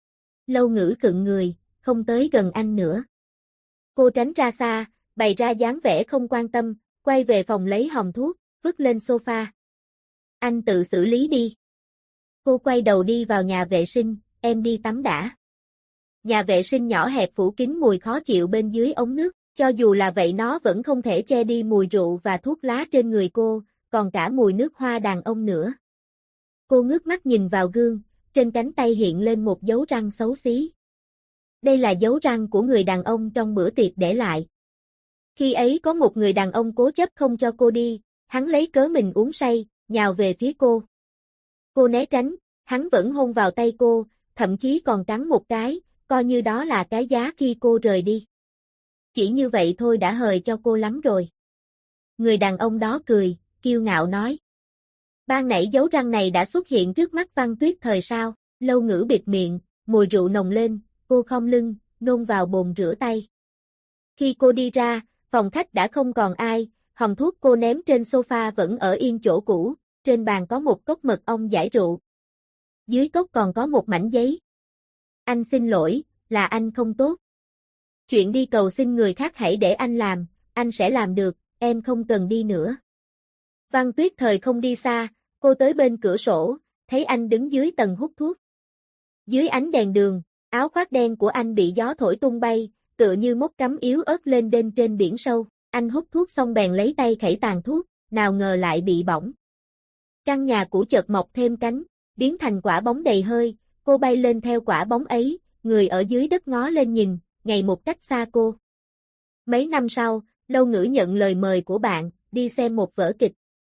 Lâu Ngữ khựng người, không tới gần anh nữa. Cô tránh ra xa, bày ra dáng vẻ không quan tâm, quay về phòng lấy hòm thuốc, vứt lên sofa. Anh tự xử lý đi. Cô quay đầu đi vào nhà vệ sinh, em đi tắm đã. Nhà vệ sinh nhỏ hẹp phủ kín mùi khó chịu bên dưới ống nước, cho dù là vậy nó vẫn không thể che đi mùi rượu và thuốc lá trên người cô, còn cả mùi nước hoa đàn ông nữa. Cô ngước mắt nhìn vào gương, trên cánh tay hiện lên một dấu răng xấu xí. Đây là dấu răng của người đàn ông trong bữa tiệc để lại. Khi ấy có một người đàn ông cố chấp không cho cô đi, hắn lấy cớ mình uống say, nhào về phía cô. Cô né tránh, hắn vẫn hôn vào tay cô, thậm chí còn cắn một cái, coi như đó là cái giá khi cô rời đi. Chỉ như vậy thôi đã hời cho cô lắm rồi. Người đàn ông đó cười, kiêu ngạo nói. Ban nãy dấu răng này đã xuất hiện trước mắt Văn Tuyết Thời sao? Lâu Ngữ bịt miệng, mùi rượu nồng lên, cô khom lưng, nôn vào bồn rửa tay. Khi cô đi ra, phòng khách đã không còn ai, hòm thuốc cô ném trên sofa vẫn ở yên chỗ cũ, trên bàn có một cốc mật ong giải rượu. Dưới cốc còn có một mảnh giấy. Anh xin lỗi, là anh không tốt. Chuyện đi cầu xin người khác hãy để anh sẽ làm được, em không cần đi nữa. Văn Tuyết Thời không đi xa, cô tới bên cửa sổ, thấy anh đứng dưới tầng hút thuốc. Dưới ánh đèn đường, áo khoác đen của anh bị gió thổi tung bay, tựa như mốc cắm yếu ớt lên đên trên biển sâu. Anh hút thuốc xong bèn lấy tay khẩy tàn thuốc, nào ngờ lại bị bỏng. Căn nhà cũ chợt mọc thêm cánh, biến thành quả bóng đầy hơi, cô bay lên theo quả bóng ấy, người ở dưới đất ngó lên nhìn, ngày một cách xa cô. Mấy năm sau, Lâu Ngữ nhận lời mời của bạn, đi xem một vở kịch.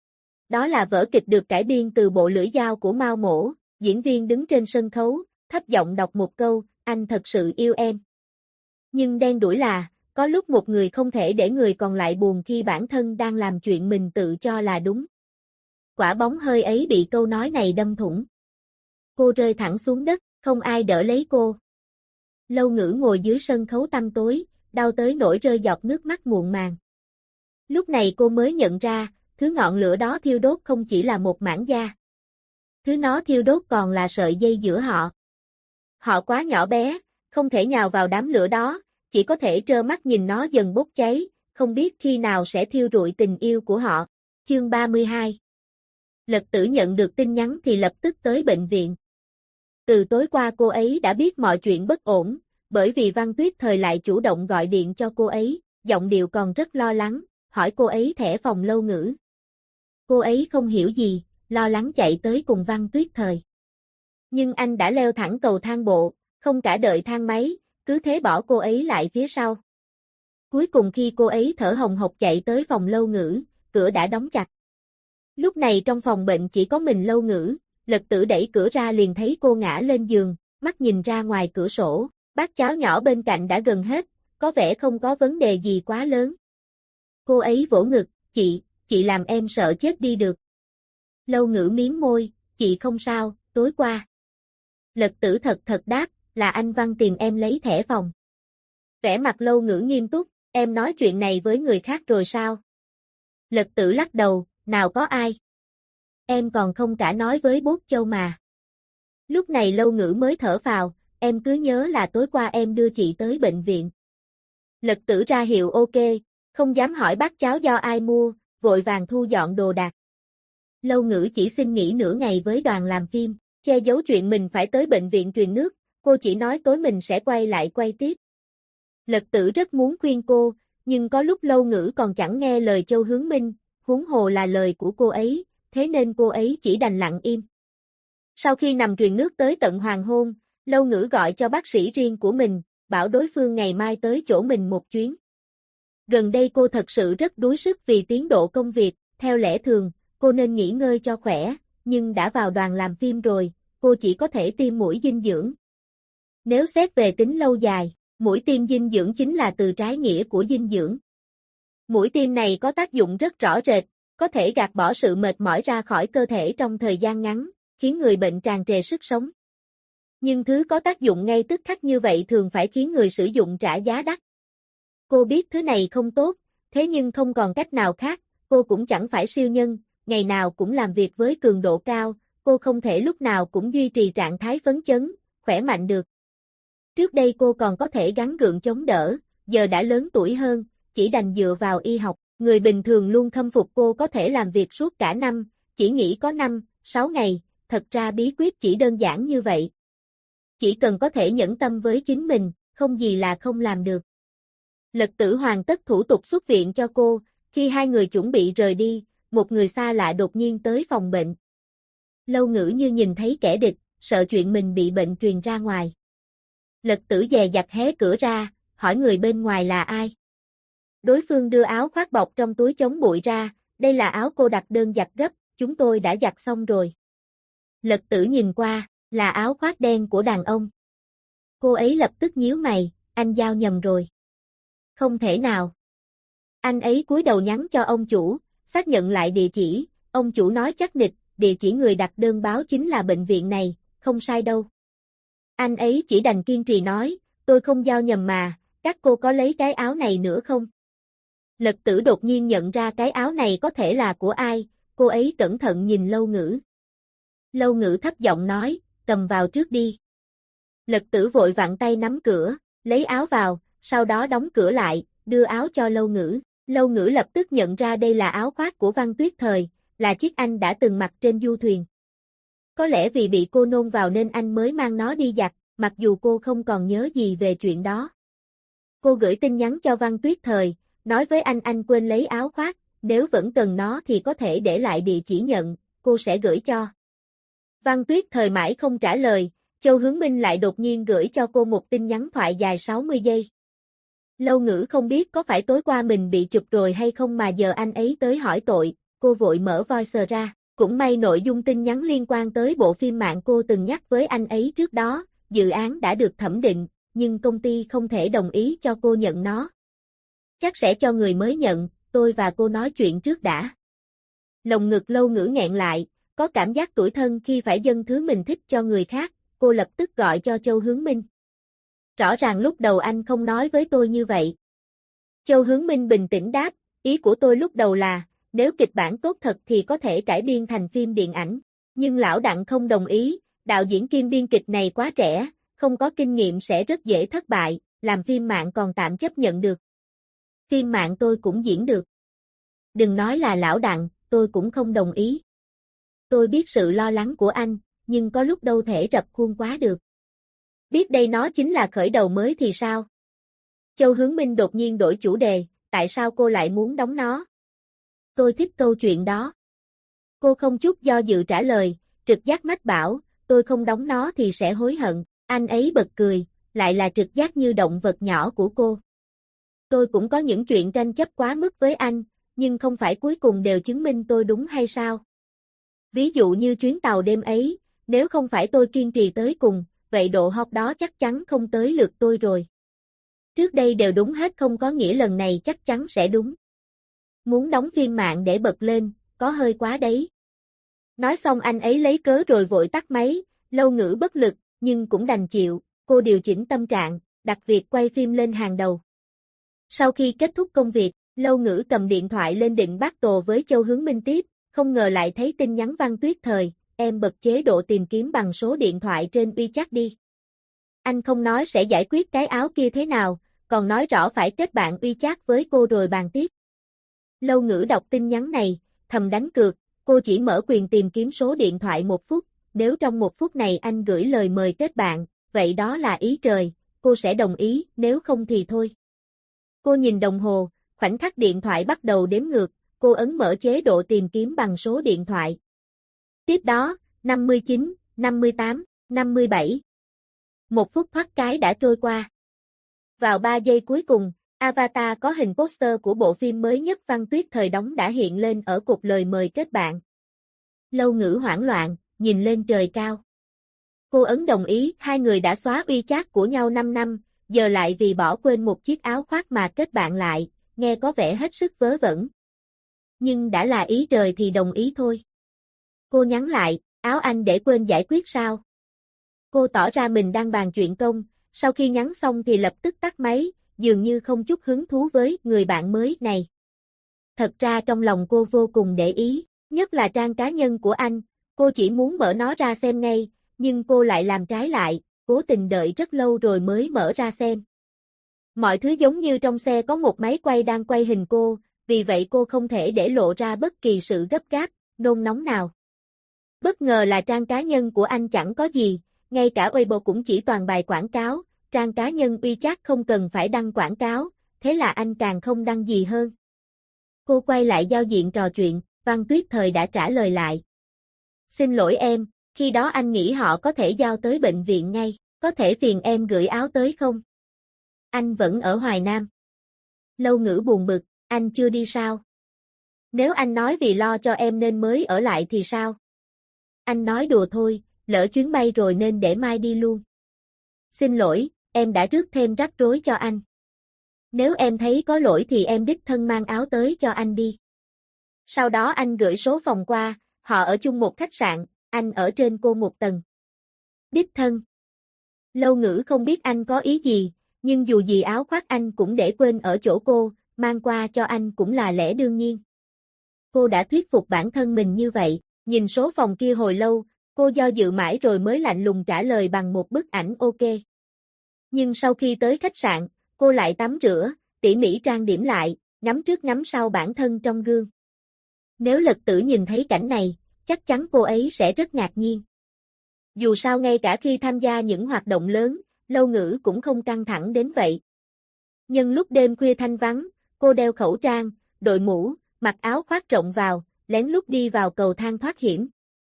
Đó là vở kịch được cải biên từ bộ Lưỡi Dao của Mao Mỗ, diễn viên đứng trên sân khấu, thấp giọng đọc một câu, anh thật sự yêu em. Nhưng đen đủi là, có lúc một người không thể để người còn lại buồn khi bản thân đang làm chuyện mình tự cho là đúng. Quả bóng hơi ấy bị câu nói này đâm thủng. Cô rơi thẳng xuống đất, không ai đỡ lấy cô. Lâu Ngữ ngồi dưới sân khấu tăm tối, đau tới nỗi rơi giọt nước mắt muộn màng. Lúc này cô mới nhận ra, thứ ngọn lửa đó thiêu đốt không chỉ là một mảng da. Thứ nó thiêu đốt còn là sợi dây giữa họ. Họ quá nhỏ bé, không thể nhào vào đám lửa đó, chỉ có thể trơ mắt nhìn nó dần bốc cháy, không biết khi nào sẽ thiêu rụi tình yêu của họ. Chương 32. Lật Tử nhận được tin nhắn thì lập tức tới bệnh viện. Từ tối qua cô ấy đã biết mọi chuyện bất ổn, bởi vì Văn Tuyết Thời lại chủ động gọi điện cho cô ấy, giọng điệu còn rất lo lắng, hỏi cô ấy thẻ phòng Lâu Ngữ. Cô ấy không hiểu gì, lo lắng chạy tới cùng Văn Tuyết Thời. Nhưng anh đã leo thẳng cầu thang bộ, không cả đợi thang máy, cứ thế bỏ cô ấy lại phía sau. Cuối cùng khi cô ấy thở hồng hộc chạy tới phòng Lâu Ngữ, cửa đã đóng chặt. Lúc này trong phòng bệnh chỉ có mình Lâu Ngữ, Lật Tử đẩy cửa ra liền thấy cô ngã lên giường, mắt nhìn ra ngoài cửa sổ, bát cháo nhỏ bên cạnh đã gần hết, có vẻ không có vấn đề gì quá lớn. Cô ấy vỗ ngực, chị làm em sợ chết đi được. Lâu Ngữ miếm môi, chị không sao, tối qua. Lật Tử thật đáp, là anh Văn tìm em lấy thẻ phòng. Vẻ mặt Lâu Ngữ nghiêm túc, em nói chuyện này với người khác rồi sao? Lật Tử lắc đầu, nào có ai. Em còn không cả nói với Bốt Châu mà. Lúc này Lâu Ngữ mới thở phào, em cứ nhớ là tối qua em đưa chị tới bệnh viện. Lật Tử ra hiệu ok, không dám hỏi bát cháo do ai mua, vội vàng thu dọn đồ đạc. Lâu Ngữ chỉ xin nghỉ nửa ngày với đoàn làm phim, che giấu chuyện mình phải tới bệnh viện truyền nước, cô chỉ nói tối mình sẽ quay lại quay tiếp. Lật Tử rất muốn khuyên cô, nhưng có lúc Lâu Ngữ còn chẳng nghe lời Châu Hướng Minh, huống hồ là lời của cô ấy, thế nên cô ấy chỉ đành lặng im. Sau khi nằm truyền nước tới tận hoàng hôn, Lâu Ngữ gọi cho bác sĩ riêng của mình, bảo đối phương ngày mai tới chỗ mình một chuyến. Gần đây cô thật sự rất đuối sức vì tiến độ công việc, theo lẽ thường, cô nên nghỉ ngơi cho khỏe, nhưng đã vào đoàn làm phim rồi, cô chỉ có thể tiêm mũi dinh dưỡng. Nếu xét về tính lâu dài, mũi tiêm dinh dưỡng chính là từ trái nghĩa của dinh dưỡng. Mũi tiêm này có tác dụng rất rõ rệt, có thể gạt bỏ sự mệt mỏi ra khỏi cơ thể trong thời gian ngắn, khiến người bệnh tràn trề sức sống. Nhưng thứ có tác dụng ngay tức khắc như vậy thường phải khiến người sử dụng trả giá đắt. Cô biết thứ này không tốt, thế nhưng không còn cách nào khác, cô cũng chẳng phải siêu nhân, ngày nào cũng làm việc với cường độ cao, cô không thể lúc nào cũng duy trì trạng thái phấn chấn, khỏe mạnh được. Trước đây cô còn có thể gắng gượng chống đỡ, giờ đã lớn tuổi hơn, chỉ đành dựa vào y học, người bình thường luôn khâm phục cô có thể làm việc suốt cả năm, chỉ nghỉ có 5-6 ngày, thật ra bí quyết chỉ đơn giản như vậy. Chỉ cần có thể nhẫn tâm với chính mình, không gì là không làm được. Lật Tử hoàn tất thủ tục xuất viện cho cô, khi hai người chuẩn bị rời đi, một người xa lạ đột nhiên tới phòng bệnh. Lâu Ngữ như nhìn thấy kẻ địch, sợ chuyện mình bị bệnh truyền ra ngoài. Lật Tử dè dặt hé cửa ra, hỏi người bên ngoài là ai. Đối phương đưa áo khoác bọc trong túi chống bụi ra, đây là áo cô đặt đơn giặt gấp, chúng tôi đã giặt xong rồi. Lật Tử nhìn qua, là áo khoác đen của đàn ông. Cô ấy lập tức nhíu mày, anh giao nhầm rồi. Không thể nào. Anh ấy cúi đầu nhắn cho ông chủ, xác nhận lại địa chỉ, ông chủ nói chắc nịch, địa chỉ người đặt đơn báo chính là bệnh viện này, không sai đâu. Anh ấy chỉ đành kiên trì nói, tôi không giao nhầm mà, các cô có lấy cái áo này nữa không? Lật Tử đột nhiên nhận ra cái áo này có thể là của ai, cô ấy cẩn thận nhìn Lâu Ngữ. Lâu Ngữ thấp giọng nói, cầm vào trước đi. Lật Tử vội vặn tay nắm cửa, lấy áo vào, sau đó đóng cửa lại, đưa áo cho Lâu Ngữ. Lâu Ngữ lập tức nhận ra đây là áo khoác của Văn Tuyết Thời, là chiếc anh đã từng mặc trên du thuyền. Có lẽ vì bị cô nôn vào nên anh mới mang nó đi giặt, mặc dù cô không còn nhớ gì về chuyện đó. Cô gửi tin nhắn cho Văn Tuyết Thời, nói với anh quên lấy áo khoác, nếu vẫn cần nó thì có thể để lại địa chỉ nhận, cô sẽ gửi cho. Văn Tuyết Thời mãi không trả lời, Châu Hướng Minh lại đột nhiên gửi cho cô một tin nhắn thoại dài 60 giây. Lâu Ngữ không biết có phải tối qua mình bị chụp rồi hay không mà giờ anh ấy tới hỏi tội, cô vội mở voice ra, cũng may nội dung tin nhắn liên quan tới bộ phim mạng cô từng nhắc với anh ấy trước đó, dự án đã được thẩm định, nhưng công ty không thể đồng ý cho cô nhận nó. Chắc sẽ cho người mới nhận, tôi và cô nói chuyện trước đã. Lồng ngực Lâu Ngữ nghẹn lại, có cảm giác tủi thân khi phải dâng thứ mình thích cho người khác, cô lập tức gọi cho Châu Hướng Minh. Rõ ràng lúc đầu anh không nói với tôi như vậy. Châu Hướng Minh bình tĩnh đáp, ý của tôi lúc đầu là, nếu kịch bản tốt thật thì có thể cải biên thành phim điện ảnh. Nhưng lão Đặng không đồng ý, đạo diễn kiêm biên kịch này quá trẻ, không có kinh nghiệm sẽ rất dễ thất bại, làm phim mạng còn tạm chấp nhận được. Phim mạng tôi cũng diễn được. Đừng nói là lão Đặng, tôi cũng không đồng ý. Tôi biết sự lo lắng của anh, nhưng có lúc đâu thể rập khuôn quá được. Biết đây nó chính là khởi đầu mới thì sao? Châu Hướng Minh đột nhiên đổi chủ đề, tại sao cô lại muốn đóng nó? Tôi thích câu chuyện đó. Cô không chút do dự trả lời, trực giác mách bảo, tôi không đóng nó thì sẽ hối hận. Anh ấy bật cười, lại là trực giác như động vật nhỏ của cô. Tôi cũng có những chuyện tranh chấp quá mức với anh, nhưng không phải cuối cùng đều chứng minh tôi đúng hay sao? Ví dụ như chuyến tàu đêm ấy, nếu không phải tôi kiên trì tới cùng, vậy độ hot đó chắc chắn không tới lượt tôi rồi. Trước đây đều đúng hết không có nghĩa lần này chắc chắn sẽ đúng. Muốn đóng phim mạng để bật lên, có hơi quá đấy. Nói xong anh ấy lấy cớ rồi vội tắt máy, Lâu Ngữ bất lực, nhưng cũng đành chịu, cô điều chỉnh tâm trạng, đặt việc quay phim lên hàng đầu. Sau khi kết thúc công việc, Lâu Ngữ cầm điện thoại lên định battle với Châu Hướng Minh tiếp, không ngờ lại thấy tin nhắn Văn Tuyết Thời, em bật chế độ tìm kiếm bằng số điện thoại trên WeChat đi. Anh không nói sẽ giải quyết cái áo kia thế nào, còn nói rõ phải kết bạn WeChat với cô rồi bàn tiếp. Lâu Ngữ đọc tin nhắn này, thầm đánh cược, cô chỉ mở quyền tìm kiếm số điện thoại 1 phút, nếu trong 1 phút này anh gửi lời mời kết bạn, vậy đó là ý trời, cô sẽ đồng ý, nếu không thì thôi. Cô nhìn đồng hồ, khoảnh khắc điện thoại bắt đầu đếm ngược, cô ấn mở chế độ tìm kiếm bằng số điện thoại. Tiếp đó, 59, 58, 57. 1 phút thoát cái đã trôi qua. Vào 3 giây cuối cùng, avatar có hình poster của bộ phim mới nhất Văn Tuyết Thời đóng đã hiện lên ở cột lời mời kết bạn. Lâu Ngữ hoảng loạn, nhìn lên trời cao. Cô ấn đồng ý, hai người đã xóa WeChat của nhau 5 năm, giờ lại vì bỏ quên một chiếc áo khoác mà kết bạn lại, nghe có vẻ hết sức vớ vẩn. Nhưng đã là ý trời thì đồng ý thôi. Cô nhắn lại, áo anh để quên giải quyết sao? Cô tỏ ra mình đang bàn chuyện công, sau khi nhắn xong thì lập tức tắt máy, dường như không chút hứng thú với người bạn mới này. Thật ra trong lòng cô vô cùng để ý, nhất là trang cá nhân của anh, cô chỉ muốn mở nó ra xem ngay, nhưng cô lại làm trái lại, cố tình đợi rất lâu rồi mới mở ra xem. Mọi thứ giống như trong xe có một máy quay đang quay hình cô, vì vậy cô không thể để lộ ra bất kỳ sự gấp gáp, nôn nóng nào. Bất ngờ là trang cá nhân của anh chẳng có gì, ngay cả Weibo cũng chỉ toàn bài quảng cáo, trang cá nhân WeChat không cần phải đăng quảng cáo, thế là anh càng không đăng gì hơn. Cô quay lại giao diện trò chuyện, Văn Tuyết Thời đã trả lời lại. Xin lỗi em, khi đó anh nghĩ họ có thể giao tới bệnh viện ngay, có thể phiền em gửi áo tới không? Anh vẫn ở Hoài Nam. Lâu Ngữ buồn bực, anh chưa đi sao? Nếu anh nói vì lo cho em nên mới ở lại thì sao? Anh nói đùa thôi, lỡ chuyến bay rồi nên để mai đi luôn. Xin lỗi, em đã rước thêm rắc rối cho anh. Nếu em thấy có lỗi thì em đích thân mang áo tới cho anh đi. Sau đó anh gửi số phòng qua, họ ở chung một khách sạn, anh ở trên cô một tầng. Đích thân. Lâu Ngữ không biết anh có ý gì, nhưng dù gì áo khoác anh cũng để quên ở chỗ cô, mang qua cho anh cũng là lẽ đương nhiên. Cô đã thuyết phục bản thân mình như vậy, nhìn số phòng kia hồi lâu, cô do dự mãi rồi mới lạnh lùng trả lời bằng một bức ảnh ok. Nhưng sau khi tới khách sạn, cô lại tắm rửa, tỉ mỉ trang điểm lại, ngắm trước ngắm sau bản thân trong gương. Nếu Lật Tử nhìn thấy cảnh này, chắc chắn cô ấy sẽ rất ngạc nhiên. Dù sao ngay cả khi tham gia những hoạt động lớn, Lâu Ngữ cũng không căng thẳng đến vậy. Nhưng lúc đêm khuya thanh vắng, cô đeo khẩu trang, đội mũ, mặc áo khoác rộng vào, lén lút đi vào cầu thang thoát hiểm.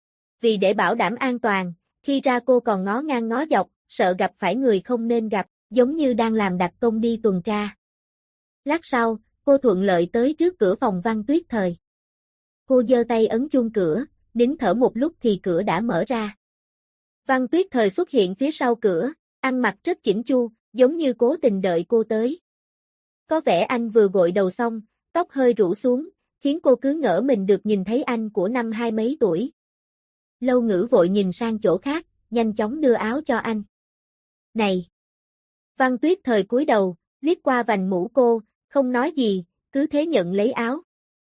Vì để bảo đảm an toàn, khi ra cô còn ngó ngang ngó dọc, sợ gặp phải người không nên gặp, giống như đang làm đặc công đi tuần tra. Lát sau, cô thuận lợi tới trước cửa phòng Văn Tuyết Thời. Cô giơ tay ấn chuông cửa, nín thở một lúc thì cửa đã mở ra. Văn Tuyết Thời xuất hiện phía sau cửa, ăn mặc rất chỉnh chu, giống như cố tình đợi cô tới. Có vẻ anh vừa gội đầu xong, tóc hơi rủ xuống, khiến cô cứ ngỡ mình được nhìn thấy anh của năm 20 mấy tuổi. Lâu Ngữ vội nhìn sang chỗ khác, nhanh chóng đưa áo cho anh. Này! Văn Tuyết Thời cúi đầu, liếc qua vành mũ cô, không nói gì, cứ thế nhận lấy áo.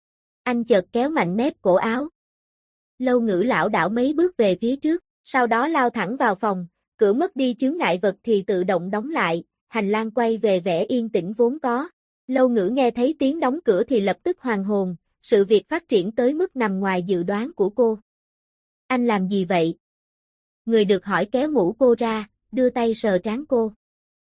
Anh chợt kéo mạnh mép cổ áo. Lâu Ngữ lảo đảo mấy bước về phía trước, sau đó lao thẳng vào phòng, cửa mất đi chướng ngại vật thì tự động đóng lại, hành lang quay về vẻ yên tĩnh vốn có. Lâu Ngữ nghe thấy tiếng đóng cửa thì lập tức hoàn hồn, sự việc phát triển tới mức nằm ngoài dự đoán của cô. Anh làm gì vậy? Người được hỏi kéo mũ cô ra, đưa tay sờ trán cô.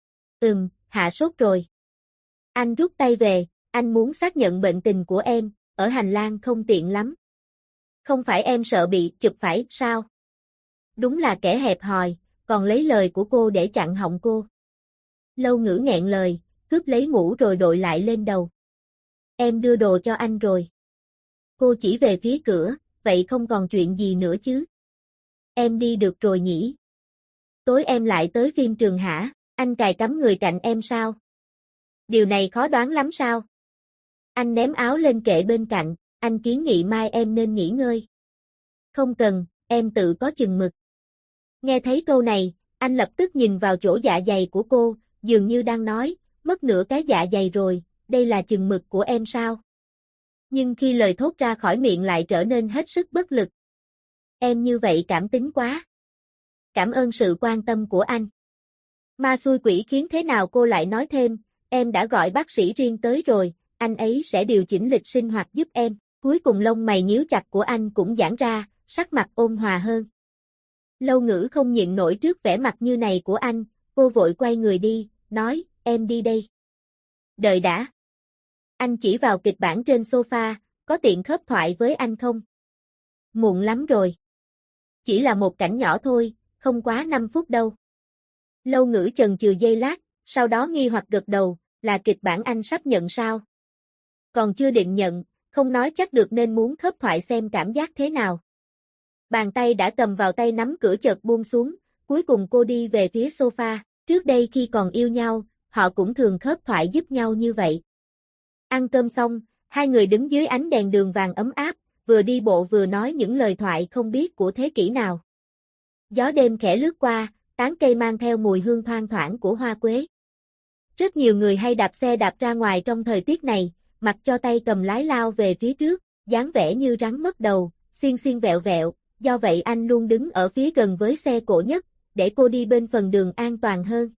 Hạ sốt rồi. Anh rút tay về, anh muốn xác nhận bệnh tình của em, ở hành lang không tiện lắm. Không phải em sợ bị chụp phải sao? Đúng là kẻ hẹp hòi, còn lấy lời của cô để chặn họng cô. Lâu Ngữ nghẹn lời, cướp lấy mũ rồi đội lại lên đầu. Em đưa đồ cho anh rồi. Cô chỉ về phía cửa, vậy không còn chuyện gì nữa chứ? Em đi được rồi nhỉ? Tối em lại tới phim trường hả? Anh cài cắm người cạnh em sao? Điều này khó đoán lắm sao? Anh ném áo lên kệ bên cạnh, anh kiến nghị mai em nên nghỉ ngơi. Không cần, em tự có chừng mực. Nghe thấy câu này, anh lập tức nhìn vào chỗ dạ dày của cô, dường như đang nói, mất nửa cái dạ dày rồi, đây là chừng mực của em sao? Nhưng khi lời thốt ra khỏi miệng lại trở nên hết sức bất lực. Em như vậy cảm tính quá. Cảm ơn sự quan tâm của anh. Ma xui quỷ khiến thế nào cô lại nói thêm, em đã gọi bác sĩ riêng tới rồi, anh ấy sẽ điều chỉnh lịch sinh hoạt giúp em. Cuối cùng lông mày nhíu chặt của anh cũng giãn ra, sắc mặt ôn hòa hơn. Lâu Ngữ không nhịn nổi trước vẻ mặt như này của anh, cô vội quay người đi, nói, em đi đây. Đợi đã. Anh chỉ vào kịch bản trên sofa, có tiện khớp thoại với anh không? Muộn lắm rồi. Chỉ là một cảnh nhỏ thôi, không quá 5 phút đâu. Lâu Ngữ chần chừ giây lát, sau đó nghi hoặc gật đầu, là kịch bản anh sắp nhận sao? Còn chưa định nhận, không nói chắc được nên muốn khớp thoại xem cảm giác thế nào. Bàn tay đã cầm vào tay nắm cửa chợt buông xuống, cuối cùng cô đi về phía sofa, trước đây khi còn yêu nhau, họ cũng thường khớp thoại giúp nhau như vậy. Ăn cơm xong, hai người đứng dưới ánh đèn đường vàng ấm áp, vừa đi bộ vừa nói những lời thoại không biết của thế kỷ nào. Gió đêm khẽ lướt qua, tán cây mang theo mùi hương thoang thoảng của hoa quế. Rất nhiều người hay đạp xe đạp ra ngoài trong thời tiết này, mặc cho tay cầm lái lao về phía trước, dáng vẻ như rắn mất đầu, xiên xiên vẹo vẹo, do vậy anh luôn đứng ở phía gần với xe cộ nhất, để cô đi bên phần đường an toàn hơn.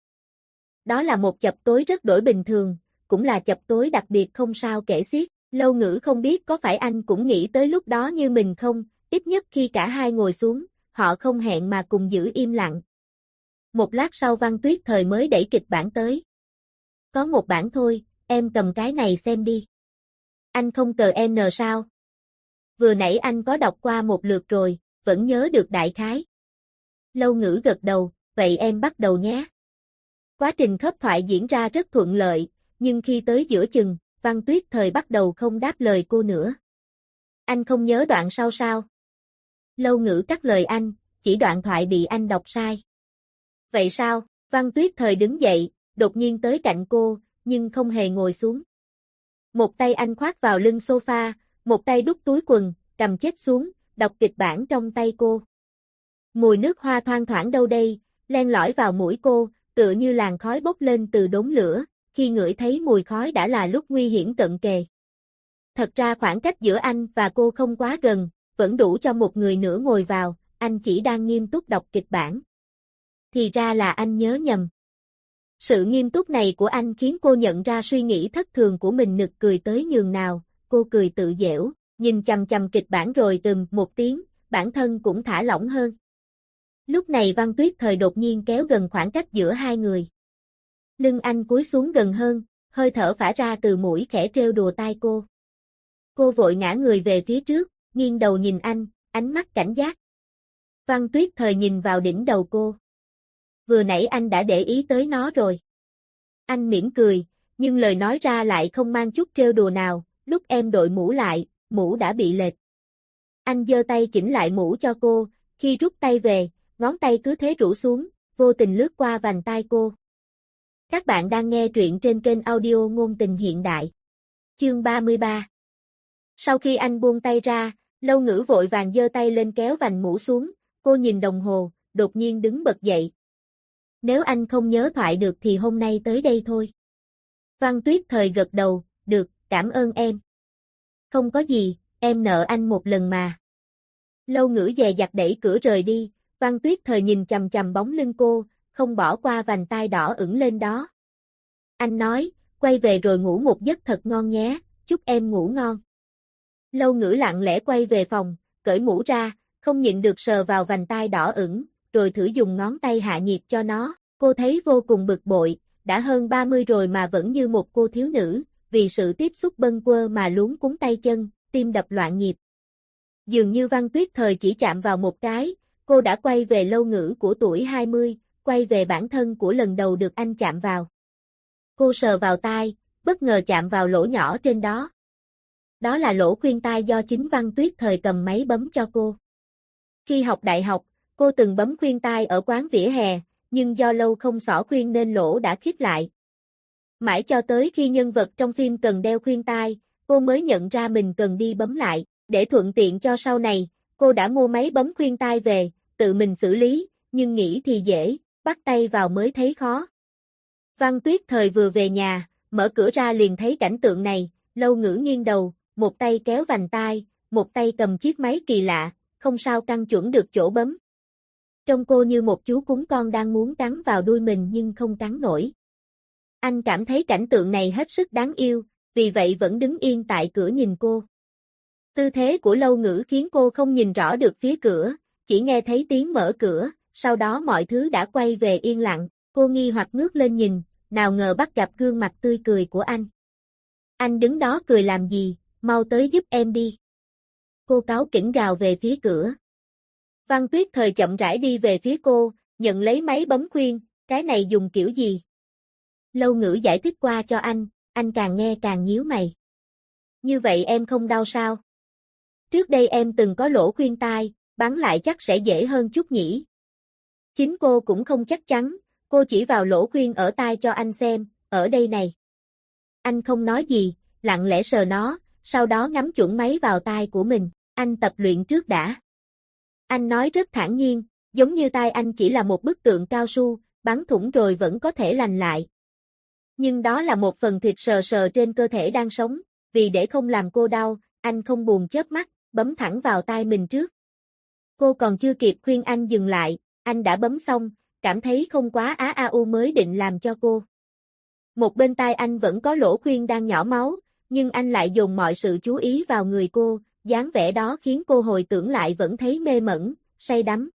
Đó là một chập tối rất đổi bình thường, cũng là chập tối đặc biệt không sao kể xiết. Lâu Ngữ không biết có phải anh cũng nghĩ tới lúc đó như mình không, ít nhất khi cả hai ngồi xuống, họ không hẹn mà cùng giữ im lặng. Một lát sau Văn Tuyết Thời mới đẩy kịch bản tới. Có một bản thôi, em cầm cái này xem đi. Anh không cờ N sao? Vừa nãy anh có đọc qua một lượt rồi, vẫn nhớ được đại khái. Lâu Ngữ gật đầu, vậy em bắt đầu nhé. Quá trình khớp thoại diễn ra rất thuận lợi, nhưng khi tới giữa chừng, Văn Tuyết Thời bắt đầu không đáp lời cô nữa. Anh không nhớ đoạn sau sao? Lâu Ngữ cắt lời anh, chỉ đoạn thoại bị anh đọc sai. Vậy sao? Văn Tuyết Thời đứng dậy, đột nhiên tới cạnh cô, nhưng không hề ngồi xuống. Một tay anh khoác vào lưng sofa, một tay đút túi quần, cầm chết xuống, đọc kịch bản trong tay cô. Mùi nước hoa thoang thoảng đâu đây, len lỏi vào mũi cô, tựa như làn khói bốc lên từ đống lửa, khi ngửi thấy mùi khói đã là lúc nguy hiểm cận kề. Thật ra khoảng cách giữa anh và cô không quá gần, vẫn đủ cho một người nữa ngồi vào, anh chỉ đang nghiêm túc đọc kịch bản. Thì ra là anh nhớ nhầm. Sự nghiêm túc này của anh khiến cô nhận ra suy nghĩ thất thường của mình nực cười tới nhường nào, cô cười tự giễu, nhìn chằm chằm kịch bản rồi một tiếng, bản thân cũng thả lỏng hơn. Lúc này Văn Tuyết Thời đột nhiên kéo gần khoảng cách giữa hai người. Lưng anh cúi xuống gần hơn, hơi thở phả ra từ mũi khẽ trêu đùa tai cô. Cô vội ngã người về phía trước, nghiêng đầu nhìn anh, ánh mắt cảnh giác. Văn Tuyết Thời nhìn vào đỉnh đầu cô. Vừa nãy anh đã để ý tới nó rồi. Anh mỉm cười, nhưng lời nói ra lại không mang chút trêu đùa nào, lúc em đội mũ lại, mũ đã bị lệch. Anh giơ tay chỉnh lại mũ cho cô, khi rút tay về, ngón tay cứ thế rũ xuống, vô tình lướt qua vành tai cô. Các bạn đang nghe truyện trên kênh audio Ngôn Tình Hiện Đại. Chương 33. Sau khi anh buông tay ra, Lâu Ngữ vội vàng giơ tay lên kéo vành mũ xuống, cô nhìn đồng hồ, đột nhiên đứng bật dậy. Nếu anh không nhớ thoại được thì hôm nay tới đây thôi. Văn Tuyết Thời gật đầu, được, cảm ơn em. Không có gì, em nợ anh một lần mà. Lâu Ngữ dè dặt đẩy cửa rời đi, Văn Tuyết Thời nhìn chằm chằm bóng lưng cô, không bỏ qua vành tai đỏ ửng lên đó. Anh nói, quay về rồi ngủ một giấc thật ngon nhé, chúc em ngủ ngon. Lâu Ngữ lặng lẽ quay về phòng, cởi mũ ra, không nhịn được sờ vào vành tai đỏ ửng, rồi thử dùng ngón tay hạ nhiệt cho nó. Cô thấy vô cùng bực bội, đã hơn 30 rồi mà vẫn như một cô thiếu nữ, vì sự tiếp xúc bâng quơ mà luống cuống tay chân, tim đập loạn nhịp. Dường như Văn Tuyết Thời chỉ chạm vào một cái, cô đã quay về Lâu Ngữ của tuổi 20, quay về bản thân của lần đầu được anh chạm vào. Cô sờ vào tai, bất ngờ chạm vào lỗ nhỏ trên đó. Đó là lỗ khuyên tai do chính Văn Tuyết Thời cầm máy bấm cho cô. Khi học đại học, cô từng bấm khuyên tai ở quán vỉa hè, nhưng do lâu không xỏ khuyên nên lỗ đã khít lại. Mãi cho tới khi nhân vật trong phim cần đeo khuyên tai, cô mới nhận ra mình cần đi bấm lại. Để thuận tiện cho sau này, cô đã mua máy bấm khuyên tai về, tự mình xử lý, nhưng nghĩ thì dễ, bắt tay vào mới thấy khó. Văn Tuyết Thời vừa về nhà, mở cửa ra liền thấy cảnh tượng này, Lâu Ngữ nghiêng đầu, một tay kéo vành tai, một tay cầm chiếc máy kỳ lạ, không sao căn chuẩn được chỗ bấm. Trông cô như một chú cún con đang muốn cắn vào đuôi mình nhưng không cắn nổi. Anh cảm thấy cảnh tượng này hết sức đáng yêu, vì vậy vẫn đứng yên tại cửa nhìn cô. Tư thế của Lâu Ngữ khiến cô không nhìn rõ được phía cửa, chỉ nghe thấy tiếng mở cửa, sau đó mọi thứ đã quay về yên lặng, cô nghi hoặc ngước lên nhìn, nào ngờ bắt gặp gương mặt tươi cười của anh. Anh đứng đó cười làm gì, mau tới giúp em đi. Cô cáu kỉnh gào về phía cửa. Văn Tuyết Thời chậm rãi đi về phía cô, nhận lấy máy bấm khuyên, cái này dùng kiểu gì? Lâu Ngữ giải thích qua cho anh càng nghe càng nhíu mày. Như vậy em không đau sao? Trước đây em từng có lỗ khuyên tai, bắn lại chắc sẽ dễ hơn chút nhỉ? Chính cô cũng không chắc chắn, cô chỉ vào lỗ khuyên ở tai cho anh xem, ở đây này. Anh không nói gì, lặng lẽ sờ nó, sau đó ngắm chuẩn máy vào tai của mình, anh tập luyện trước đã. Anh nói rất thản nhiên, giống như tai anh chỉ là một bức tượng cao su, bắn thủng rồi vẫn có thể lành lại. Nhưng đó là một phần thịt sờ sờ trên cơ thể đang sống, vì để không làm cô đau, anh không buồn chớp mắt, bấm thẳng vào tai mình trước. Cô còn chưa kịp khuyên anh dừng lại, anh đã bấm xong, cảm thấy không quá á a u mới định làm cho cô. Một bên tai anh vẫn có lỗ khuyên đang nhỏ máu, nhưng anh lại dồn mọi sự chú ý vào người cô, dáng vẻ đó khiến cô hồi tưởng lại vẫn thấy mê mẩn, say đắm.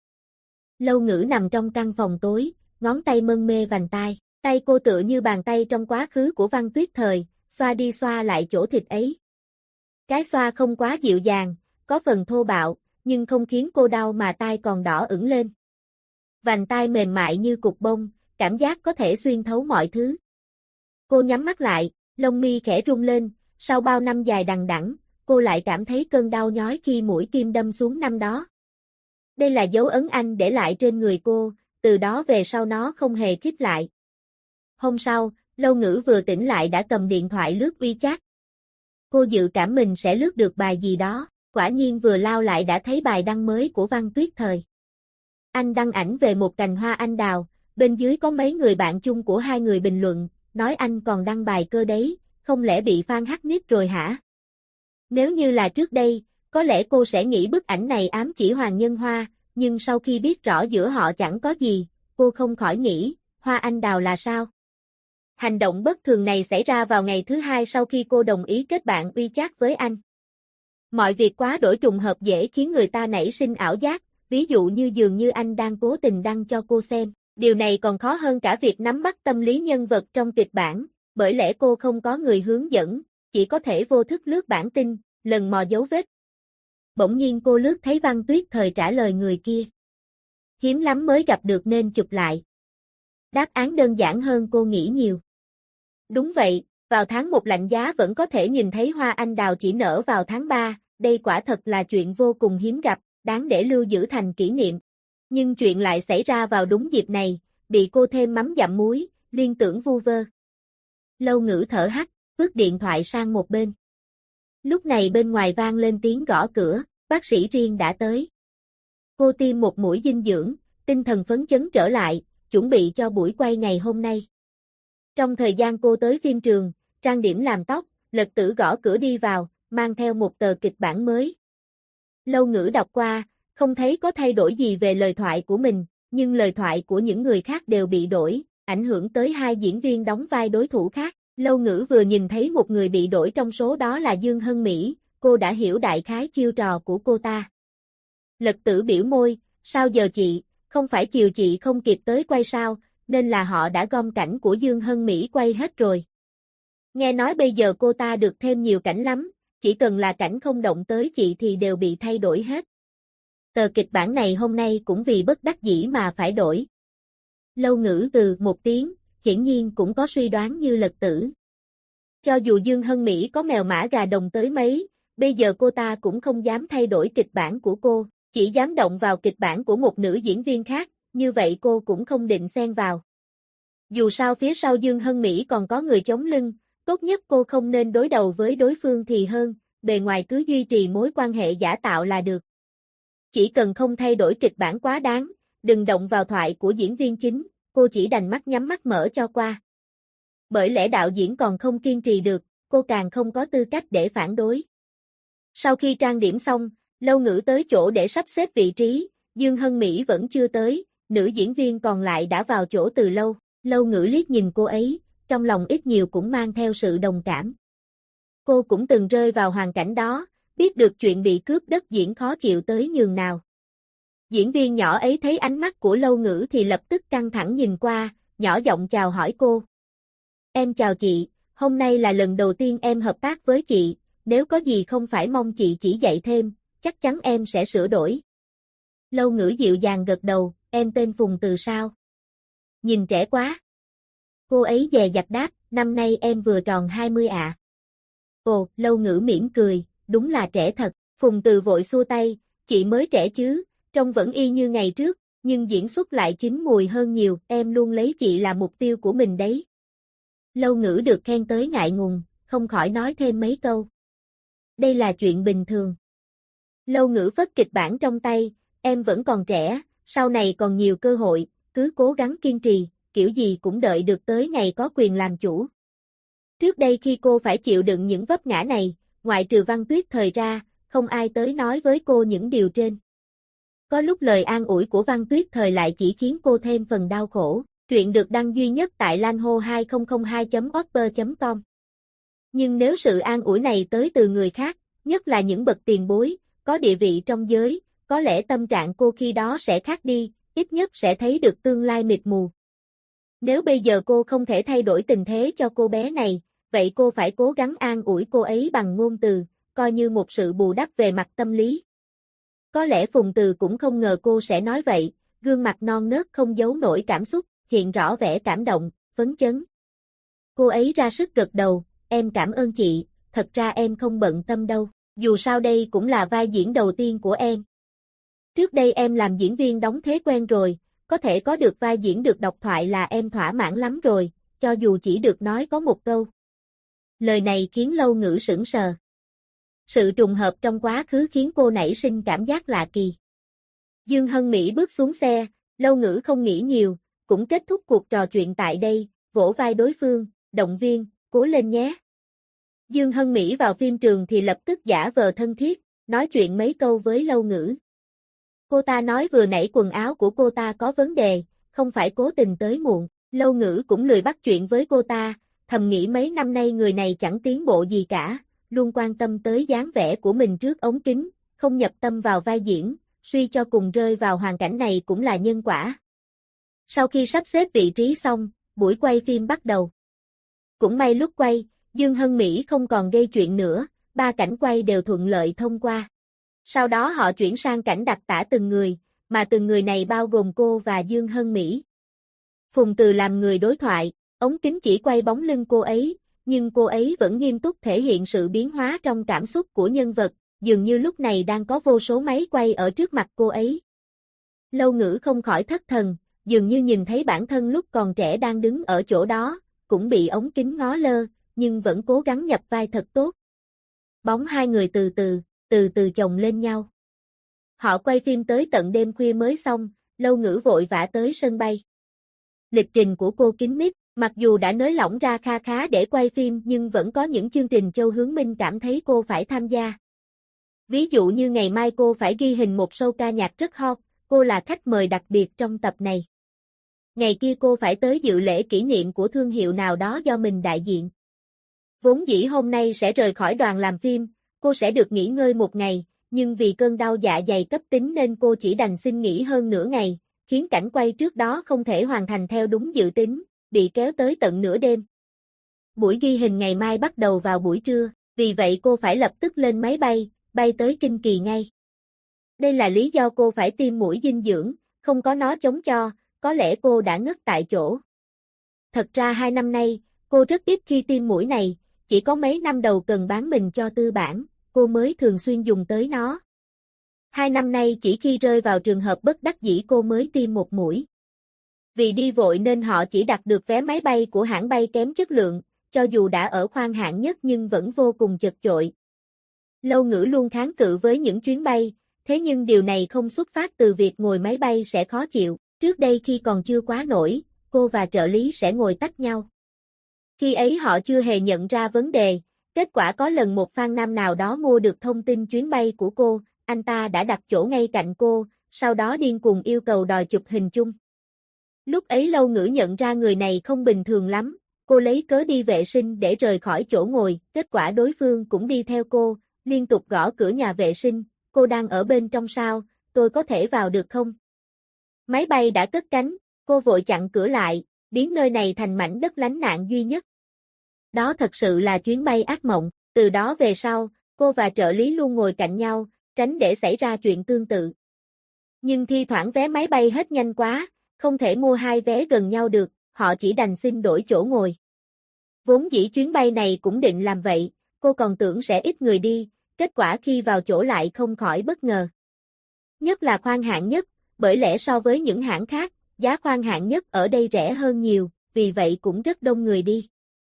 Lâu Ngữ nằm trong căn phòng tối, ngón tay mân mê vành tai, tay cô tựa như bàn tay trong quá khứ của Văn Tuyết Thời, xoa đi xoa lại chỗ thịt ấy. Cái xoa không quá dịu dàng, có phần thô bạo, nhưng không khiến cô đau mà tai còn đỏ ửng lên. Vành tai mềm mại như cục bông, cảm giác có thể xuyên thấu mọi thứ. Cô nhắm mắt lại, lông mi khẽ rung lên, sau bao năm dài đằng đẵng, cô lại cảm thấy cơn đau nhói khi mũi kim đâm xuống năm đó. Đây là dấu ấn anh để lại trên người cô, từ đó về sau nó không hề khít lại. Hôm sau, Lâu Ngữ vừa tỉnh lại đã cầm điện thoại lướt WeChat. Cô dự cảm mình sẽ lướt được bài gì đó, quả nhiên vừa lao lại đã thấy bài đăng mới của Văn Tuyết Thời. Anh đăng ảnh về một cành hoa anh đào, bên dưới có mấy người bạn chung của hai người bình luận, nói anh còn đăng bài cơ đấy, không lẽ bị fan hack nick rồi hả? Nếu như là trước đây, có lẽ cô sẽ nghĩ bức ảnh này ám chỉ Hoàng Nhân Hoa, nhưng sau khi biết rõ giữa họ chẳng có gì, cô không khỏi nghĩ, hoa anh đào là sao? Hành động bất thường này xảy ra vào ngày thứ hai sau khi cô đồng ý kết bạn WeChat với anh. Mọi việc quá đổi trùng hợp dễ khiến người ta nảy sinh ảo giác, ví dụ như dường như anh đang cố tình đăng cho cô xem. Điều này còn khó hơn cả việc nắm bắt tâm lý nhân vật trong kịch bản, bởi lẽ cô không có người hướng dẫn, chỉ có thể vô thức lướt bản tin, lần mò dấu vết. Bỗng nhiên cô lướt thấy Văn Tuyết Thời trả lời người kia. Hiếm lắm mới gặp được nên chụp lại. Đáp án đơn giản hơn cô nghĩ nhiều. Đúng vậy, vào tháng 1 lạnh giá vẫn có thể nhìn thấy hoa anh đào chỉ nở vào tháng 3, đây quả thật là chuyện vô cùng hiếm gặp, đáng để lưu giữ thành kỷ niệm. Nhưng chuyện lại xảy ra vào đúng dịp này, bị cô thêm mắm dặm muối, liên tưởng vu vơ. Lâu Ngữ thở hắt, vứt điện thoại sang một bên. Lúc này bên ngoài vang lên tiếng gõ cửa, bác sĩ riêng đã tới. Cô tiêm một mũi dinh dưỡng, tinh thần phấn chấn trở lại, chuẩn bị cho buổi quay ngày hôm nay. Trong thời gian cô tới phim trường, trang điểm làm tóc, Lật Tử gõ cửa đi vào, mang theo một tờ kịch bản mới. Lâu Ngữ đọc qua, không thấy có thay đổi gì về lời thoại của mình, nhưng lời thoại của những người khác đều bị đổi, ảnh hưởng tới hai diễn viên đóng vai đối thủ khác. Lâu Ngữ vừa nhìn thấy một người bị đổi trong số đó là Dương Hân Mỹ, cô đã hiểu đại khái chiêu trò của cô ta. Lật Tử biểu môi, sao giờ chị, không phải chiều chị không kịp tới quay sao, nên là họ đã gom cảnh của Dương Hân Mỹ quay hết rồi. Nghe nói bây giờ cô ta được thêm nhiều cảnh lắm, chỉ cần là cảnh không động tới chị thì đều bị thay đổi hết. Tờ kịch bản này hôm nay cũng vì bất đắc dĩ mà phải đổi. Lâu Ngữ từ một tiếng, hiển nhiên cũng có suy đoán như Lật Tử. Cho dù Dương Hân Mỹ có mèo mã gà đồng tới mấy, bây giờ cô ta cũng không dám thay đổi kịch bản của cô, chỉ dám động vào kịch bản của một nữ diễn viên khác, như vậy cô cũng không định xen vào. Dù sao phía sau Dương Hân Mỹ còn có người chống lưng, tốt nhất cô không nên đối đầu với đối phương thì hơn, bề ngoài cứ duy trì mối quan hệ giả tạo là được. Chỉ cần không thay đổi kịch bản quá đáng, đừng động vào thoại của diễn viên chính, cô chỉ đành mắt nhắm mắt mở cho qua. Bởi lẽ đạo diễn còn không kiên trì được, cô càng không có tư cách để phản đối. Sau khi trang điểm xong, Lâu Ngữ tới chỗ để sắp xếp vị trí, Dương Hân Mỹ vẫn chưa tới, nữ diễn viên còn lại đã vào chỗ từ lâu. Lâu Ngữ liếc nhìn cô ấy, trong lòng ít nhiều cũng mang theo sự đồng cảm. Cô cũng từng rơi vào hoàn cảnh đó, biết được chuyện bị cướp đất diễn khó chịu tới nhường nào. Diễn viên nhỏ ấy thấy ánh mắt của Lâu Ngữ thì lập tức căng thẳng nhìn qua, nhỏ giọng chào hỏi cô. Em chào chị, hôm nay là lần đầu tiên em hợp tác với chị, nếu có gì không phải mong chị chỉ dạy thêm, chắc chắn em sẽ sửa đổi. Lâu Ngữ dịu dàng gật đầu, em tên Phùng Từ sao? Nhìn trẻ quá. Cô ấy dè dặt đáp, năm nay em vừa tròn 20 ạ. Ồ, Lâu Ngữ mỉm cười, đúng là trẻ thật. Phùng Từ vội xua tay, chị mới trẻ chứ, trông vẫn y như ngày trước, nhưng diễn xuất lại chín mùi hơn nhiều, em luôn lấy chị là mục tiêu của mình đấy. Lâu Ngữ được khen tới ngại ngùng, không khỏi nói thêm mấy câu. Đây là chuyện bình thường. Lâu Ngữ phất kịch bản trong tay, em vẫn còn trẻ, sau này còn nhiều cơ hội, cứ cố gắng kiên trì, kiểu gì cũng đợi được tới ngày có quyền làm chủ. Trước đây khi cô phải chịu đựng những vấp ngã này, ngoại trừ Văn Tuyết Thời ra, không ai tới nói với cô những điều trên. Có lúc lời an ủi của Văn Tuyết Thời lại chỉ khiến cô thêm phần đau khổ. Truyện được đăng duy nhất tại lanho2002.org.com. Nhưng nếu sự an ủi này tới từ người khác, nhất là những bậc tiền bối, có địa vị trong giới, có lẽ tâm trạng cô khi đó sẽ khác đi, ít nhất sẽ thấy được tương lai mịt mù. Nếu bây giờ cô không thể thay đổi tình thế cho cô bé này, vậy cô phải cố gắng an ủi cô ấy bằng ngôn từ, coi như một sự bù đắp về mặt tâm lý. Có lẽ Phùng Từ cũng không ngờ cô sẽ nói vậy, gương mặt non nớt không giấu nổi cảm xúc, hiện rõ vẻ cảm động, phấn chấn. Cô ấy ra sức gật đầu, em cảm ơn chị, thật ra em không bận tâm đâu, dù sao đây cũng là vai diễn đầu tiên của em. Trước đây em làm diễn viên đóng thế quen rồi, có thể có được vai diễn được đọc thoại là em thỏa mãn lắm rồi, cho dù chỉ được nói có một câu. Lời này khiến Lâu Ngữ sững sờ. Sự trùng hợp trong quá khứ khiến cô nảy sinh cảm giác lạ kỳ. Dương Hân Mỹ bước xuống xe, Lâu Ngữ không nghĩ nhiều, cũng kết thúc cuộc trò chuyện tại đây, vỗ vai đối phương, động viên, cố lên nhé. Dương Hân Mỹ vào phim trường thì lập tức giả vờ thân thiết, nói chuyện mấy câu với Lâu Ngữ. Cô ta nói vừa nãy quần áo của cô ta có vấn đề, không phải cố tình tới muộn, Lâu Ngữ cũng lười bắt chuyện với cô ta, thầm nghĩ mấy năm nay người này chẳng tiến bộ gì cả, luôn quan tâm tới dáng vẻ của mình trước ống kính, không nhập tâm vào vai diễn, suy cho cùng rơi vào hoàn cảnh này cũng là nhân quả. Sau khi sắp xếp vị trí xong, buổi quay phim bắt đầu. Cũng may lúc quay, Dương Hân Mỹ không còn gây chuyện nữa, 3 cảnh quay đều thuận lợi thông qua. Sau đó họ chuyển sang cảnh đặc tả từng người, mà từng người này bao gồm cô và Dương Hân Mỹ. Phùng Từ làm người đối thoại, ống kính chỉ quay bóng lưng cô ấy, nhưng cô ấy vẫn nghiêm túc thể hiện sự biến hóa trong cảm xúc của nhân vật, dường như lúc này đang có vô số máy quay ở trước mặt cô ấy. Lâu Ngữ không khỏi thất thần, dường như nhìn thấy bản thân lúc còn trẻ đang đứng ở chỗ đó, cũng bị ống kính ngó lơ, nhưng vẫn cố gắng nhập vai thật tốt. Bóng hai người từ từ chồng lên nhau. Họ quay phim tới tận đêm khuya mới xong, Lâu Ngữ vội vã tới sân bay. Lịch trình của cô kín mít, mặc dù đã nới lỏng ra kha khá để quay phim nhưng vẫn có những chương trình Châu Hướng Minh cảm thấy cô phải tham gia. Ví dụ như ngày mai cô phải ghi hình một show ca nhạc rất hot, cô là khách mời đặc biệt trong tập này. Ngày kia cô phải tới dự lễ kỷ niệm của thương hiệu nào đó do mình đại diện. Vốn dĩ hôm nay sẽ rời khỏi đoàn làm phim, cô sẽ được nghỉ ngơi một ngày, nhưng vì cơn đau dạ dày cấp tính nên cô chỉ đành xin nghỉ hơn nửa ngày, khiến cảnh quay trước đó không thể hoàn thành theo đúng dự tính, bị kéo tới tận nửa đêm. Buổi ghi hình ngày mai bắt đầu vào buổi trưa, vì vậy cô phải lập tức lên máy bay, bay tới Kinh Kỳ ngay. Đây là lý do cô phải tiêm mũi dinh dưỡng, không có nó chống cho, có lẽ cô đã ngất tại chỗ. Thật ra 2 năm nay, cô rất ít khi tiêm mũi này, chỉ có mấy năm đầu cần bán mình cho tư bản, cô mới thường xuyên dùng tới nó. 2 năm nay chỉ khi rơi vào trường hợp bất đắc dĩ cô mới tiêm một mũi. Vì đi vội nên họ chỉ đặt được vé máy bay của hãng bay kém chất lượng, cho dù đã ở khoang hạng nhất nhưng vẫn vô cùng chật chội. Lâu Ngữ luôn kháng cự với những chuyến bay, thế nhưng điều này không xuất phát từ việc ngồi máy bay sẽ khó chịu. Trước đây khi còn chưa quá nổi, cô và trợ lý sẽ ngồi tách nhau. Khi ấy họ chưa hề nhận ra vấn đề, kết quả có lần một fan nam nào đó mua được thông tin chuyến bay của cô, anh ta đã đặt chỗ ngay cạnh cô, sau đó điên cuồng yêu cầu đòi chụp hình chung. Lúc ấy Lâu Ngữ nhận ra người này không bình thường lắm, cô lấy cớ đi vệ sinh để rời khỏi chỗ ngồi, kết quả đối phương cũng đi theo cô, liên tục gõ cửa nhà vệ sinh, cô đang ở bên trong sao, tôi có thể vào được không? Máy bay đã cất cánh, cô vội chặn cửa lại, biến nơi này thành mảnh đất lánh nạn duy nhất. Đó thật sự là chuyến bay ác mộng, từ đó về sau, cô và trợ lý luôn ngồi cạnh nhau, tránh để xảy ra chuyện tương tự. Nhưng thi thoảng vé máy bay hết nhanh quá, không thể mua 2 vé gần nhau được, họ chỉ đành xin đổi chỗ ngồi. Vốn dĩ chuyến bay này cũng định làm vậy, cô còn tưởng sẽ ít người đi, kết quả khi vào chỗ lại không khỏi bất ngờ. Nhất là khoang hạng nhất, bởi lẽ so với những hãng khác, giá khoang hạng nhất ở đây rẻ hơn nhiều, vì vậy cũng rất đông người đi.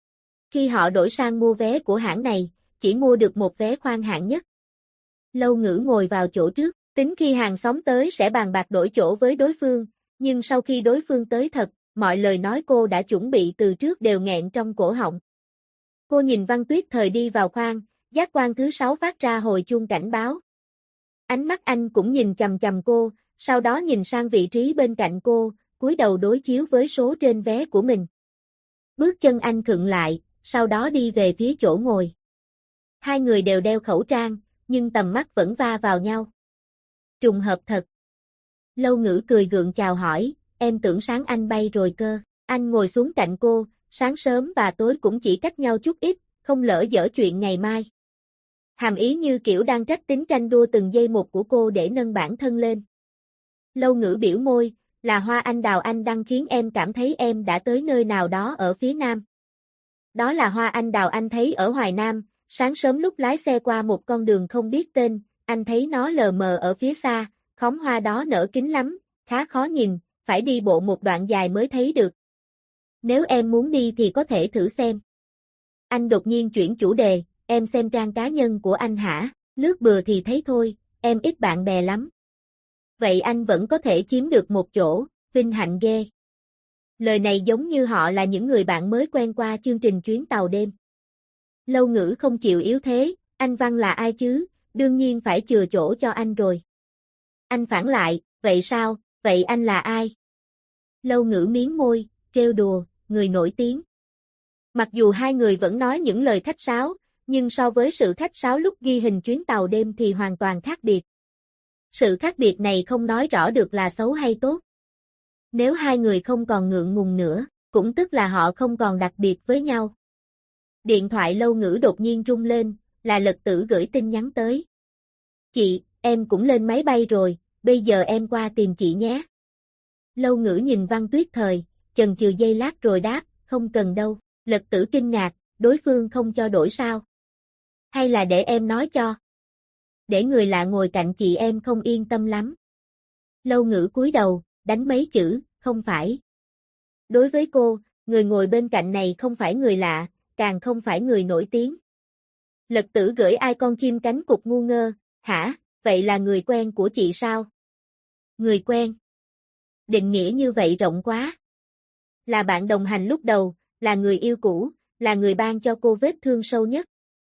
Khi họ đổi sang mua vé của hãng này, chỉ mua được một vé khoang hạng nhất. Lâu Ngữ ngồi vào chỗ trước, tính khi hàng xóm tới sẽ bàn bạc đổi chỗ với đối phương, nhưng sau khi đối phương tới thật, mọi lời nói cô đã chuẩn bị từ trước đều nghẹn trong cổ họng. Cô nhìn Văn Tuyết Thời đi vào khoang, giác quan thứ 6 phát ra hồi chuông cảnh báo. Ánh mắt anh cũng nhìn chằm chằm cô, sau đó nhìn sang vị trí bên cạnh cô, cúi đầu đối chiếu với số trên vé của mình. Bước chân anh khựng lại, sau đó đi về phía chỗ ngồi. Hai người đều đeo khẩu trang, nhưng tầm mắt vẫn va vào nhau. Trùng hợp thật. Lâu Ngữ cười gượng chào hỏi, em tưởng sáng anh bay rồi cơ. Anh ngồi xuống cạnh cô, sáng sớm và tối cũng chỉ cách nhau chút ít, không lỡ dở chuyện ngày mai. Hàm ý như kiểu đang trách tính tranh đua từng giây một của cô để nâng bản thân lên. Lâu Ngữ biểu môi, là hoa anh đào anh đăng khiến em cảm thấy em đã tới nơi nào đó ở phía nam. Đó là hoa anh đào anh thấy ở Hoài Nam, sáng sớm lúc lái xe qua một con đường không biết tên, anh thấy nó lờ mờ ở phía xa, khóm hoa đó nở kín lắm, khá khó nhìn, phải đi bộ một đoạn dài mới thấy được. Nếu em muốn đi thì có thể thử xem. Anh đột nhiên chuyển chủ đề, em xem trang cá nhân của anh hả, lướt bừa thì thấy thôi, em ít bạn bè lắm. Vậy anh vẫn có thể chiếm được một chỗ, vinh hạnh ghê. Lời này giống như họ là những người bạn mới quen qua chương trình chuyến tàu đêm. Lâu Ngữ không chịu yếu thế, anh Văn là ai chứ, đương nhiên phải chừa chỗ cho anh rồi. Anh phản lại, vậy sao, vậy anh là ai? Lâu Ngữ miếm môi, trêu đùa, người nổi tiếng. Mặc dù hai người vẫn nói những lời khách sáo, nhưng so với sự khách sáo lúc ghi hình chuyến tàu đêm thì hoàn toàn khác biệt. Sự khác biệt này không nói rõ được là xấu hay tốt. Nếu hai người không còn ngượng ngùng nữa, cũng tức là họ không còn đặc biệt với nhau. Điện thoại Lâu Ngữ đột nhiên rung lên, là Lật Tử gửi tin nhắn tới. Chị, em cũng lên máy bay rồi, bây giờ em qua tìm chị nhé. Lâu Ngữ nhìn Văn Tuyết Thời, chần chừ giây lát rồi đáp, không cần đâu. Lật Tử kinh ngạc, đối phương không cho đổi sao? Hay là để em nói cho? Để người lạ ngồi cạnh chị em không yên tâm lắm. Lâu Ngữ cúi đầu, đánh mấy chữ, không phải. Đối với cô, người ngồi bên cạnh này không phải người lạ, càng không phải người nổi tiếng. Lật Tử gửi ai con chim cánh cụt ngu ngơ, hả, vậy là người quen của chị sao? Người quen. Định nghĩa như vậy rộng quá. Là bạn đồng hành lúc đầu, là người yêu cũ, là người ban cho cô vết thương sâu nhất.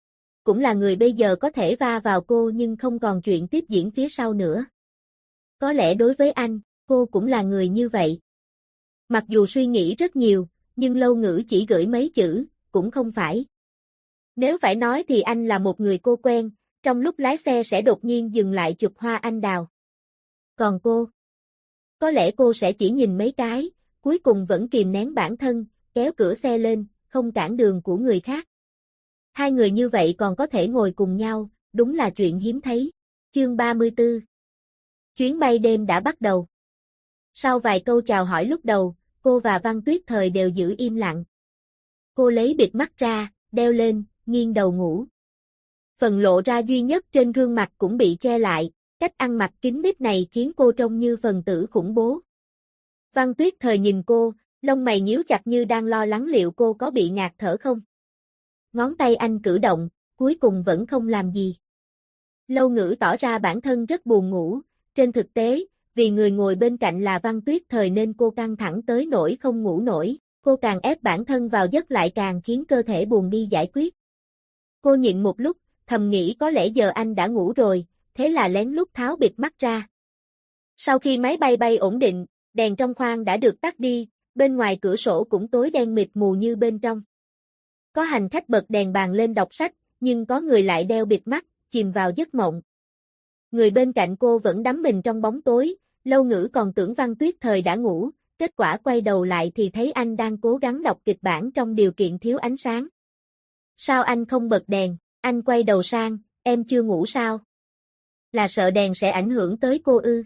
cũng là người bây giờ có thể va vào cô nhưng không còn chuyện tiếp diễn phía sau nữa. Có lẽ đối với anh, cô cũng là người như vậy. Mặc dù suy nghĩ rất nhiều, nhưng Lâu Ngữ chỉ gửi mấy chữ, cũng không phải. Nếu phải nói thì anh là một người cô quen, trong lúc lái xe sẽ đột nhiên dừng lại chụp hoa anh đào. Còn cô? Có lẽ cô sẽ chỉ nhìn mấy cái, cuối cùng vẫn kìm nén bản thân, kéo cửa xe lên, không cản đường của người khác. Hai người như vậy còn có thể ngồi cùng nhau, đúng là chuyện hiếm thấy. Chương 34. Chuyến bay đêm đã bắt đầu. Sau vài câu chào hỏi lúc đầu, cô và Văn Tuyết Thời đều giữ im lặng. Cô lấy bịt mắt ra, đeo lên, nghiêng đầu ngủ. Phần lộ ra duy nhất trên gương mặt cũng bị che lại, cách ăn mặc kín mít này khiến cô trông như phần tử khủng bố. Văn Tuyết Thời nhìn cô, lông mày nhíu chặt như đang lo lắng liệu cô có bị ngạt thở không. Ngón tay anh cử động, cuối cùng vẫn không làm gì. Lâu Ngữ tỏ ra bản thân rất buồn ngủ, trên thực tế, vì người ngồi bên cạnh là Văn Tuyết Thời nên cô căng thẳng tới nỗi không ngủ nổi, cô càng ép bản thân vào giấc lại càng khiến cơ thể buồn đi giải quyết. Cô nhịn một lúc, thầm nghĩ có lẽ giờ anh đã ngủ rồi, thế là lén lút tháo bịt mắt ra. Sau khi máy bay bay ổn định, đèn trong khoang đã được tắt đi, bên ngoài cửa sổ cũng tối đen mịt mù như bên trong. Có hành khách bật đèn bàn lên đọc sách, nhưng có người lại đeo bịt mắt, chìm vào giấc mộng. Người bên cạnh cô vẫn đắm mình trong bóng tối, Lâu Ngữ còn tưởng Văn Tuyết Thời đã ngủ, kết quả quay đầu lại thì thấy anh đang cố gắng đọc kịch bản trong điều kiện thiếu ánh sáng. Sao anh không bật đèn? Anh quay đầu sang, em chưa ngủ sao? Là sợ đèn sẽ ảnh hưởng tới cô ư?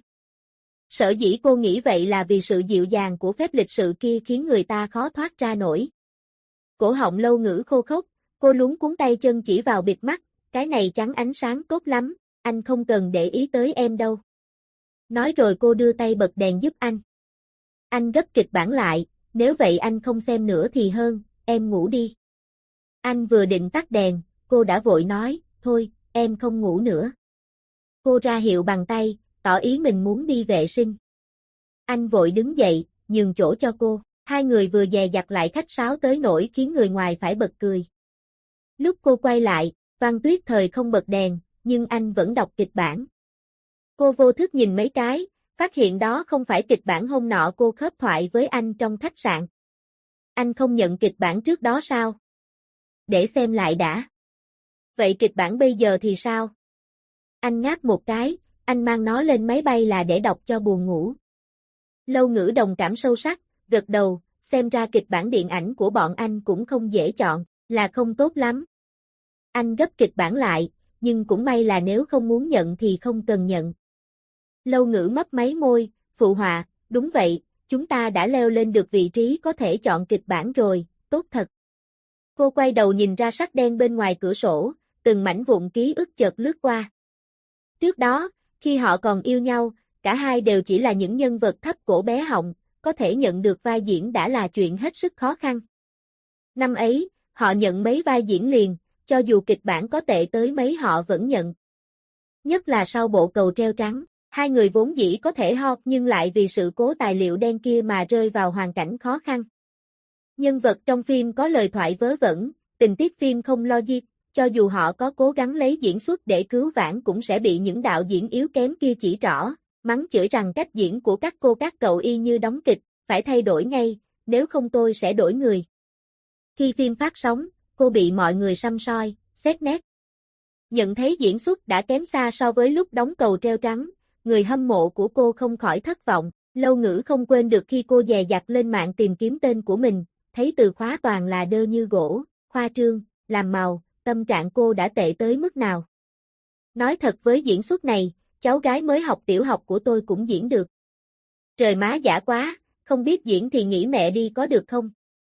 Sở dĩ cô nghĩ vậy là vì sự dịu dàng của phép lịch sự kia khiến người ta khó thoát ra nổi. Cổ họng Lâu Ngữ khô khốc, cô luống cuống tay chân chỉ vào bịt mắt, cái này chắn ánh sáng tốt lắm, anh không cần để ý tới em đâu. Nói rồi cô đưa tay bật đèn giúp anh. Anh gấp kịch bản lại, nếu vậy anh không xem nữa thì hơn, em ngủ đi. Anh vừa định tắt đèn, cô đã vội nói, thôi, em không ngủ nữa. Cô ra hiệu bằng tay, tỏ ý mình muốn đi vệ sinh. Anh vội đứng dậy, nhường chỗ cho cô, hai người vừa dè dặt lại khách sáo tới nỗi khiến người ngoài phải bật cười. Lúc cô quay lại, Văn Tuyết Thời không bật đèn, nhưng anh vẫn đọc kịch bản. Cô vô thức nhìn mấy cái, phát hiện đó không phải kịch bản hôm nọ cô khớp thoại với anh trong khách sạn. Anh không nhận kịch bản trước đó sao? Để xem lại đã. Vậy kịch bản bây giờ thì sao? Anh ngáp một cái, anh mang nó lên máy bay là để đọc cho buồn ngủ. Lâu Ngữ đồng cảm sâu sắc, gật đầu, xem ra kịch bản điện ảnh của bọn anh cũng không dễ chọn, là không tốt lắm. Anh gấp kịch bản lại, nhưng cũng may là nếu không muốn nhận thì không cần nhận. Lâu Ngữ mấp máy môi, phụ họa, đúng vậy, chúng ta đã leo lên được vị trí có thể chọn kịch bản rồi, tốt thật. Cô quay đầu nhìn ra sắc đen bên ngoài cửa sổ, từng mảnh vụn ký ức chợt lướt qua. Trước đó, khi họ còn yêu nhau, cả hai đều chỉ là những nhân vật thấp cổ bé họng, có thể nhận được vai diễn đã là chuyện hết sức khó khăn. Năm ấy, họ nhận mấy vai diễn liền, cho dù kịch bản có tệ tới mấy họ vẫn nhận. Nhất là sau bộ Cầu Treo Trắng, hai người vốn dĩ có thể hot nhưng lại vì sự cố tài liệu đen kia mà rơi vào hoàn cảnh khó khăn. Nhân vật trong phim có lời thoại vớ vẩn, tình tiết phim không logic, cho dù họ có cố gắng lấy diễn xuất để cứu vãn cũng sẽ bị những đạo diễn yếu kém kia chỉ trỏ, mắng chửi rằng cách diễn của các cô các cậu y như đóng kịch, phải thay đổi ngay, nếu không tôi sẽ đổi người. Khi phim phát sóng, cô bị mọi người săm soi, xét nét. Nhận thấy diễn xuất đã kém xa so với lúc đóng Cầu Treo Trắng, người hâm mộ của cô không khỏi thất vọng. Lâu Ngữ không quên được khi cô dè dặt lên mạng tìm kiếm tên của mình, thấy từ khóa toàn là đơ như gỗ, khoa trương, làm màu, tâm trạng cô đã tệ tới mức nào. Nói thật với diễn xuất này, cháu gái mới học tiểu học của tôi cũng diễn được. Trời má dã quá, không biết diễn thì nghỉ mẹ đi có được không?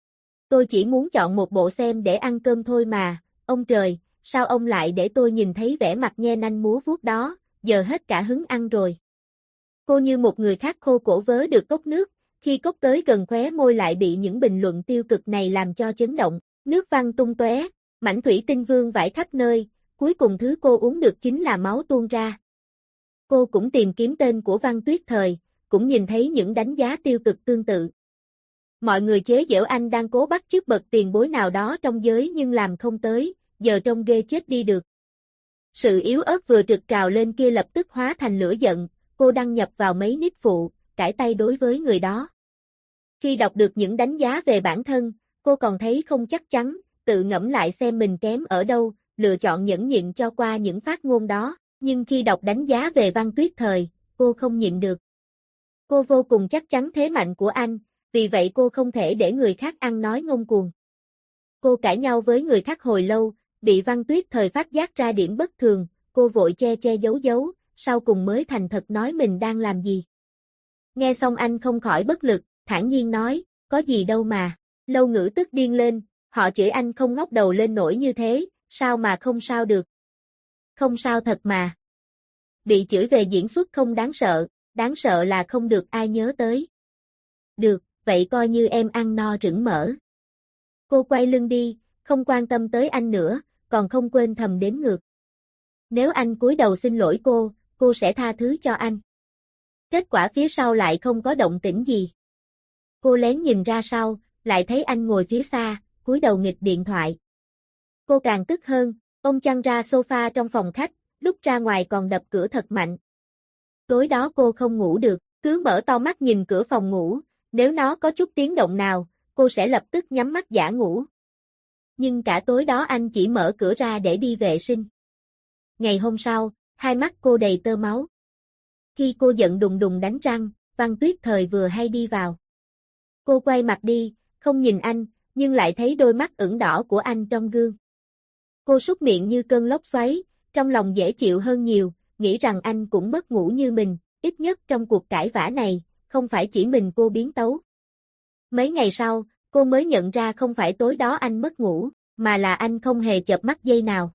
Tôi chỉ muốn chọn một bộ xem để ăn cơm thôi mà, ông trời, sao ông lại để tôi nhìn thấy vẻ mặt nhe nanh múa vuốt đó, giờ hết cả hứng ăn rồi. Cô như một người khác khô cổ vớ được cốc nước, khi cốc tới gần khóe môi lại bị những bình luận tiêu cực này làm cho chấn động, nước văng tung tóe, mảnh thủy tinh vương vãi khắp nơi, cuối cùng thứ cô uống được chính là máu tuôn ra. Cô cũng tìm kiếm tên của Văn Tuyết Thời, cũng nhìn thấy những đánh giá tiêu cực tương tự. Mọi người chế giễu anh đang cố bắt chước bậc tiền bối nào đó trong giới nhưng làm không tới, giờ trông ghê chết đi được. Sự yếu ớt vừa trực trào lên kia lập tức hóa thành lửa giận, cô đăng nhập vào mấy nick phụ, cãi tay đối với người đó. Khi đọc được những đánh giá về bản thân, cô còn thấy không chắc chắn, tự ngẫm lại xem mình kém ở đâu, lựa chọn nhẫn nhịn cho qua những phát ngôn đó, nhưng khi đọc đánh giá về Văn Tuyết Thời, cô không nhịn được. Cô vô cùng chắc chắn thế mạnh của anh, vì vậy cô không thể để người khác ăn nói ngông cuồng. Cô cãi nhau với người khác hồi lâu, bị Văn Tuyết Thời phát giác ra điểm bất thường, cô vội che che giấu giấu, sau cùng mới thành thật nói mình đang làm gì. Nghe xong anh không khỏi bất lực, thản nhiên nói, có gì đâu mà. Lâu Ngữ tức điên lên, họ chửi anh không ngóc đầu lên nổi như thế, sao mà không sao được. Không sao thật mà. Bị chửi về diễn xuất không đáng sợ là không được ai nhớ tới. Được, vậy coi như em ăn no rửng mỡ. Cô quay lưng đi, không quan tâm tới anh nữa, còn không quên thầm đếm ngược. Nếu anh cúi đầu xin lỗi cô sẽ tha thứ cho anh. Kết quả phía sau lại không có động tĩnh gì. Cô lén nhìn ra sau, lại thấy anh ngồi phía xa, cúi đầu nghịch điện thoại. Cô càng tức hơn, ôm chăn ra sofa trong phòng khách, lúc ra ngoài còn đập cửa thật mạnh. Tối đó cô không ngủ được, cứ mở to mắt nhìn cửa phòng ngủ, nếu nó có chút tiếng động nào, cô sẽ lập tức nhắm mắt giả ngủ. Nhưng cả tối đó anh chỉ mở cửa ra để đi vệ sinh. Ngày hôm sau, hai mắt cô đầy tơ máu. Khi cô giận đùng đùng đánh răng, Văn Tuyết Thời vừa hay đi vào. Cô quay mặt đi, không nhìn anh, nhưng lại thấy đôi mắt ửng đỏ của anh trong gương. Cô súc miệng như cơn lốc xoáy, trong lòng dễ chịu hơn nhiều, nghĩ rằng anh cũng mất ngủ như mình, ít nhất trong cuộc cãi vã này, không phải chỉ mình cô biến tấu. Mấy ngày sau, cô mới nhận ra không phải tối đó anh mất ngủ, mà là anh không hề chợp mắt giây nào.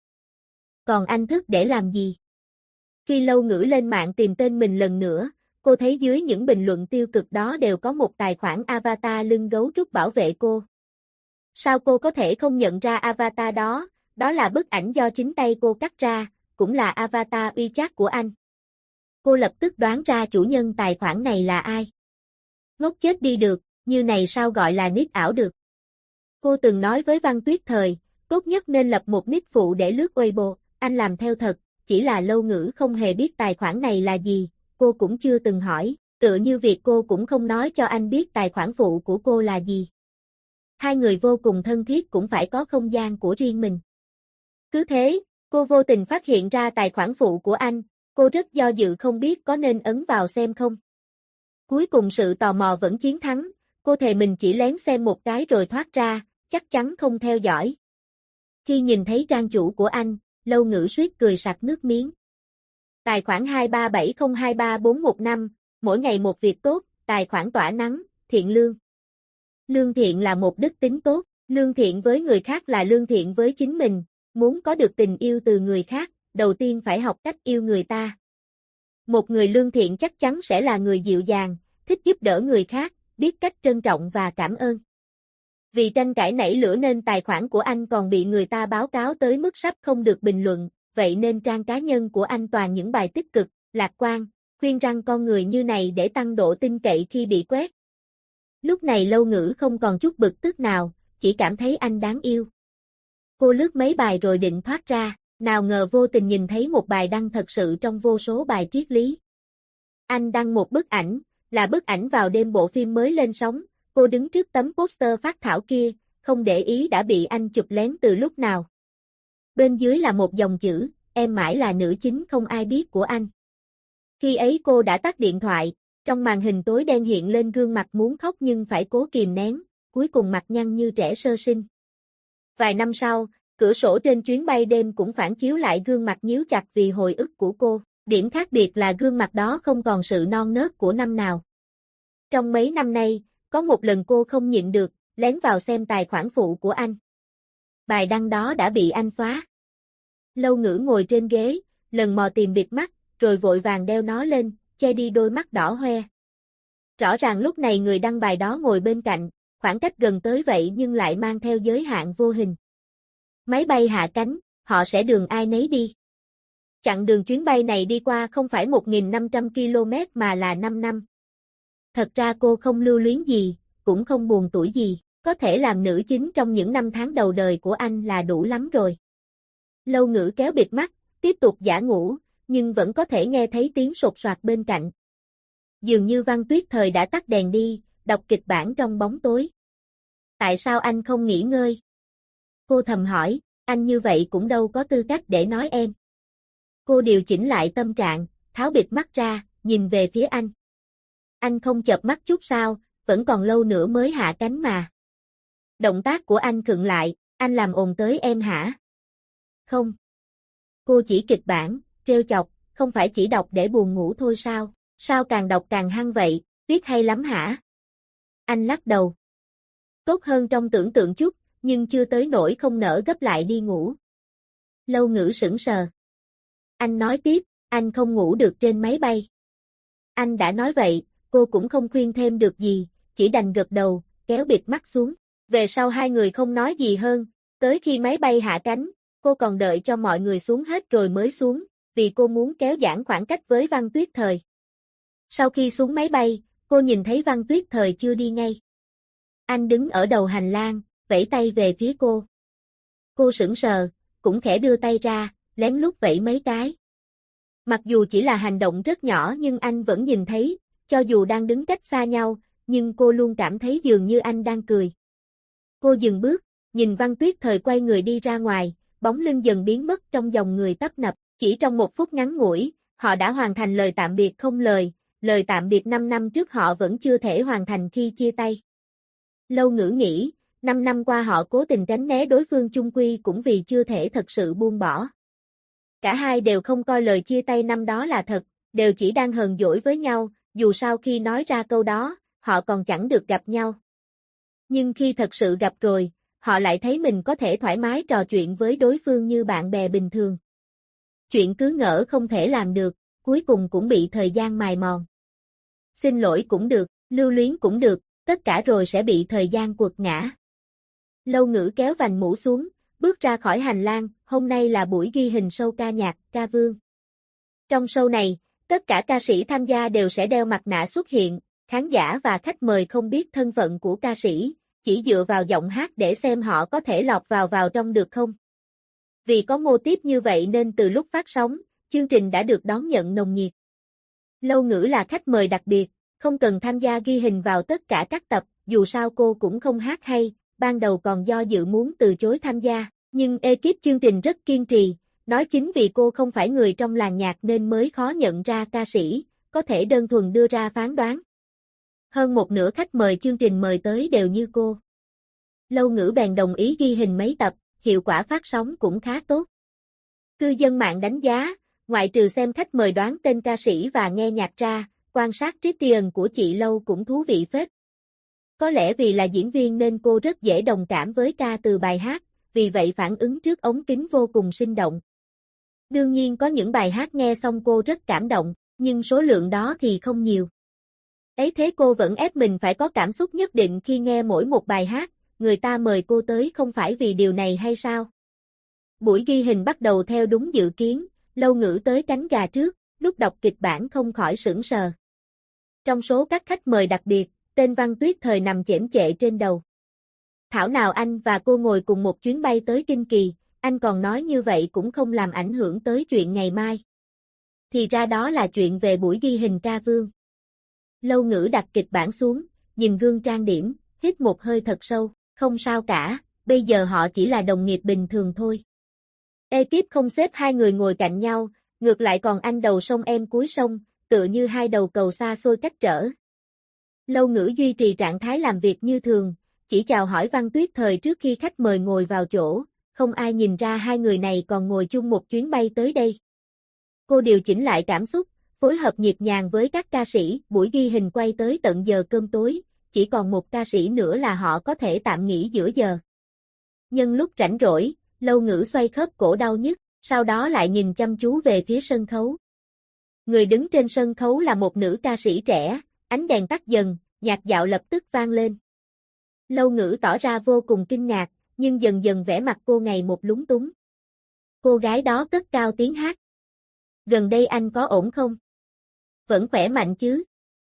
Còn anh thức để làm gì? Khi Lâu Ngữ lên mạng tìm tên mình lần nữa, cô thấy dưới những bình luận tiêu cực đó đều có một tài khoản avatar lưng gấu trúc bảo vệ cô. Sao cô có thể không nhận ra avatar đó? Đó là bức ảnh do chính tay cô cắt ra, cũng là avatar WeChat của anh. Cô lập tức đoán ra chủ nhân tài khoản này là ai. Ngốc chết đi được, như này sao gọi là nick ảo được. Cô từng nói với Văn Tuyết Thời, tốt nhất nên lập một nick phụ để lướt Weibo, anh làm theo thật, chỉ là Lâu Ngữ không hề biết tài khoản này là gì, cô cũng chưa từng hỏi, tựa như việc cô cũng không nói cho anh biết tài khoản phụ của cô là gì. Hai người vô cùng thân thiết cũng phải có không gian của riêng mình. Cứ thế, cô vô tình phát hiện ra tài khoản phụ của anh, cô rất do dự không biết có nên ấn vào xem không. Cuối cùng sự tò mò vẫn chiến thắng, cô thề mình chỉ lén xem một cái rồi thoát ra, chắc chắn không theo dõi. Khi nhìn thấy trang chủ của anh, Lâu Ngữ suýt cười sặc nước miếng. Tài khoản 2370233415, mỗi ngày một việc tốt, tài khoản tỏa nắng, thiện lương. Lương thiện là một đức tính tốt, lương thiện với người khác là lương thiện với chính mình, muốn có được tình yêu từ người khác, đầu tiên phải học cách yêu người ta. Một người lương thiện chắc chắn sẽ là người dịu dàng, thích giúp đỡ người khác, biết cách trân trọng và cảm ơn. Vì tranh cãi nảy lửa nên tài khoản của anh còn bị người ta báo cáo tới mức sắp không được bình luận, vậy nên trang cá nhân của anh toàn những bài tích cực, lạc quan, khuyên răn con người như này để tăng độ tin cậy khi bị quét. Lúc này Lâu Ngữ không còn chút bực tức nào, chỉ cảm thấy anh đáng yêu. Cô lướt mấy bài rồi định thoát ra, nào ngờ vô tình nhìn thấy một bài đăng thật sự trong vô số bài triết lý. Anh đăng một bức ảnh, là bức ảnh vào đêm bộ phim mới lên sóng, cô đứng trước tấm poster phác thảo kia, không để ý đã bị anh chụp lén từ lúc nào. Bên dưới là một dòng chữ, em mãi là nữ chính không ai biết của anh. Khi ấy cô đã tắt điện thoại, trong màn hình tối đen hiện lên gương mặt muốn khóc nhưng phải cố kìm nén, cuối cùng mặt nhăn như trẻ sơ sinh. Vài năm sau, cửa sổ trên chuyến bay đêm cũng phản chiếu lại gương mặt nhíu chặt vì hồi ức của cô, điểm khác biệt là gương mặt đó không còn sự non nớt của năm nào. Trong mấy năm nay, có một lần cô không nhịn được, lén vào xem tài khoản phụ của anh. Bài đăng đó đã bị anh xóa. Lâu Ngữ ngồi trên ghế, lần mò tìm bịt mắt, rồi vội vàng đeo nó lên, che đi đôi mắt đỏ hoe. Rõ ràng lúc này người đăng bài đó ngồi bên cạnh, khoảng cách gần tới vậy nhưng lại mang theo giới hạn vô hình. Máy bay hạ cánh, họ sẽ đường ai nấy đi. Chặng đường chuyến bay này đi qua không phải 1.500 km mà là 5 năm. Thật ra cô không lưu luyến gì, cũng không buồn tuổi gì, có thể làm nữ chính trong những năm tháng đầu đời của anh là đủ lắm rồi. Lâu Ngữ kéo bịt mắt, tiếp tục giả ngủ, nhưng vẫn có thể nghe thấy tiếng sột soạt bên cạnh. Dường như Văn Tuyết Thời đã tắt đèn đi, đọc kịch bản trong bóng tối. Tại sao anh không nghỉ ngơi? Cô thầm hỏi, anh như vậy cũng đâu có tư cách để nói em. Cô điều chỉnh lại tâm trạng, tháo bịt mắt ra, nhìn về phía anh. Anh không chợp mắt chút sao, vẫn còn lâu nữa mới hạ cánh mà. Động tác của anh khựng lại, anh làm ồn tới em hả? Không. Cô chỉ kịch bản, trêu chọc, không phải chỉ đọc để buồn ngủ thôi sao? Sao càng đọc càng hăng vậy, viết hay lắm hả? Anh lắc đầu. Tốt hơn trong tưởng tượng chút, nhưng chưa tới nỗi không nỡ gấp lại đi ngủ. Lâu Ngữ sững sờ. Anh nói tiếp, anh không ngủ được trên máy bay. Anh đã nói vậy, cô cũng không khuyên thêm được gì, chỉ đành gật đầu, kéo bịt mắt xuống. Về sau hai người không nói gì hơn, tới khi máy bay hạ cánh, cô còn đợi cho mọi người xuống hết rồi mới xuống, vì cô muốn kéo giãn khoảng cách với Văn Tuyết Thời. Sau khi xuống máy bay, cô nhìn thấy Văn Tuyết Thời chưa đi ngay. Anh đứng ở đầu hành lang, vẫy tay về phía cô. Cô sững sờ, cũng khẽ đưa tay ra, lén lút vẫy mấy cái. Mặc dù chỉ là hành động rất nhỏ nhưng anh vẫn nhìn thấy, cho dù đang đứng cách xa nhau, nhưng cô luôn cảm thấy dường như anh đang cười. Cô dừng bước, nhìn Văn Tuyết Thời quay người đi ra ngoài, bóng lưng dần biến mất trong dòng người tấp nập, chỉ trong một phút ngắn ngủi, họ đã hoàn thành lời tạm biệt không lời tạm biệt 5 năm trước họ vẫn chưa thể hoàn thành khi chia tay. Lâu Ngữ nghĩ, 5 năm qua họ cố tình tránh né đối phương chung quy cũng vì chưa thể thật sự buông bỏ. Cả hai đều không coi lời chia tay năm đó là thật, đều chỉ đang hờn dỗi với nhau, dù sao khi nói ra câu đó, họ còn chẳng được gặp nhau. Nhưng khi thật sự gặp rồi, họ lại thấy mình có thể thoải mái trò chuyện với đối phương như bạn bè bình thường. Chuyện cứ ngỡ không thể làm được, cuối cùng cũng bị thời gian mài mòn. Xin lỗi cũng được, lưu luyến cũng được, tất cả rồi sẽ bị thời gian quật ngã. Lâu Ngữ kéo vành mũ xuống, bước ra khỏi hành lang, hôm nay là buổi ghi hình show ca nhạc, Ca Vương. Trong show này, tất cả ca sĩ tham gia đều sẽ đeo mặt nạ xuất hiện, khán giả và khách mời không biết thân phận của ca sĩ, chỉ dựa vào giọng hát để xem họ có thể lọt vào trong được không. Vì có mô típ như vậy nên từ lúc phát sóng, chương trình đã được đón nhận nồng nhiệt. Lâu Ngữ là khách mời đặc biệt, không cần tham gia ghi hình vào tất cả các tập, dù sao cô cũng không hát hay, ban đầu còn do dự muốn từ chối tham gia, nhưng ekip chương trình rất kiên trì, nói chính vì cô không phải người trong làng nhạc nên mới khó nhận ra ca sĩ, có thể đơn thuần đưa ra phán đoán. Hơn một nửa khách mời chương trình mời tới đều như cô. Lâu Ngữ bèn đồng ý ghi hình mấy tập, hiệu quả phát sóng cũng khá tốt. Cư dân mạng đánh giá, ngoại trừ xem khách mời đoán tên ca sĩ và nghe nhạc ra, quan sát Christian của chị Lâu cũng thú vị phết. Có lẽ vì là diễn viên nên cô rất dễ đồng cảm với ca từ bài hát, vì vậy phản ứng trước ống kính vô cùng sinh động. Đương nhiên có những bài hát nghe xong cô rất cảm động, nhưng số lượng đó thì không nhiều. Ấy thế cô vẫn ép mình phải có cảm xúc nhất định khi nghe mỗi một bài hát, người ta mời cô tới không phải vì điều này hay sao? Buổi ghi hình bắt đầu theo đúng dự kiến, Lâu Ngữ tới cánh gà trước, lúc đọc kịch bản không khỏi sững sờ. Trong số các khách mời đặc biệt, tên Văn Tuyết Thời nằm chễm chệ trên đầu. Thảo nào anh và cô ngồi cùng một chuyến bay tới Kinh Kỳ, anh còn nói như vậy cũng không làm ảnh hưởng tới chuyện ngày mai. Thì ra đó là chuyện về buổi ghi hình Ca Vương. Lâu Ngữ đặt kịch bản xuống, nhìn gương trang điểm, hít một hơi thật sâu, không sao cả, bây giờ họ chỉ là đồng nghiệp bình thường thôi. Ekip không xếp hai người ngồi cạnh nhau, ngược lại còn anh đầu sông em cuối sông, tựa như hai đầu cầu xa xôi cách trở. Lâu Ngữ duy trì trạng thái làm việc như thường, chỉ chào hỏi Văn Tuyết Thời trước khi khách mời ngồi vào chỗ, không ai nhìn ra hai người này còn ngồi chung một chuyến bay tới đây. Cô điều chỉnh lại cảm xúc, phối hợp nhịp nhàng với các ca sĩ, buổi ghi hình quay tới tận giờ cơm tối, chỉ còn một ca sĩ nữa là họ có thể tạm nghỉ giữa giờ. Nhân lúc rảnh rỗi, Lâu Ngữ xoay khớp cổ đau nhức, sau đó lại nhìn chăm chú về phía sân khấu. Người đứng trên sân khấu là một nữ ca sĩ trẻ, ánh đèn tắt dần, nhạc dạo lập tức vang lên. Lâu Ngữ tỏ ra vô cùng kinh ngạc, nhưng dần dần vẻ mặt cô ngày một lúng túng. Cô gái đó cất cao tiếng hát. Gần đây anh có ổn không? Vẫn khỏe mạnh chứ?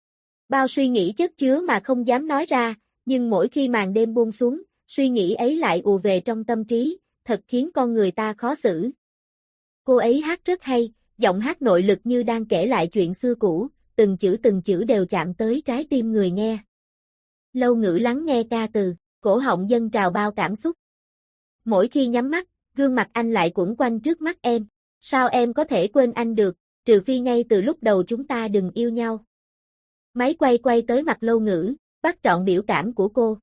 Bao suy nghĩ chất chứa mà không dám nói ra, nhưng mỗi khi màn đêm buông xuống, suy nghĩ ấy lại ùa về trong tâm trí, thật khiến con người ta khó xử. Cô ấy hát rất hay, giọng hát nội lực như đang kể lại chuyện xưa cũ, từng chữ đều chạm tới trái tim người nghe. Lâu Ngữ lắng nghe ca từ, cổ họng dâng trào bao cảm xúc. Mỗi khi nhắm mắt, gương mặt anh lại quẩn quanh trước mắt em. Sao em có thể quên anh được, trừ phi ngay từ lúc đầu chúng ta đừng yêu nhau. Máy quay tới mặt Lâu Ngữ, bắt trọn biểu cảm của cô.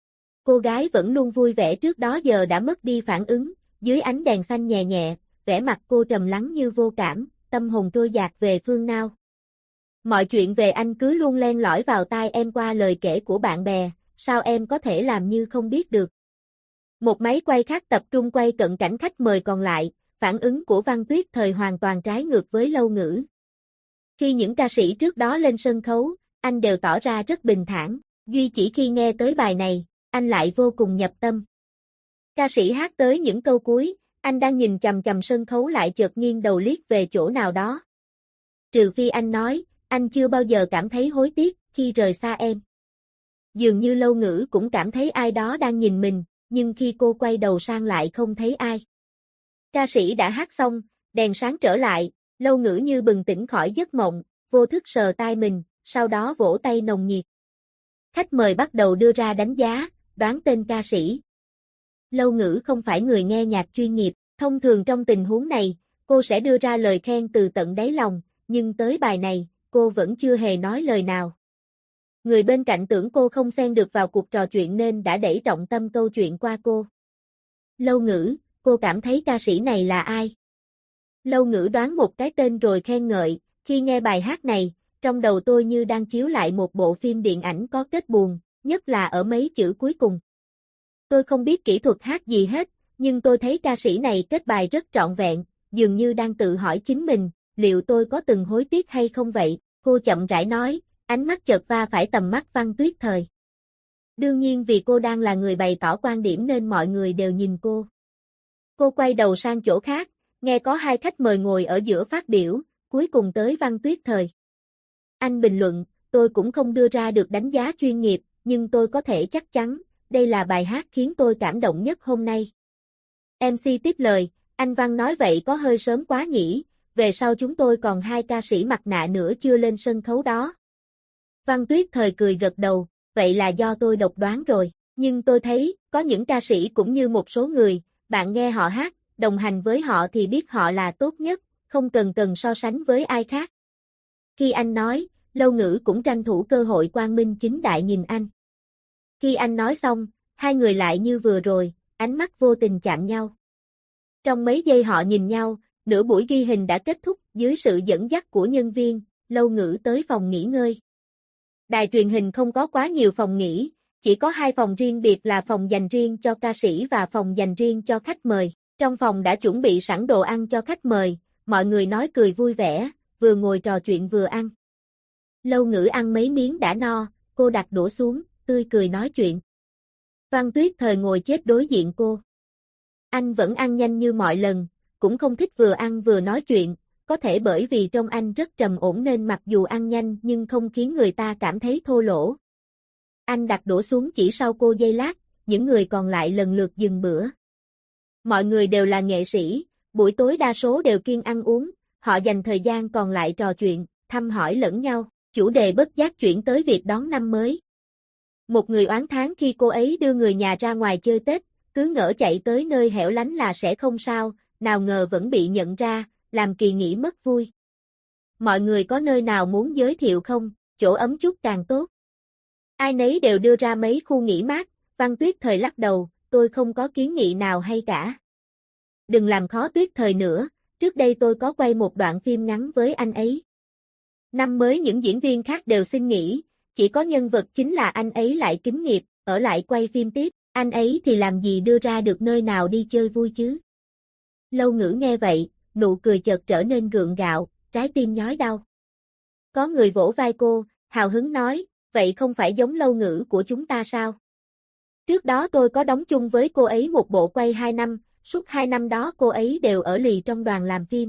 Cô gái vẫn luôn vui vẻ trước đó giờ đã mất đi phản ứng, dưới ánh đèn xanh nhẹ nhẹ, vẻ mặt cô trầm lắng như vô cảm, tâm hồn trôi dạt về phương nào. Mọi chuyện về anh cứ luôn len lỏi vào tai em qua lời kể của bạn bè, sao em có thể làm như không biết được. Một máy quay khác tập trung quay cận cảnh khách mời còn lại, phản ứng của Văn Tuyết Thời hoàn toàn trái ngược với Lâu Ngữ. Khi những ca sĩ trước đó lên sân khấu, anh đều tỏ ra rất bình thản, duy chỉ khi nghe tới bài này, anh lại vô cùng nhập tâm. Ca sĩ hát tới những câu cuối, anh đang nhìn chằm chằm sân khấu lại chợt nghiêng đầu liếc về chỗ nào đó. Trừ phi anh nói, anh chưa bao giờ cảm thấy hối tiếc khi rời xa em. Dường như Lâu Ngữ cũng cảm thấy ai đó đang nhìn mình, nhưng khi cô quay đầu sang lại không thấy ai. Ca sĩ đã hát xong, đèn sáng trở lại, Lâu Ngữ như bừng tỉnh khỏi giấc mộng, vô thức sờ tai mình, sau đó vỗ tay nồng nhiệt. Khách mời bắt đầu đưa ra đánh giá, đoán tên ca sĩ. Lâu Ngữ không phải người nghe nhạc chuyên nghiệp, thông thường trong tình huống này, cô sẽ đưa ra lời khen từ tận đáy lòng, nhưng tới bài này, cô vẫn chưa hề nói lời nào. Người bên cạnh tưởng cô không xen được vào cuộc trò chuyện nên đã đẩy trọng tâm câu chuyện qua cô. Lâu Ngữ, cô cảm thấy ca sĩ này là ai? Lâu Ngữ đoán một cái tên rồi khen ngợi, khi nghe bài hát này, trong đầu tôi như đang chiếu lại một bộ phim điện ảnh có kết buồn, nhất là ở mấy chữ cuối cùng. Tôi không biết kỹ thuật hát gì hết, nhưng tôi thấy ca sĩ này kết bài rất trọn vẹn, dường như đang tự hỏi chính mình, liệu tôi có từng hối tiếc hay không vậy? Cô chậm rãi nói, ánh mắt chợt va phải tầm mắt Văn Tuyết Thời. Đương nhiên vì cô đang là người bày tỏ quan điểm nên mọi người đều nhìn cô. Cô quay đầu sang chỗ khác, nghe có hai khách mời ngồi ở giữa phát biểu, cuối cùng tới Văn Tuyết Thời. Anh bình luận, tôi cũng không đưa ra được đánh giá chuyên nghiệp, nhưng tôi có thể chắc chắn, đây là bài hát khiến tôi cảm động nhất hôm nay. MC tiếp lời, anh Văn nói vậy có hơi sớm quá nhỉ, về sau chúng tôi còn hai ca sĩ mặt nạ nữa chưa lên sân khấu đó. Văn Tuyết Thời cười gật đầu, vậy là do tôi độc đoán rồi, nhưng tôi thấy, có những ca sĩ cũng như một số người, bạn nghe họ hát, đồng hành với họ thì biết họ là tốt nhất, không cần so sánh với ai khác. Khi anh nói, Lâu Ngữ cũng tranh thủ cơ hội quang minh chính đại nhìn anh. Khi anh nói xong, hai người lại như vừa rồi, ánh mắt vô tình chạm nhau. Trong mấy giây họ nhìn nhau, nửa buổi ghi hình đã kết thúc dưới sự dẫn dắt của nhân viên, Lâu Ngữ tới phòng nghỉ ngơi. Đài truyền hình không có quá nhiều phòng nghỉ, chỉ có hai phòng riêng biệt là phòng dành riêng cho ca sĩ và phòng dành riêng cho khách mời. Trong phòng đã chuẩn bị sẵn đồ ăn cho khách mời, mọi người nói cười vui vẻ, vừa ngồi trò chuyện vừa ăn. Lâu Ngữ ăn mấy miếng đã no, cô đặt đũa xuống, tươi cười nói chuyện. Văn Tuyết Thời ngồi chết đối diện cô. Anh vẫn ăn nhanh như mọi lần, cũng không thích vừa ăn vừa nói chuyện, có thể bởi vì trông anh rất trầm ổn nên mặc dù ăn nhanh nhưng không khiến người ta cảm thấy thô lỗ. Anh đặt đũa xuống chỉ sau cô giây lát, những người còn lại lần lượt dừng bữa. Mọi người đều là nghệ sĩ, buổi tối đa số đều kiêng ăn uống, họ dành thời gian còn lại trò chuyện, thăm hỏi lẫn nhau, chủ đề bất giác chuyển tới việc đón năm mới. Một người oán thán khi cô ấy đưa người nhà ra ngoài chơi Tết, cứ ngỡ chạy tới nơi hẻo lánh là sẽ không sao, nào ngờ vẫn bị nhận ra, làm kỳ nghỉ mất vui. Mọi người có nơi nào muốn giới thiệu không, chỗ ấm chút càng tốt. Ai nấy đều đưa ra mấy khu nghỉ mát, Văn Tuyết Thời lắc đầu, tôi không có kiến nghị nào hay cả. Đừng làm khó Tuyết Thời nữa, trước đây tôi có quay một đoạn phim ngắn với anh ấy. Năm mới những diễn viên khác đều xin nghỉ, chỉ có nhân vật chính là anh ấy lại kính nghiệp, ở lại quay phim tiếp, anh ấy thì làm gì đưa ra được nơi nào đi chơi vui chứ. Lâu Ngữ nghe vậy, nụ cười chợt trở nên gượng gạo, trái tim nhói đau. Có người vỗ vai cô, hào hứng nói, vậy không phải giống Lâu Ngữ của chúng ta sao? Trước đó tôi có đóng chung với cô ấy một bộ quay 2 năm, suốt 2 năm đó cô ấy đều ở lì trong đoàn làm phim.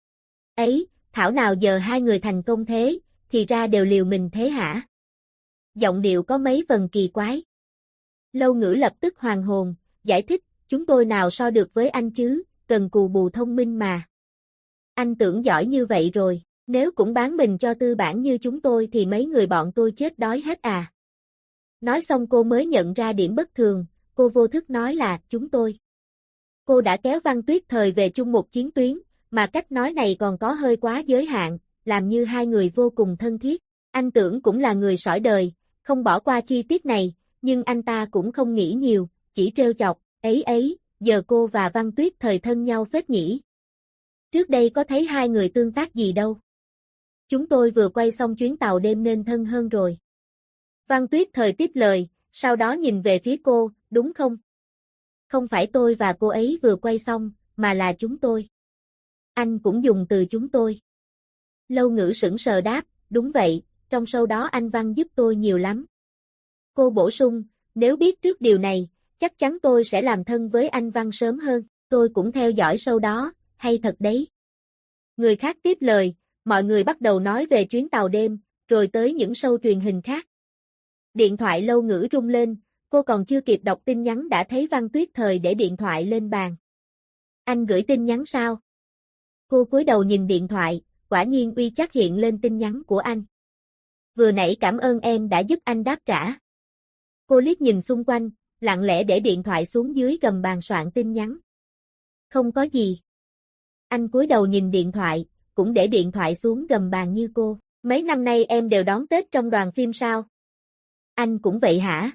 Ấy, thảo nào giờ hai người thành công thế, thì ra đều liều mình thế hả? Giọng điệu có mấy phần kỳ quái. Lâu Ngữ lập tức hoàn hồn, giải thích, chúng tôi nào so được với anh chứ, cần cù bù thông minh mà. Anh tưởng giỏi như vậy rồi, nếu cũng bán mình cho tư bản như chúng tôi thì mấy người bọn tôi chết đói hết à. Nói xong cô mới nhận ra điểm bất thường, cô vô thức nói là chúng tôi. Cô đã kéo Văn Tuyết Thời về chung một chiến tuyến, mà cách nói này còn có hơi quá giới hạn, làm như hai người vô cùng thân thiết. Anh tưởng cũng là người sỏi đời, không bỏ qua chi tiết này, nhưng anh ta cũng không nghĩ nhiều, chỉ trêu chọc, ấy, giờ cô và Văn Tuyết Thời thân nhau phết nhỉ. Trước đây có thấy hai người tương tác gì đâu. Chúng tôi vừa quay xong chuyến tàu đêm nên thân hơn rồi. Văn Tuyết Thời tiếp lời, sau đó nhìn về phía cô, đúng không? Không phải tôi và cô ấy vừa quay xong, mà là chúng tôi. Anh cũng dùng từ chúng tôi. Lâu Ngữ sững sờ đáp, đúng vậy, trong show đó anh Văn giúp tôi nhiều lắm. Cô bổ sung, nếu biết trước điều này, chắc chắn tôi sẽ làm thân với anh Văn sớm hơn, tôi cũng theo dõi show đó, hay thật đấy. Người khác tiếp lời, mọi người bắt đầu nói về chuyến tàu đêm, rồi tới những show truyền hình khác. Điện thoại Lâu Ngữ rung lên, cô còn chưa kịp đọc tin nhắn đã thấy Văn Tuyết Thời để điện thoại lên bàn. Anh gửi tin nhắn sao? Cô cúi đầu nhìn điện thoại, quả nhiên uy chắc hiện lên tin nhắn của anh. Vừa nãy cảm ơn em đã giúp anh đáp trả. Cô liếc nhìn xung quanh, lặng lẽ để điện thoại xuống dưới gầm bàn soạn tin nhắn. Không có gì. Anh cúi đầu nhìn điện thoại, cũng để điện thoại xuống gầm bàn như cô. Mấy năm nay em đều đón Tết trong đoàn phim sao? Anh cũng vậy hả?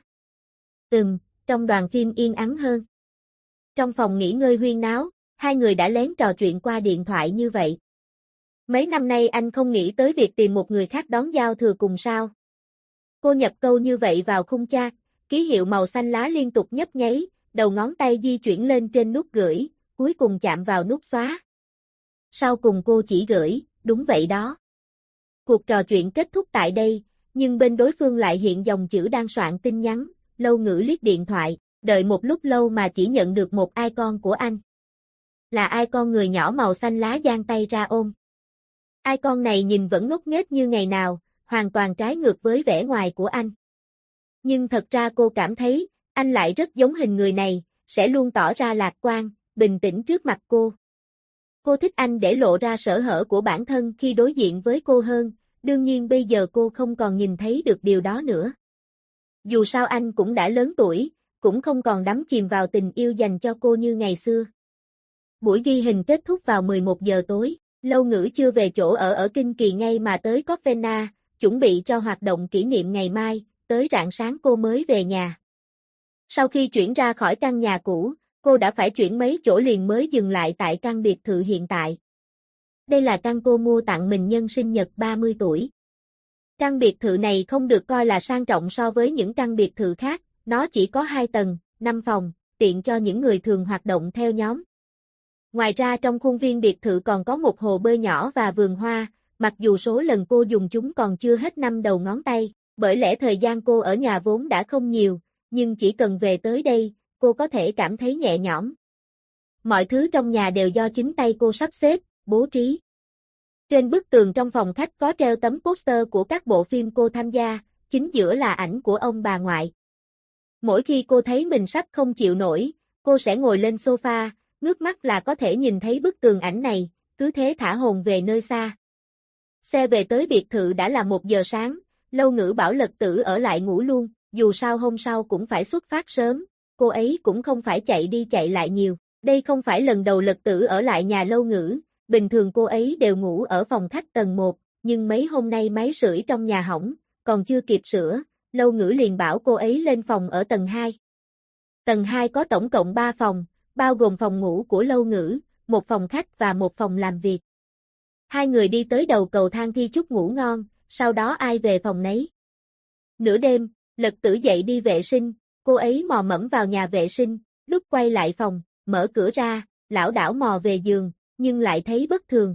Trong đoàn phim yên ắng hơn. Trong phòng nghỉ ngơi huyên náo, hai người đã lén trò chuyện qua điện thoại như vậy. Mấy năm nay anh không nghĩ tới việc tìm một người khác đón giao thừa cùng sao? Cô nhập câu như vậy vào khung chat, ký hiệu màu xanh lá liên tục nhấp nháy, đầu ngón tay di chuyển lên trên nút gửi, cuối cùng chạm vào nút xóa. Sau cùng cô chỉ gửi, đúng vậy đó. Cuộc trò chuyện kết thúc tại đây, nhưng bên đối phương lại hiện dòng chữ đang soạn tin nhắn, Lâu Ngữ liếc điện thoại, đợi một lúc lâu mà chỉ nhận được một icon của anh. Là icon người nhỏ màu xanh lá giang tay ra ôm. Icon này nhìn vẫn ngốc nghếch như ngày nào, hoàn toàn trái ngược với vẻ ngoài của anh. Nhưng thật ra cô cảm thấy, anh lại rất giống hình người này, sẽ luôn tỏ ra lạc quan, bình tĩnh trước mặt cô. Cô thích anh để lộ ra sở hở của bản thân khi đối diện với cô hơn, đương nhiên bây giờ cô không còn nhìn thấy được điều đó nữa. Dù sao anh cũng đã lớn tuổi, cũng không còn đắm chìm vào tình yêu dành cho cô như ngày xưa. Buổi ghi hình kết thúc vào 11 giờ tối, Lâu Ngữ chưa về chỗ ở Kinh Kỳ ngay mà tới Copenhagen, chuẩn bị cho hoạt động kỷ niệm ngày mai, tới rạng sáng cô mới về nhà. Sau khi chuyển ra khỏi căn nhà cũ, cô đã phải chuyển mấy chỗ liền mới dừng lại tại căn biệt thự hiện tại. Đây là căn cô mua tặng mình nhân sinh nhật 30 tuổi. Căn biệt thự này không được coi là sang trọng so với những căn biệt thự khác, nó chỉ có 2 tầng, 5 phòng, tiện cho những người thường hoạt động theo nhóm. Ngoài ra trong khuôn viên biệt thự còn có một hồ bơi nhỏ và vườn hoa, mặc dù số lần cô dùng chúng còn chưa hết 5 đầu ngón tay, bởi lẽ thời gian cô ở nhà vốn đã không nhiều, nhưng chỉ cần về tới đây, cô có thể cảm thấy nhẹ nhõm. Mọi thứ trong nhà đều do chính tay cô sắp xếp, bố trí. Trên bức tường trong phòng khách có treo tấm poster của các bộ phim cô tham gia, chính giữa là ảnh của ông bà ngoại. Mỗi khi cô thấy mình sắp không chịu nổi, cô sẽ ngồi lên sofa, ngước mắt là có thể nhìn thấy bức tường ảnh này, cứ thế thả hồn về nơi xa. Xe về tới biệt thự đã là 1 giờ sáng, Lâu Ngữ bảo Lật Tử ở lại ngủ luôn, dù sao hôm sau cũng phải xuất phát sớm, cô ấy cũng không phải chạy đi chạy lại nhiều. Đây không phải lần đầu Lật Tử ở lại nhà Lâu Ngữ, bình thường cô ấy đều ngủ ở phòng khách tầng 1, nhưng mấy hôm nay máy sưởi trong nhà hỏng, còn chưa kịp sửa, Lâu Ngữ liền bảo cô ấy lên phòng ở tầng 2. Tầng 2 có tổng cộng 3 phòng, bao gồm phòng ngủ của Lâu Ngữ, một phòng khách và một phòng làm việc. Hai người đi tới đầu cầu thang thi chúc ngủ ngon, sau đó ai về phòng nấy. Nửa đêm, Lật Tử dậy đi vệ sinh, cô ấy mò mẫm vào nhà vệ sinh, lúc quay lại phòng, mở cửa ra, lảo đảo mò về giường, nhưng lại thấy bất thường.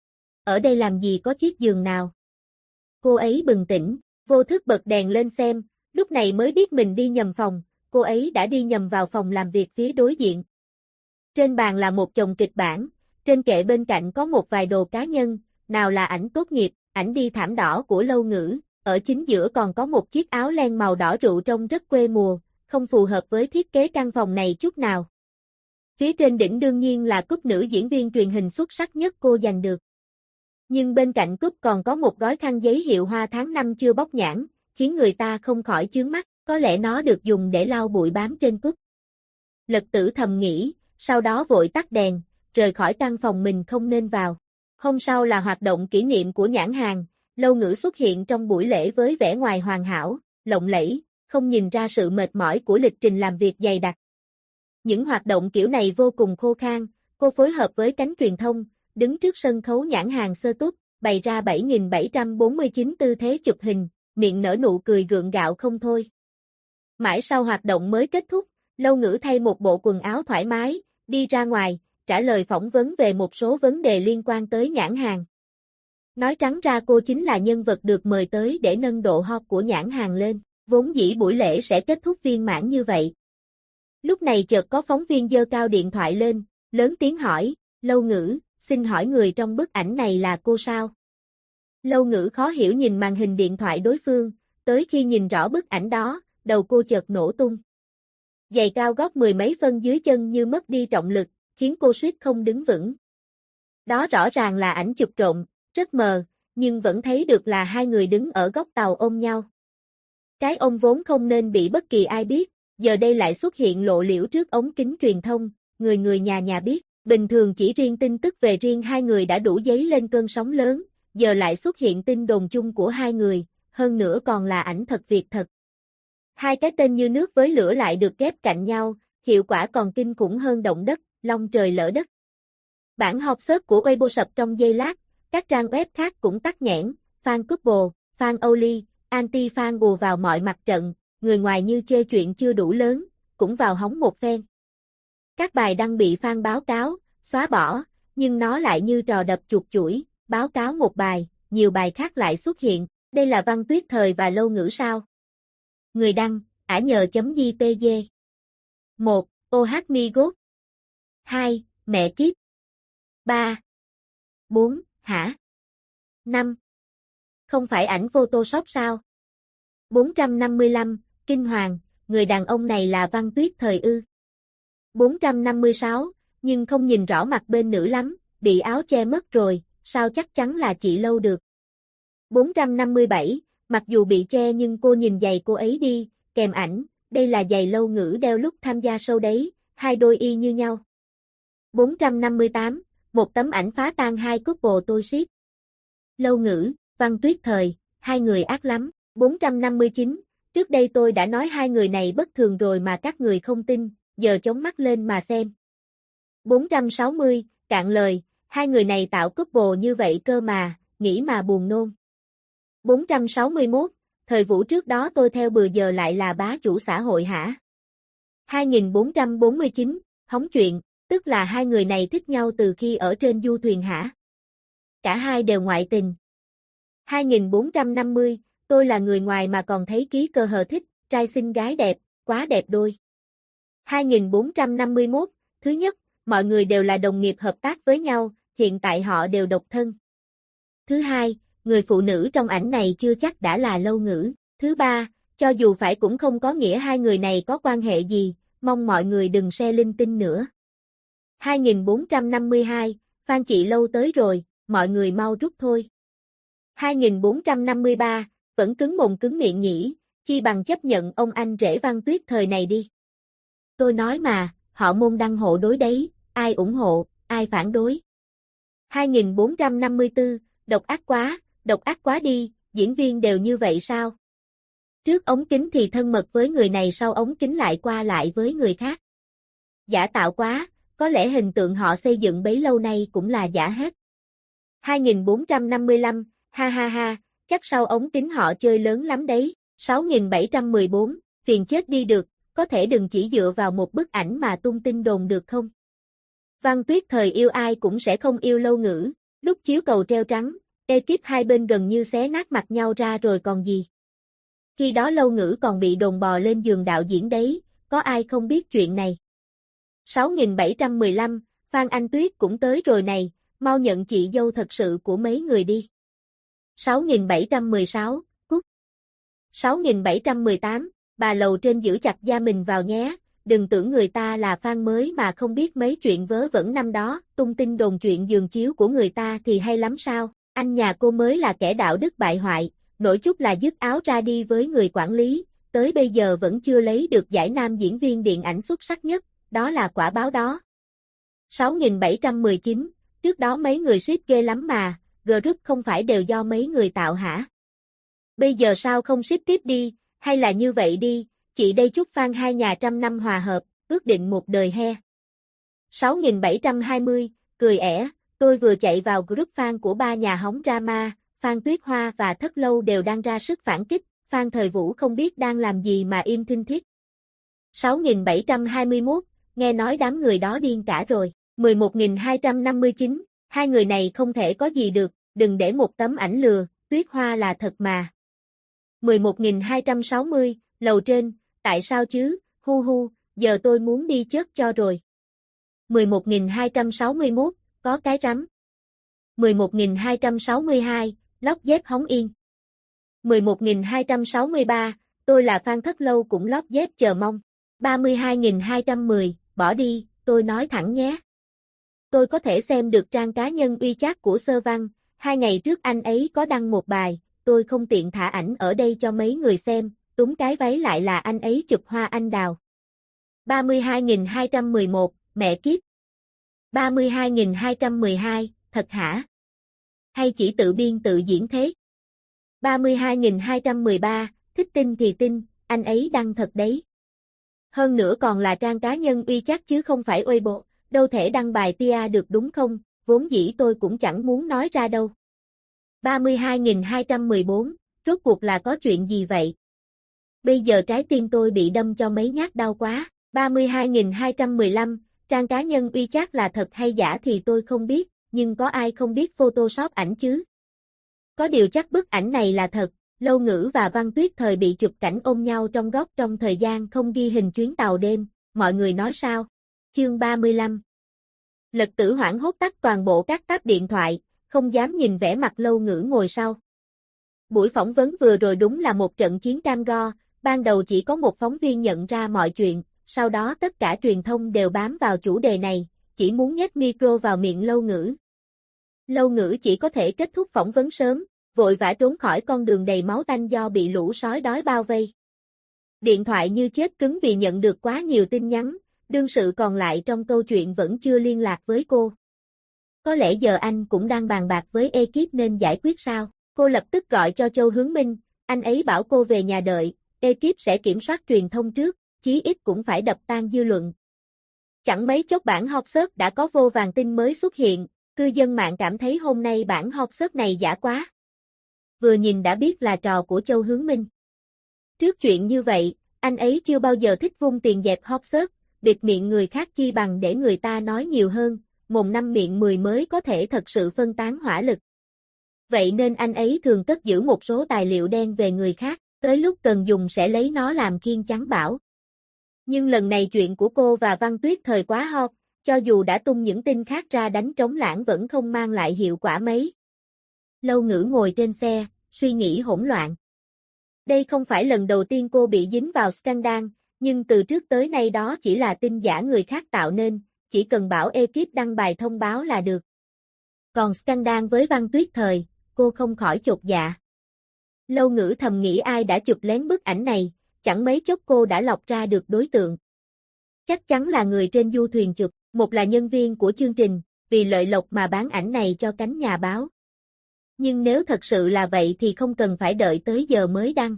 Ở đây làm gì có chiếc giường nào? Cô ấy bừng tỉnh, vô thức bật đèn lên xem, lúc này mới biết mình đi nhầm phòng, cô ấy đã đi nhầm vào phòng làm việc phía đối diện. Trên bàn là một chồng kịch bản, trên kệ bên cạnh có một vài đồ cá nhân, nào là ảnh tốt nghiệp, ảnh đi thảm đỏ của Lâu Ngữ, ở chính giữa còn có một chiếc áo len màu đỏ rượu trông rất quê mùa, không phù hợp với thiết kế căn phòng này chút nào. Phía trên đỉnh đương nhiên là cúp nữ diễn viên truyền hình xuất sắc nhất cô giành được. Nhưng bên cạnh cúp còn có một gói khăn giấy hiệu hoa tháng năm chưa bóc nhãn, khiến người ta không khỏi chướng mắt, có lẽ nó được dùng để lau bụi bám trên cúp. Lật Tử thầm nghĩ, sau đó vội tắt đèn, rời khỏi căn phòng mình không nên vào. Hôm sau là hoạt động kỷ niệm của nhãn hàng, Lâu Ngữ xuất hiện trong buổi lễ với vẻ ngoài hoàn hảo, lộng lẫy, không nhìn ra sự mệt mỏi của lịch trình làm việc dày đặc. Những hoạt động kiểu này vô cùng khô khan, cô phối hợp với cánh truyền thông, đứng trước sân khấu nhãn hàng Sơ Túc, bày ra 7.749 tư thế chụp hình, miệng nở nụ cười gượng gạo không thôi. Mãi sau hoạt động mới kết thúc, Lâu Ngữ thay một bộ quần áo thoải mái, đi ra ngoài, trả lời phỏng vấn về một số vấn đề liên quan tới nhãn hàng. Nói trắng ra cô chính là nhân vật được mời tới để nâng độ hot của nhãn hàng lên, vốn dĩ buổi lễ sẽ kết thúc viên mãn như vậy. Lúc này chợt có phóng viên giơ cao điện thoại lên, lớn tiếng hỏi, Lâu Ngữ, xin hỏi người trong bức ảnh này là cô sao? Lâu Ngữ khó hiểu nhìn màn hình điện thoại đối phương, tới khi nhìn rõ bức ảnh đó, đầu cô chợt nổ tung. Giày cao gót mười mấy phân dưới chân như mất đi trọng lực, khiến cô suýt không đứng vững. Đó rõ ràng là ảnh chụp trộm, rất mờ, nhưng vẫn thấy được là hai người đứng ở góc tàu ôm nhau. Cái ôm vốn không nên bị bất kỳ ai biết, giờ đây lại xuất hiện lộ liễu trước ống kính truyền thông, người nhà nhà biết. Bình thường chỉ riêng tin tức về riêng hai người đã đủ dấy lên cơn sóng lớn, giờ lại xuất hiện tin đồn chung của hai người, hơn nữa còn là ảnh thật việc thật. Hai cái tên như nước với lửa lại được ghép cạnh nhau, hiệu quả còn kinh khủng hơn động đất, long trời lỡ đất. Bản hot search của Weibo sập trong giây lát, các trang web khác cũng tắc nghẽn, fan couple, fan only, anti-fan ùa vào mọi mặt trận, người ngoài như chê chuyện chưa đủ lớn, cũng vào hóng một phen. Các bài đăng bị fan báo cáo, xóa bỏ, nhưng nó lại như trò đập chuột chuỗi, báo cáo một bài, nhiều bài khác lại xuất hiện, đây là Văn Tuyết Thời và Lâu Ngữ sao? Người đăng, ả nhờ.jpg 1. OH Mi God 2. Mẹ kiếp 3. 4. Hả? 5. Không phải ảnh Photoshop sao? 455. Kinh hoàng, người đàn ông này là Văn Tuyết Thời ư? 456. Nhưng không nhìn rõ mặt bên nữ lắm, bị áo che mất rồi, sao chắc chắn là chị Lâu được? 457. Mặc dù bị che nhưng cô nhìn giày cô ấy đi, kèm ảnh, đây là giày Lâu Ngữ đeo lúc tham gia show đấy, hai đôi y như nhau. 458. Một tấm ảnh phá tan hai couple tôi ship. Lâu Ngữ, Văn Tuyết Thời, hai người ác lắm. 459. Trước đây tôi đã nói hai người này bất thường rồi mà các người không tin, giờ chống mắt lên mà xem. 460. Cạn lời, hai người này tạo couple như vậy cơ mà, nghĩ mà buồn nôn. 461. Thời Vũ trước đó tôi theo bừa giờ lại là bá chủ xã hội hả? 2449. Hóng chuyện, tức là hai người này thích nhau từ khi ở trên du thuyền hả? Cả hai đều ngoại tình. 2450. Tôi là người ngoài mà còn thấy ký cơ hờ thích, trai xinh gái đẹp, quá đẹp đôi. 2451. Thứ nhất, mọi người đều là đồng nghiệp hợp tác với nhau, hiện tại họ đều độc thân. Thứ hai, người phụ nữ trong ảnh này chưa chắc đã là Lâu Ngữ. Thứ ba, cho dù phải cũng không có nghĩa hai người này có quan hệ gì, mong mọi người đừng share linh tinh nữa. 2452, Phan chị Lâu tới rồi, mọi người mau rút thôi. 2453, vẫn cứng mồm cứng miệng nhỉ, chi bằng chấp nhận ông anh rể Văn Tuyết Thời này đi. Tôi nói mà, họ môn đăng hộ đối đấy, ai ủng hộ, ai phản đối. 2454, độc ác quá đi, diễn viên đều như vậy sao? Trước ống kính thì thân mật với người này sau ống kính lại qua lại với người khác. Giả tạo quá, có lẽ hình tượng họ xây dựng bấy lâu nay cũng là giả hết. 2455, ha ha ha, chắc sau ống kính họ chơi lớn lắm đấy. 6714, phiền chết đi được, có thể đừng chỉ dựa vào một bức ảnh mà tung tin đồn được không? Văn Tuyết Thời yêu ai cũng sẽ không yêu Lâu Ngữ, lúc chiếu cầu treo trắng, ekip hai bên gần như xé nát mặt nhau ra rồi còn gì. Khi đó Lâu Ngữ còn bị đồn bò lên giường đạo diễn đấy, có ai không biết chuyện này. 6715, Phan Anh Tuyết cũng tới rồi này, mau nhận chị dâu thật sự của mấy người đi. 6716, Cúc. 6718, bà Lầu trên giữ chặt da mình vào nhé, đừng tưởng người ta là fan mới mà không biết mấy chuyện vớ vẩn năm đó, tung tin đồn chuyện giường chiếu của người ta thì hay lắm sao, anh nhà cô mới là kẻ đạo đức bại hoại, nổi chút là dứt áo ra đi với người quản lý, tới bây giờ vẫn chưa lấy được giải nam diễn viên điện ảnh xuất sắc nhất, đó là quả báo đó. 6719, trước đó mấy người ship ghê lắm mà, group không phải đều do mấy người tạo hả? Bây giờ sao không ship tiếp đi, hay là như vậy đi, chị đây chúc fan hai nhà trăm năm hòa hợp, ước định một đời he. 6720, cười ẻ, tôi vừa chạy vào group fan của ba nhà hóng drama, Phan Tuyết Hoa và Thất Lâu đều đang ra sức phản kích, Phan Thời Vũ không biết đang làm gì mà im thinh thiết. 6721, nghe nói đám người đó điên cả rồi. 11259, hai người này không thể có gì được, đừng để một tấm ảnh lừa, Tuyết Hoa là thật mà. 11260, lầu trên, tại sao chứ, hu hu, giờ tôi muốn đi chết cho rồi. 11261, có cái rắm. 11262, lót dép hóng yên. 11263, tôi là fan Thất Lâu cũng lót dép chờ mong. 32210, bỏ đi, tôi nói thẳng nhé. Tôi có thể xem được trang cá nhân uy chat của Sơ Văn, 2 ngày trước anh ấy có đăng một bài, tôi không tiện thả ảnh ở đây cho mấy người xem, túm cái váy lại là anh ấy chụp hoa anh đào. 32211, mẹ kiếp. 32212, thật hả? Hay chỉ tự biên tự diễn thế? 32213, thích tin thì tin, anh ấy đăng thật đấy. Hơn nữa còn là trang cá nhân uy chat chứ không phải Weibo, đâu thể đăng bài PR được đúng không, vốn dĩ tôi cũng chẳng muốn nói ra đâu. 32214, rốt cuộc là có chuyện gì vậy? Bây giờ trái tim tôi bị đâm cho mấy nhát đau quá. 32215, trang cá nhân uy chat là thật hay giả thì tôi không biết, nhưng có ai không biết Photoshop ảnh chứ? Có điều chắc bức ảnh này là thật, Lâu Ngữ và Văn Tuyết thời bị chụp cảnh ôm nhau trong góc trong thời gian không ghi hình chuyến tàu đêm, mọi người nói sao? Chương 35. Lật Tử hoảng hốt tắt toàn bộ các tab điện thoại, không dám nhìn vẻ mặt Lâu Ngữ ngồi sau. Buổi phỏng vấn vừa rồi đúng là một trận chiến cam go, ban đầu chỉ có một phóng viên nhận ra mọi chuyện, sau đó tất cả truyền thông đều bám vào chủ đề này, chỉ muốn nhét micro vào miệng Lâu Ngữ. Lâu Ngữ chỉ có thể kết thúc phỏng vấn sớm, vội vã trốn khỏi con đường đầy máu tanh do bị lũ sói đói bao vây. Điện thoại như chết cứng vì nhận được quá nhiều tin nhắn, đương sự còn lại trong câu chuyện vẫn chưa liên lạc với cô. Có lẽ giờ anh cũng đang bàn bạc với ekip nên giải quyết sao? Cô lập tức gọi cho Châu Hướng Minh, anh ấy bảo cô về nhà đợi, ekip sẽ kiểm soát truyền thông trước, chí ít cũng phải đập tan dư luận. Chẳng mấy chốc bản hot search đã có vô vàn tin mới xuất hiện, cư dân mạng cảm thấy hôm nay bản hot search này giả quá. Vừa nhìn đã biết là trò của Châu Hướng Minh. Trước chuyện như vậy, anh ấy chưa bao giờ thích vung tiền dẹp hot search, bịt miệng người khác chi bằng để người ta nói nhiều hơn, mồm năm miệng 10 mới có thể thật sự phân tán hỏa lực. Vậy nên anh ấy thường cất giữ một số tài liệu đen về người khác, tới lúc cần dùng sẽ lấy nó làm khiên chắn bảo. Nhưng lần này chuyện của cô và Văn Tuyết thời quá hot, cho dù đã tung những tin khác ra đánh trống lãng vẫn không mang lại hiệu quả mấy. Lâu Ngữ ngồi trên xe, suy nghĩ hỗn loạn. Đây không phải lần đầu tiên cô bị dính vào scandal, nhưng từ trước tới nay đó chỉ là tin giả người khác tạo nên, chỉ cần bảo ekip đăng bài thông báo là được. Còn scandal với Văn Tuyết thời, cô không khỏi chột dạ. Lâu Ngữ thầm nghĩ ai đã chụp lén bức ảnh này, chẳng mấy chốc cô đã lọc ra được đối tượng. Chắc chắn là người trên du thuyền chụp, một là nhân viên của chương trình, vì lợi lộc mà bán ảnh này cho cánh nhà báo. Nhưng nếu thật sự là vậy thì không cần phải đợi tới giờ mới đăng.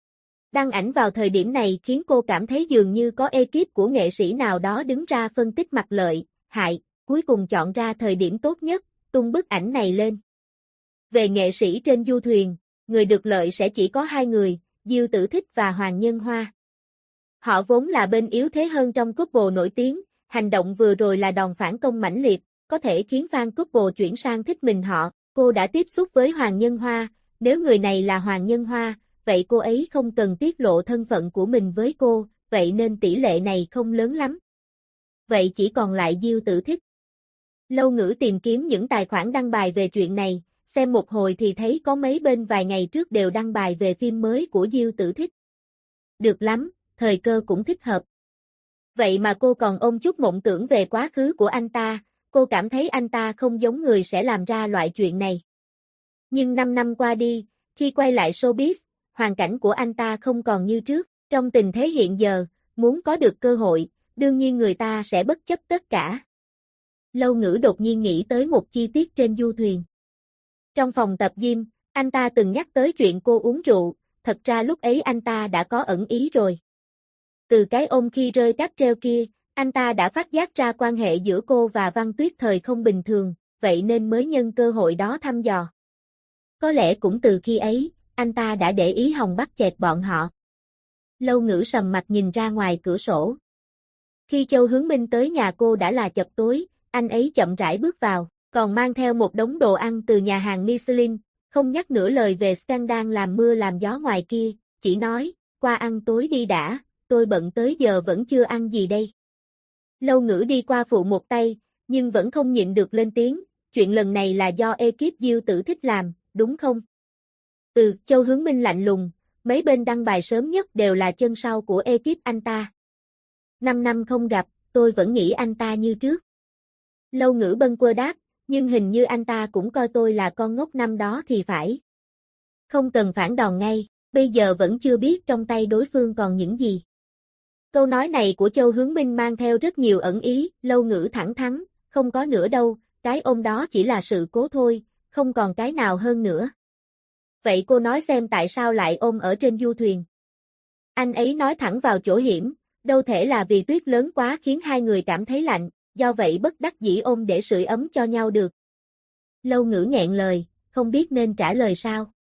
Đăng ảnh vào thời điểm này khiến cô cảm thấy dường như có ekip của nghệ sĩ nào đó đứng ra phân tích mặt lợi, hại, cuối cùng chọn ra thời điểm tốt nhất, tung bức ảnh này lên. Về nghệ sĩ trên du thuyền, người được lợi sẽ chỉ có 2 người, Diêu Tử Thích và Hoàng Nhân Hoa. Họ vốn là bên yếu thế hơn trong couple nổi tiếng, hành động vừa rồi là đòn phản công mãnh liệt, có thể khiến fan couple chuyển sang thích mình họ. Cô đã tiếp xúc với Hoàng Nhân Hoa, nếu người này là Hoàng Nhân Hoa, vậy cô ấy không cần tiết lộ thân phận của mình với cô, vậy nên tỷ lệ này không lớn lắm. Vậy chỉ còn lại Diêu Tử Thích. Lâu Ngữ tìm kiếm những tài khoản đăng bài về chuyện này, xem một hồi thì thấy có mấy bên vài ngày trước đều đăng bài về phim mới của Diêu Tử Thích. Được lắm, thời cơ cũng thích hợp. Vậy mà cô còn ôm chút mộng tưởng về quá khứ của anh ta, cô cảm thấy anh ta không giống người sẽ làm ra loại chuyện này. Nhưng 5 năm qua đi, khi quay lại showbiz, hoàn cảnh của anh ta không còn như trước. Trong tình thế hiện giờ, muốn có được cơ hội, đương nhiên người ta sẽ bất chấp tất cả. Lâu Ngữ đột nhiên nghĩ tới một chi tiết trên du thuyền. Trong phòng tập gym, anh ta từng nhắc tới chuyện cô uống rượu, thật ra lúc ấy anh ta đã có ẩn ý rồi. Từ cái ôm khi rơi cáp treo kia, anh ta đã phát giác ra quan hệ giữa cô và Văn Tuyết Thời không bình thường, vậy nên mới nhân cơ hội đó thăm dò. Có lẽ cũng từ khi ấy, anh ta đã để ý Hồng bắt chẹt bọn họ. Lâu Ngữ sầm mặt nhìn ra ngoài cửa sổ. Khi Châu Hướng Minh tới nhà cô đã là chập tối, anh ấy chậm rãi bước vào, còn mang theo một đống đồ ăn từ nhà hàng Michelin, không nhắc nửa lời về scandal làm mưa làm gió ngoài kia, chỉ nói, qua ăn tối đi đã, tôi bận tới giờ vẫn chưa ăn gì đây. Lâu Ngữ đi qua phụ một tay, nhưng vẫn không nhịn được lên tiếng, chuyện lần này là do ekip Diêu Tử thích làm, đúng không? Châu Hướng Minh lạnh lùng, mấy bên đăng bài sớm nhất đều là chân sau của ekip anh ta. 5 năm không gặp, tôi vẫn nghĩ anh ta như trước. Lâu Ngữ bâng quơ đáp, nhưng hình như anh ta cũng coi tôi là con ngốc năm đó thì phải. Không cần phản đòn ngay, bây giờ vẫn chưa biết trong tay đối phương còn những gì. Câu nói này của Châu Hướng Minh mang theo rất nhiều ẩn ý, Lâu Ngữ thẳng thắn, không có nữa đâu, cái ôm đó chỉ là sự cố thôi, không còn cái nào hơn nữa. Vậy cô nói xem tại sao lại ôm ở trên du thuyền. Anh ấy nói thẳng vào chỗ hiểm, đâu thể là vì tuyết lớn quá khiến hai người cảm thấy lạnh, do vậy bất đắc dĩ ôm để sưởi ấm cho nhau được. Lâu Ngữ nghẹn lời, không biết nên trả lời sao.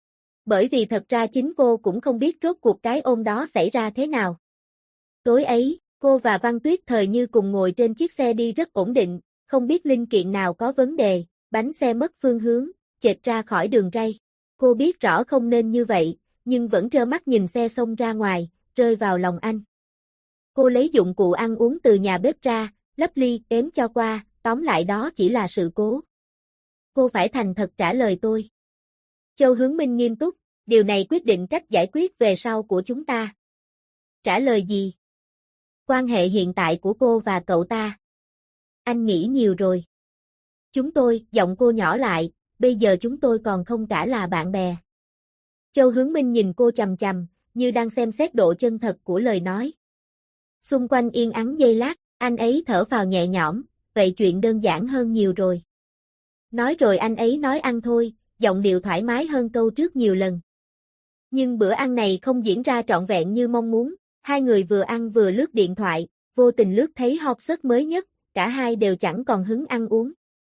Bởi vì thật ra chính cô cũng không biết rốt cuộc cái ôm đó xảy ra thế nào. Tối ấy, cô và Văn Tuyết Thời như cùng ngồi trên chiếc xe đi rất ổn định, không biết linh kiện nào có vấn đề, bánh xe mất phương hướng, chệch ra khỏi đường ray. Cô biết rõ không nên như vậy, nhưng vẫn trơ mắt nhìn xe xông ra ngoài, rơi vào lòng anh. Cô lấy dụng cụ ăn uống từ nhà bếp ra, lấp ly, ém cho qua, tóm lại đó chỉ là sự cố. Cô phải thành thật trả lời tôi. Châu Hướng Minh nghiêm túc, điều này quyết định cách giải quyết về sau của chúng ta. Trả lời gì? Quan hệ hiện tại của cô và cậu ta. Anh nghĩ nhiều rồi. Chúng tôi, giọng cô nhỏ lại, bây giờ chúng tôi còn không cả là bạn bè. Châu Hướng Minh nhìn cô chằm chằm, như đang xem xét độ chân thật của lời nói. Xung quanh yên ắng giây lát, anh ấy thở phào nhẹ nhõm, vậy chuyện đơn giản hơn nhiều rồi. Nói rồi anh ấy nói ăn thôi, giọng điệu thoải mái hơn câu trước nhiều lần. Nhưng bữa ăn này không diễn ra trọn vẹn như mong muốn, hai người vừa ăn vừa lướt điện thoại, vô tình lướt thấy hot search mới nhất, cả hai đều chẳng còn hứng ăn uống.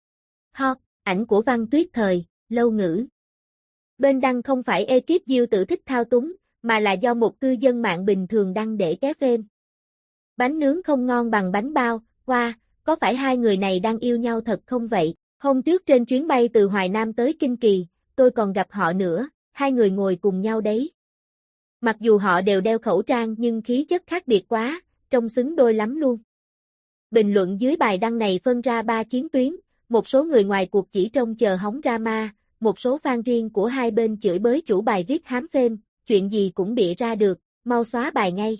Hot, ảnh của Văn Tuyết Thời, Lâu Ngữ. Bên đăng không phải ekip Diêu Tử thích thao túng, mà là do một cư dân mạng bình thường đăng để ké phêm. Bánh nướng không ngon bằng bánh bao, hoa, có phải hai người này đang yêu nhau thật không vậy? Hôm trước trên chuyến bay từ Hoài Nam tới Kinh Kỳ, tôi còn gặp họ nữa, hai người ngồi cùng nhau đấy. Mặc dù họ đều đeo khẩu trang nhưng khí chất khác biệt quá, trông xứng đôi lắm luôn. Bình luận dưới bài đăng này phân ra 3 chiến tuyến, một số người ngoài cuộc chỉ trông chờ hóng drama, một số fan riêng của hai bên chửi bới chủ bài viết hám phêm, chuyện gì cũng bịa ra được, mau xóa bài ngay.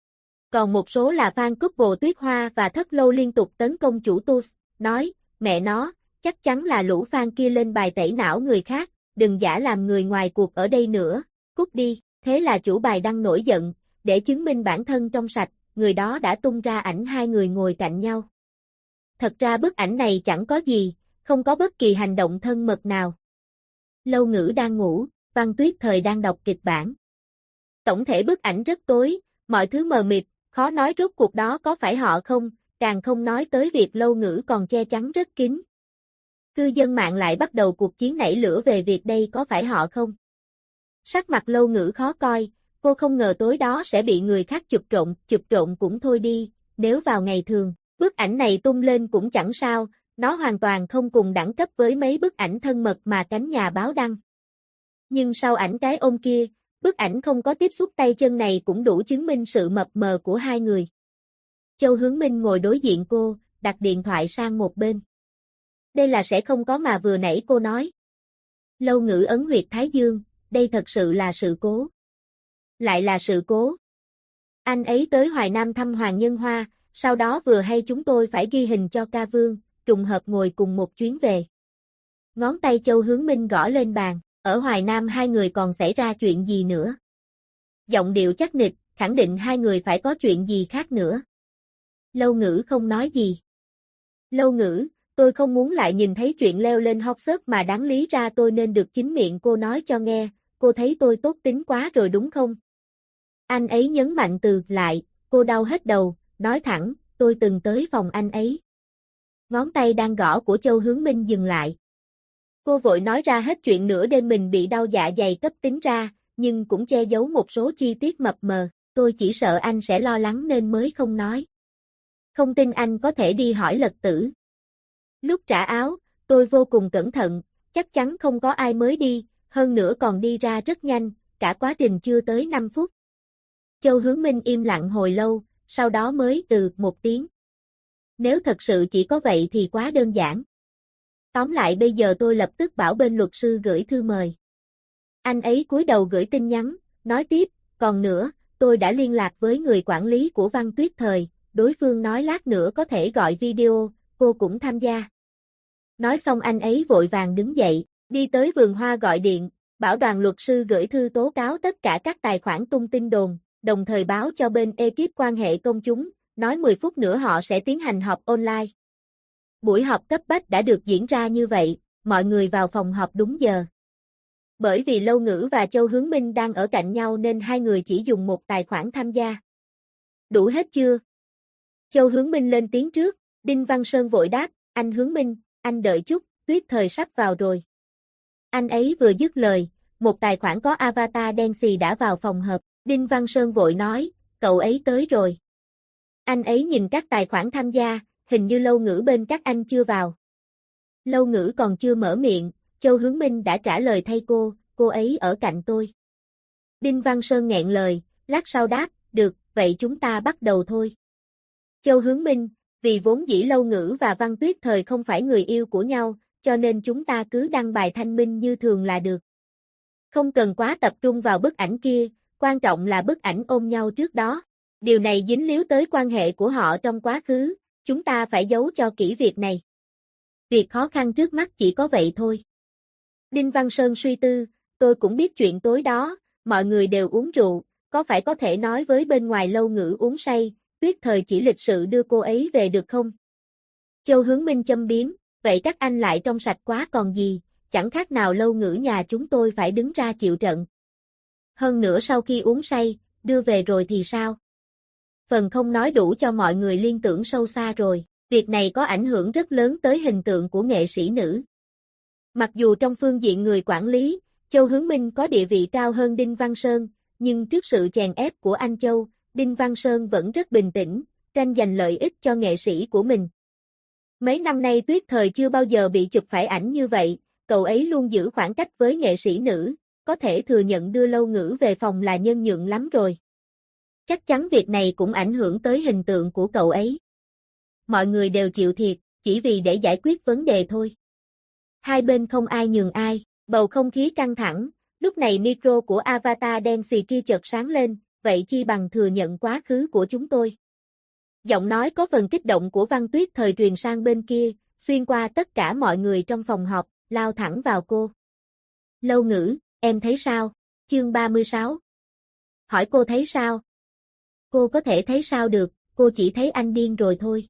Còn một số là fan couple Tuyết Hoa và Thất Lâu liên tục tấn công chủ Tus, nói, mẹ nó, chắc chắn là lũ fan kia lên bài tẩy não người khác, đừng giả làm người ngoài cuộc ở đây nữa, cút đi, thế là chủ bài đăng nổi giận, để chứng minh bản thân trong sạch, người đó đã tung ra ảnh hai người ngồi cạnh nhau. Thật ra bức ảnh này chẳng có gì, không có bất kỳ hành động thân mật nào. Lâu Ngữ đang ngủ, Văn Tuyết Thời đang đọc kịch bản. Tổng thể bức ảnh rất tối, mọi thứ mờ mịt, khó nói rốt cuộc đó có phải họ không, càng không nói tới việc Lâu Ngữ còn che chắn rất kín. Cư dân mạng lại bắt đầu cuộc chiến nảy lửa về việc đây có phải họ không. Sắc mặt Lâu Ngữ khó coi, cô không ngờ tối đó sẽ bị người khác chụp trộn cũng thôi đi, nếu vào ngày thường, bức ảnh này tung lên cũng chẳng sao, nó hoàn toàn không cùng đẳng cấp với mấy bức ảnh thân mật mà cánh nhà báo đăng. Nhưng sau ảnh cái ôm kia, bức ảnh không có tiếp xúc tay chân này cũng đủ chứng minh sự mập mờ của hai người. Châu Hướng Minh ngồi đối diện cô, đặt điện thoại sang một bên. Đây là sẽ không có mà vừa nãy cô nói. Lâu Ngữ ấn huyệt thái dương, đây thật sự là sự cố. Lại là sự cố. Anh ấy tới Hoài Nam thăm Hoàng Nhân Hoa, sau đó vừa hay chúng tôi phải ghi hình cho ca vương, trùng hợp ngồi cùng một chuyến về. Ngón tay Châu Hướng Minh gõ lên bàn, ở Hoài Nam hai người còn xảy ra chuyện gì nữa? Giọng điệu chắc nịch, khẳng định hai người phải có chuyện gì khác nữa. Lâu Ngữ không nói gì. Lâu Ngữ, tôi không muốn lại nhìn thấy chuyện leo lên hot search mà đáng lý ra tôi nên được chính miệng cô nói cho nghe, cô thấy tôi tốt tính quá rồi đúng không? Anh ấy nhấn mạnh từ lại, cô đau hết đầu, nói thẳng, tôi từng tới phòng anh ấy. Ngón tay đang gõ của Châu Hướng Minh dừng lại. Cô vội nói ra hết chuyện nửa đêm mình bị đau dạ dày cấp tính ra, nhưng cũng che giấu một số chi tiết mập mờ, tôi chỉ sợ anh sẽ lo lắng nên mới không nói. Không tin anh có thể đi hỏi Lật Tử. Lúc trả áo, tôi vô cùng cẩn thận, chắc chắn không có ai mới đi, hơn nữa còn đi ra rất nhanh, cả quá trình chưa tới 5 phút. Châu Hướng Minh im lặng hồi lâu, sau đó mới một tiếng. Nếu thật sự chỉ có vậy thì quá đơn giản. Tóm lại bây giờ tôi lập tức bảo bên luật sư gửi thư mời. Anh ấy cúi đầu gửi tin nhắn, nói tiếp, còn nữa, tôi đã liên lạc với người quản lý của Văn Tuyết Thời, đối phương nói lát nữa có thể gọi video, cô cũng tham gia. Nói xong anh ấy vội vàng đứng dậy, đi tới vườn hoa gọi điện, bảo đoàn luật sư gửi thư tố cáo tất cả các tài khoản tung tin đồn, đồng thời báo cho bên ekip quan hệ công chúng, nói 10 phút nữa họ sẽ tiến hành họp online. Buổi họp cấp bách đã được diễn ra như vậy, mọi người vào phòng họp đúng giờ. Bởi vì Lâu Ngữ và Châu Hướng Minh đang ở cạnh nhau nên hai người chỉ dùng một tài khoản tham gia. Đủ hết chưa? Châu Hướng Minh lên tiếng trước, Đinh Văn Sơn vội đáp, anh Hướng Minh, anh đợi chút, Tuyết Thời sắp vào rồi. Anh ấy vừa dứt lời, một tài khoản có avatar đen xì đã vào phòng họp, Đinh Văn Sơn vội nói, cậu ấy tới rồi. Anh ấy nhìn các tài khoản tham gia, hình như Lâu Ngữ bên các anh chưa vào. Lâu Ngữ còn chưa mở miệng, Châu Hướng Minh đã trả lời thay cô ấy ở cạnh tôi. Đinh Văn Sơn nghẹn lời, lát sau đáp, được, vậy chúng ta bắt đầu thôi. Châu Hướng Minh, vì vốn dĩ Lâu Ngữ và Văn Tuyết Thời không phải người yêu của nhau, cho nên chúng ta cứ đăng bài thanh minh như thường là được. Không cần quá tập trung vào bức ảnh kia, quan trọng là bức ảnh ôm nhau trước đó. Điều này dính líu tới quan hệ của họ trong quá khứ, chúng ta phải giấu cho kỹ việc này. Việc khó khăn trước mắt chỉ có vậy thôi. Đinh Văn Sơn suy tư, tôi cũng biết chuyện tối đó, mọi người đều uống rượu, có phải có thể nói với bên ngoài Lâu Ngữ uống say, Tuyết Thời chỉ lịch sự đưa cô ấy về được không? Châu Hướng Minh châm biếm, vậy các anh lại trong sạch quá còn gì, chẳng khác nào Lâu Ngữ nhà chúng tôi phải đứng ra chịu trận. Hơn nữa sau khi uống say, đưa về rồi thì sao? Phần không nói đủ cho mọi người liên tưởng sâu xa rồi, việc này có ảnh hưởng rất lớn tới hình tượng của nghệ sĩ nữ. Mặc dù trong phương diện người quản lý, Châu Hướng Minh có địa vị cao hơn Đinh Văn Sơn, nhưng trước sự chèn ép của anh Châu, Đinh Văn Sơn vẫn rất bình tĩnh, tranh giành lợi ích cho nghệ sĩ của mình. Mấy năm nay Tuyết Thời chưa bao giờ bị chụp phải ảnh như vậy, cậu ấy luôn giữ khoảng cách với nghệ sĩ nữ, có thể thừa nhận đưa Lâu Ngữ về phòng là nhân nhượng lắm rồi. Chắc chắn việc này cũng ảnh hưởng tới hình tượng của cậu ấy. Mọi người đều chịu thiệt, chỉ vì để giải quyết vấn đề thôi. Hai bên không ai nhường ai, bầu không khí căng thẳng, lúc này micro của avatar đen xì kia chợt sáng lên, vậy chi bằng thừa nhận quá khứ của chúng tôi. Giọng nói có phần kích động của Văn Tuyết Thời truyền sang bên kia, xuyên qua tất cả mọi người trong phòng họp, lao thẳng vào cô. Lâu Ngữ, em thấy sao? Chương 36. Hỏi cô thấy sao? Cô có thể thấy sao được, cô chỉ thấy anh điên rồi thôi.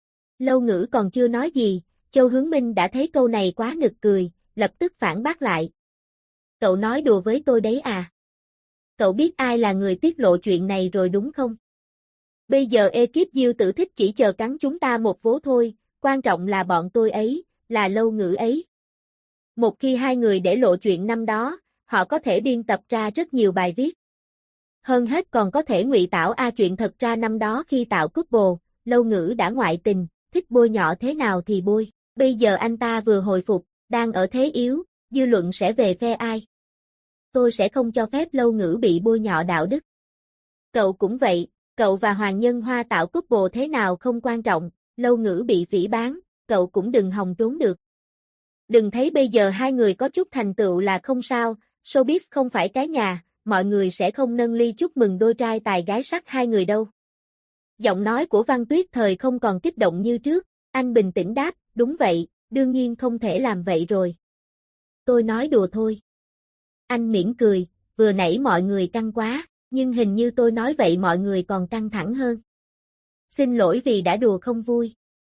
Lâu Ngữ còn chưa nói gì, Châu Hướng Minh đã thấy câu này quá nực cười, lập tức phản bác lại. Cậu nói đùa với tôi đấy à? Cậu biết ai là người tiết lộ chuyện này rồi đúng không? Bây giờ ekip Diêu Tử Thích chỉ chờ cắn chúng ta một vố thôi, quan trọng là bọn tôi ấy, là Lâu Ngữ ấy. Một khi hai người để lộ chuyện năm đó, họ có thể biên tập ra rất nhiều bài viết. Hơn hết còn có thể ngụy tạo chuyện thật ra năm đó khi tạo couple, Lâu Ngữ đã ngoại tình, thích bôi nhọ thế nào thì bôi. Bây giờ anh ta vừa hồi phục, đang ở thế yếu, dư luận sẽ về phe ai? Tôi sẽ không cho phép Lâu Ngữ bị bôi nhọ đạo đức. Cậu cũng vậy, cậu và Hoàng Nhân Hoa tạo couple thế nào không quan trọng, Lâu Ngữ bị phỉ báng, cậu cũng đừng hòng trốn được. Đừng thấy bây giờ hai người có chút thành tựu là không sao, showbiz không phải cái nhà, mọi người sẽ không nâng ly chúc mừng đôi trai tài gái sắc hai người đâu. Giọng nói của Văn Tuyết Thời không còn kích động như trước, anh bình tĩnh đáp, đúng vậy, đương nhiên không thể làm vậy rồi. Tôi nói đùa thôi. Anh mỉm cười, vừa nãy mọi người căng quá, nhưng hình như tôi nói vậy mọi người còn căng thẳng hơn. Xin lỗi vì đã đùa không vui.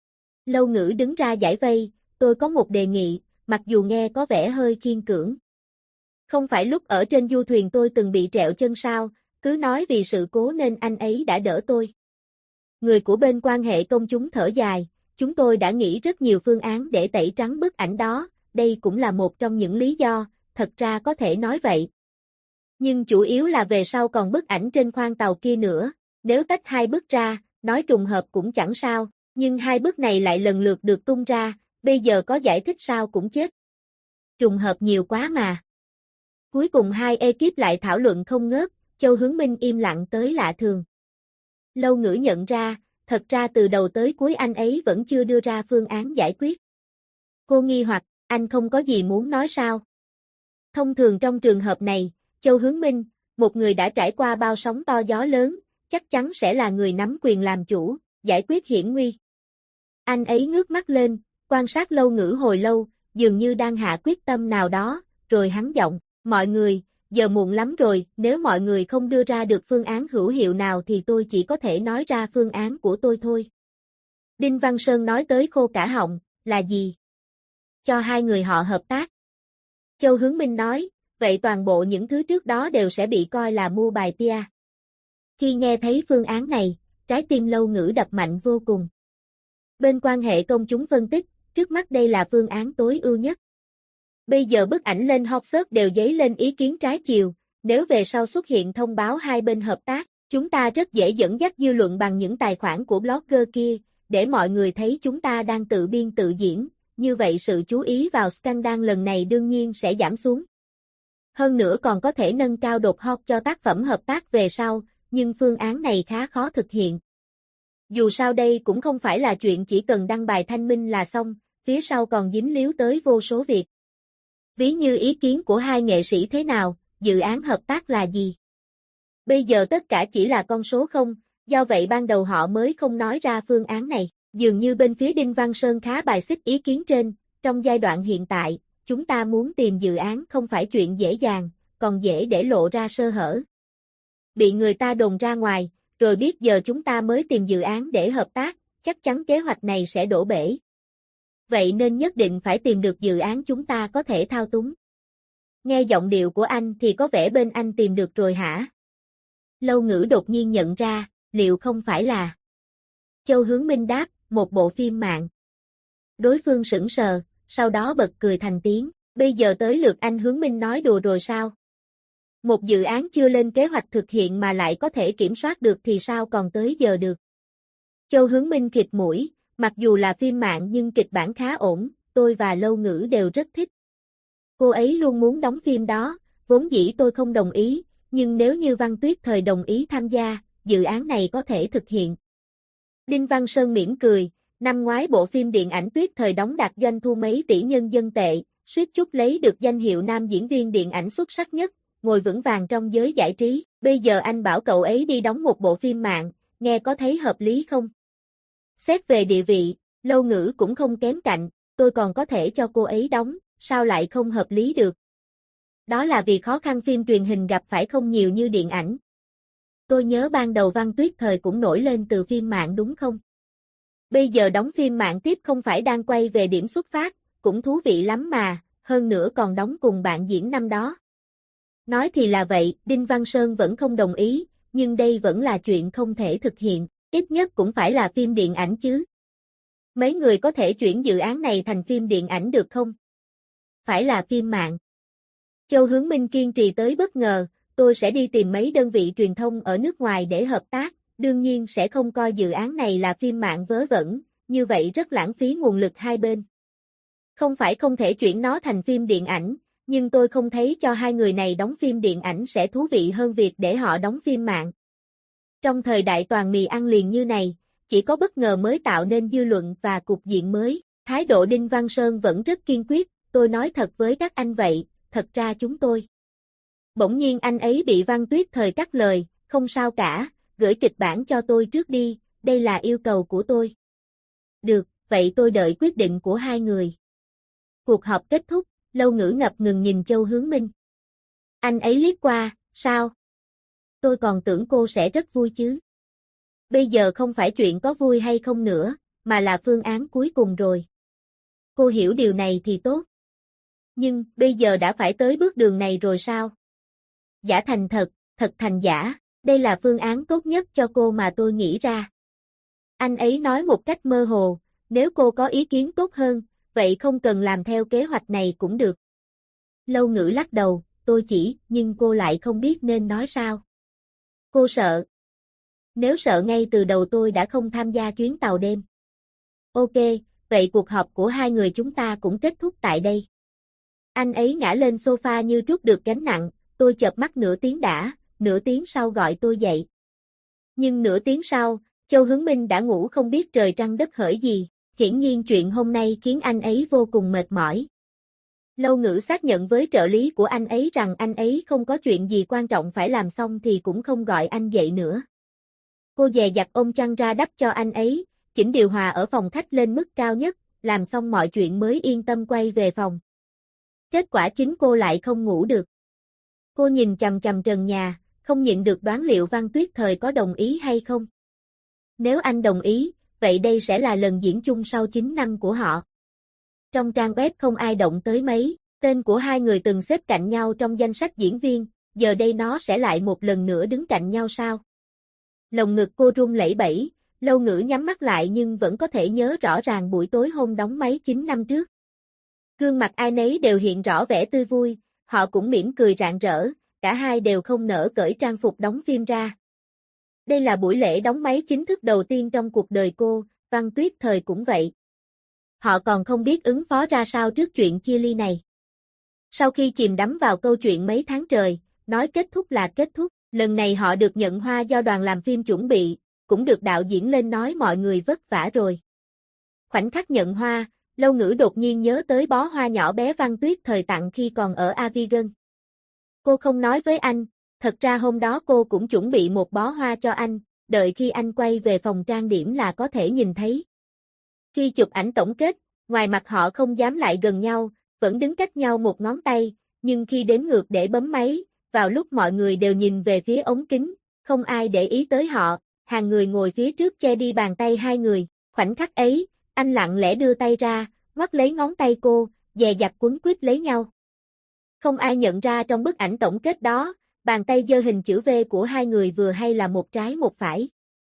Lâu Ngữ đứng ra giải vây, tôi có một đề nghị, mặc dù nghe có vẻ hơi khiên cưỡng. Không phải lúc ở trên du thuyền tôi từng bị trẹo chân sao, cứ nói vì sự cố nên anh ấy đã đỡ tôi. Người của bên quan hệ công chúng thở dài, chúng tôi đã nghĩ rất nhiều phương án để tẩy trắng bức ảnh đó, đây cũng là một trong những lý do, thật ra có thể nói vậy. Nhưng chủ yếu là về sau còn bức ảnh trên khoang tàu kia nữa, nếu tách hai bức ra, nói trùng hợp cũng chẳng sao, nhưng hai bức này lại lần lượt được tung ra, bây giờ có giải thích sao cũng chết. Trùng hợp nhiều quá mà. Cuối cùng hai ekip lại thảo luận không ngớt, Châu Hướng Minh im lặng tới lạ thường. Lâu Ngữ nhận ra, thật ra từ đầu tới cuối anh ấy vẫn chưa đưa ra phương án giải quyết. Cô nghi hoặc, anh không có gì muốn nói sao? Thông thường trong trường hợp này, Châu Hướng Minh, một người đã trải qua bao sóng to gió lớn, chắc chắn sẽ là người nắm quyền làm chủ, giải quyết hiểm nguy. Anh ấy ngước mắt lên, quan sát Lâu Ngữ hồi lâu, dường như đang hạ quyết tâm nào đó, rồi hắn giọng, mọi người, giờ muộn lắm rồi, nếu mọi người không đưa ra được phương án hữu hiệu nào thì tôi chỉ có thể nói ra phương án của tôi thôi. Đinh Văn Sơn nói tới khô cả họng, là gì? Cho hai người họ hợp tác. Châu Hướng Minh nói, vậy toàn bộ những thứ trước đó đều sẽ bị coi là mua bài PR. Khi nghe thấy phương án này, trái tim Lâu Ngữ đập mạnh vô cùng. Bên quan hệ công chúng phân tích, trước mắt đây là phương án tối ưu nhất. Bây giờ bức ảnh lên hot search đều dấy lên ý kiến trái chiều, nếu về sau xuất hiện thông báo hai bên hợp tác, chúng ta rất dễ dẫn dắt dư luận bằng những tài khoản của blogger kia, để mọi người thấy chúng ta đang tự biên tự diễn, như vậy sự chú ý vào scandal lần này đương nhiên sẽ giảm xuống. Hơn nữa còn có thể nâng cao đột hot cho tác phẩm hợp tác về sau, nhưng phương án này khá khó thực hiện. Dù sao đây cũng không phải là chuyện chỉ cần đăng bài thanh minh là xong, phía sau còn dính líu tới vô số việc. Ví như ý kiến của hai nghệ sĩ thế nào, dự án hợp tác là gì. Bây giờ tất cả chỉ là con số không, do vậy ban đầu họ mới không nói ra phương án này. Dường như bên phía Đinh Văn Sơn khá bài xích ý kiến trên, trong giai đoạn hiện tại, chúng ta muốn tìm dự án không phải chuyện dễ dàng, còn dễ để lộ ra sơ hở. Bị người ta đồn ra ngoài, rồi biết giờ chúng ta mới tìm dự án để hợp tác, chắc chắn kế hoạch này sẽ đổ bể. Vậy nên nhất định phải tìm được dự án chúng ta có thể thao túng. Nghe giọng điệu của anh thì có vẻ bên anh tìm được rồi hả? Lâu Ngữ đột nhiên nhận ra, liệu không phải là... Châu Hướng Minh đáp, một bộ phim mạng. Đối phương sững sờ, sau đó bật cười thành tiếng, bây giờ tới lượt anh Hướng Minh nói đùa rồi sao? Một dự án chưa lên kế hoạch thực hiện mà lại có thể kiểm soát được thì sao còn tới giờ được? Châu Hướng Minh khịt mũi, mặc dù là phim mạng nhưng kịch bản khá ổn, tôi và Lâu Ngữ đều rất thích. Cô ấy luôn muốn đóng phim đó, vốn dĩ tôi không đồng ý, nhưng nếu như Văn Tuyết Thời đồng ý tham gia, dự án này có thể thực hiện. Đinh Văn Sơn mỉm cười, năm ngoái bộ phim điện ảnh Tuyết Thời đóng đạt doanh thu mấy tỷ nhân dân tệ, suýt chút lấy được danh hiệu nam diễn viên điện ảnh xuất sắc nhất, ngồi vững vàng trong giới giải trí, bây giờ anh bảo cậu ấy đi đóng một bộ phim mạng, nghe có thấy hợp lý không? Xét về địa vị, Lâu Ngữ cũng không kém cạnh, tôi còn có thể cho cô ấy đóng, sao lại không hợp lý được? Đó là vì khó khăn phim truyền hình gặp phải không nhiều như điện ảnh. Tôi nhớ ban đầu Văn Tuyết Thời cũng nổi lên từ phim mạng đúng không? Bây giờ đóng phim mạng tiếp không phải đang quay về điểm xuất phát, cũng thú vị lắm mà, hơn nữa còn đóng cùng bạn diễn năm đó. Nói thì là vậy, Đinh Văn Sơn vẫn không đồng ý, nhưng đây vẫn là chuyện không thể thực hiện, ít nhất cũng phải là phim điện ảnh chứ. Mấy người có thể chuyển dự án này thành phim điện ảnh được không? Phải là phim mạng. Châu Hướng Minh kiên trì tới bất ngờ, tôi sẽ đi tìm mấy đơn vị truyền thông ở nước ngoài để hợp tác, đương nhiên sẽ không coi dự án này là phim mạng vớ vẩn, như vậy rất lãng phí nguồn lực hai bên. Không phải không thể chuyển nó thành phim điện ảnh, nhưng tôi không thấy cho hai người này đóng phim điện ảnh sẽ thú vị hơn việc để họ đóng phim mạng. Trong thời đại toàn mì ăn liền như này, chỉ có bất ngờ mới tạo nên dư luận và cục diện mới. Thái độ Đinh Văn Sơn vẫn rất kiên quyết, tôi nói thật với các anh vậy, thật ra chúng tôi. Bỗng nhiên anh ấy bị Văn Tuyết Thời cắt lời, không sao cả, gửi kịch bản cho tôi trước đi, đây là yêu cầu của tôi. Được, vậy tôi đợi quyết định của hai người. Cuộc họp kết thúc, Lâu Ngữ ngập ngừng nhìn Châu Hướng Minh. Anh ấy liếc qua, sao? Tôi còn tưởng cô sẽ rất vui chứ. Bây giờ không phải chuyện có vui hay không nữa, mà là phương án cuối cùng rồi. Cô hiểu điều này thì tốt. Nhưng, bây giờ đã phải tới bước đường này rồi sao? Giả thành thật, thật thành giả, đây là phương án tốt nhất cho cô mà tôi nghĩ ra. Anh ấy nói một cách mơ hồ, nếu cô có ý kiến tốt hơn, vậy không cần làm theo kế hoạch này cũng được. Lâu Ngữ lắc đầu, tôi chỉ, nhưng cô lại không biết nên nói sao. Cô sợ. Nếu sợ ngay từ đầu tôi đã không tham gia chuyến tàu đêm. Ok, vậy cuộc họp của hai người chúng ta cũng kết thúc tại đây. Anh ấy ngã lên sofa như trút được gánh nặng, tôi chợp mắt nửa tiếng đã, nửa tiếng sau gọi tôi dậy. Nhưng nửa tiếng sau, Châu Hướng Minh đã ngủ không biết trời trăng đất hỡi gì, hiển nhiên chuyện hôm nay khiến anh ấy vô cùng mệt mỏi. Lâu Ngữ xác nhận với trợ lý của anh ấy rằng anh ấy không có chuyện gì quan trọng phải làm xong thì cũng không gọi anh dậy nữa. Cô dè dặt ôm chăn ra đắp cho anh ấy, chỉnh điều hòa ở phòng khách lên mức cao nhất, làm xong mọi chuyện mới yên tâm quay về phòng. Kết quả chính cô lại không ngủ được. Cô nhìn chằm chằm trần nhà, không nhịn được đoán liệu Văn Tuyết Thời có đồng ý hay không. Nếu anh đồng ý, vậy đây sẽ là lần diễn chung sau 9 năm của họ. Trong trang web không ai động tới mấy, tên của hai người từng xếp cạnh nhau trong danh sách diễn viên, giờ đây nó sẽ lại một lần nữa đứng cạnh nhau sao? Lồng ngực cô run lẩy bẩy, Lâu Ngữ nhắm mắt lại nhưng vẫn có thể nhớ rõ ràng buổi tối hôm đóng máy 9 năm trước. Gương mặt ai nấy đều hiện rõ vẻ tươi vui, họ cũng mỉm cười rạng rỡ, cả hai đều không nỡ cởi trang phục đóng phim ra. Đây là buổi lễ đóng máy chính thức đầu tiên trong cuộc đời cô, Văn Tuyết Thời cũng vậy. Họ còn không biết ứng phó ra sao trước chuyện chia ly này. Sau khi chìm đắm vào câu chuyện mấy tháng trời, nói kết thúc là kết thúc, lần này họ được nhận hoa do đoàn làm phim chuẩn bị, cũng được đạo diễn lên nói mọi người vất vả rồi. Khoảnh khắc nhận hoa, Lâu Ngữ đột nhiên nhớ tới bó hoa nhỏ bé Văn Tuyết Thời tặng khi còn ở Avigan. Cô không nói với anh, thật ra hôm đó cô cũng chuẩn bị một bó hoa cho anh, đợi khi anh quay về phòng trang điểm là có thể nhìn thấy. Khi chụp ảnh tổng kết, ngoài mặt họ không dám lại gần nhau, vẫn đứng cách nhau một ngón tay, nhưng khi đếm ngược để bấm máy, vào lúc mọi người đều nhìn về phía ống kính, không ai để ý tới họ, hàng người ngồi phía trước che đi bàn tay hai người, khoảnh khắc ấy, anh lặng lẽ đưa tay ra, ngoắt lấy ngón tay cô, dè dặt quấn quýt lấy nhau. Không ai nhận ra trong bức ảnh tổng kết đó, bàn tay giơ hình chữ V của hai người vừa hay là một trái một phải.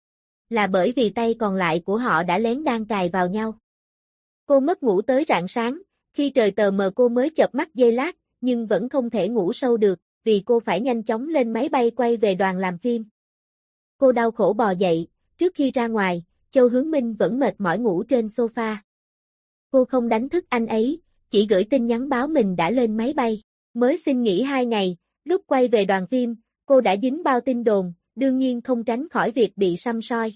Là bởi vì tay còn lại của họ đã lén đan cài vào nhau. Cô mất ngủ tới rạng sáng, khi trời tờ mờ cô mới chợp mắt giây lát, nhưng vẫn không thể ngủ sâu được, vì cô phải nhanh chóng lên máy bay quay về đoàn làm phim. Cô đau khổ bò dậy, trước khi ra ngoài, Châu Hướng Minh vẫn mệt mỏi ngủ trên sofa. Cô không đánh thức anh ấy, chỉ gửi tin nhắn báo mình đã lên máy bay. Mới xin nghỉ 2 ngày, lúc quay về đoàn phim, cô đã dính bao tin đồn, đương nhiên không tránh khỏi việc bị săm soi.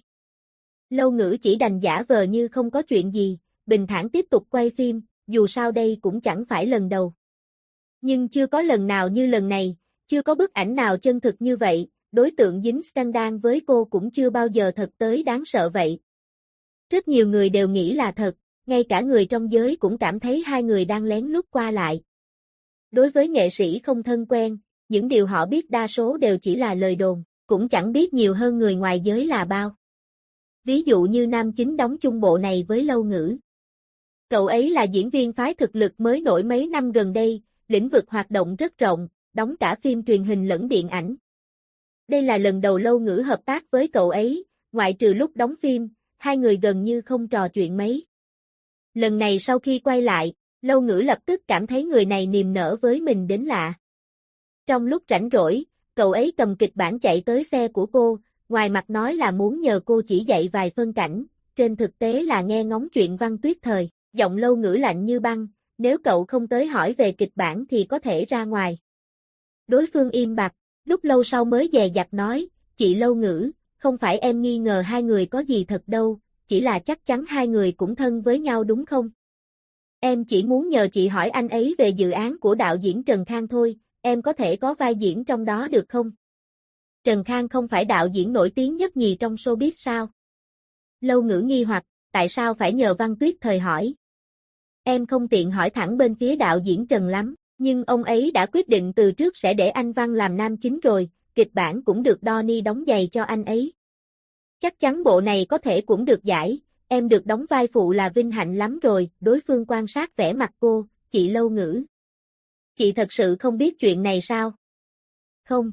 Lâu Ngữ chỉ đành giả vờ như không có chuyện gì, bình thản tiếp tục quay phim, dù sao đây cũng chẳng phải lần đầu. Nhưng chưa có lần nào như lần này, chưa có bức ảnh nào chân thực như vậy, đối tượng dính scandal với cô cũng chưa bao giờ thật tới đáng sợ vậy. Rất nhiều người đều nghĩ là thật, ngay cả người trong giới cũng cảm thấy hai người đang lén lút qua lại. Đối với nghệ sĩ không thân quen, những điều họ biết đa số đều chỉ là lời đồn, cũng chẳng biết nhiều hơn người ngoài giới là bao. Ví dụ như nam chính đóng chung bộ này với Lâu Ngữ. Cậu ấy là diễn viên phái thực lực mới nổi mấy năm gần đây, lĩnh vực hoạt động rất rộng, đóng cả phim truyền hình lẫn điện ảnh. Đây là lần đầu Lâu Ngữ hợp tác với cậu ấy, ngoại trừ lúc đóng phim, hai người gần như không trò chuyện mấy. Lần này sau khi quay lại, Lâu Ngữ lập tức cảm thấy người này niềm nở với mình đến lạ. Trong lúc rảnh rỗi, cậu ấy cầm kịch bản chạy tới xe của cô, ngoài mặt nói là muốn nhờ cô chỉ dạy vài phân cảnh, trên thực tế là nghe ngóng chuyện Văn Tuyết Thời, giọng Lâu Ngữ lạnh như băng, nếu cậu không tới hỏi về kịch bản thì có thể ra ngoài. Đối phương im bặt, lúc lâu sau mới dè dặt nói, chị Lâu Ngữ, không phải em nghi ngờ hai người có gì thật đâu, chỉ là chắc chắn hai người cũng thân với nhau đúng không? Em chỉ muốn nhờ chị hỏi anh ấy về dự án của đạo diễn Trần Khang thôi, em có thể có vai diễn trong đó được không? Trần Khang không phải đạo diễn nổi tiếng nhất nhì trong showbiz sao? Lâu Ngữ nghi hoặc, tại sao phải nhờ Văn Tuyết Thời hỏi? Em không tiện hỏi thẳng bên phía đạo diễn Trần lắm, nhưng ông ấy đã quyết định từ trước sẽ để anh Văn làm nam chính rồi, kịch bản cũng được Donnie đóng giày cho anh ấy. Chắc chắn bộ này có thể cũng được giải, em được đóng vai phụ là vinh hạnh lắm rồi, đối phương quan sát vẻ mặt cô, chị Lâu Ngữ. Chị thật sự không biết chuyện này sao? Không.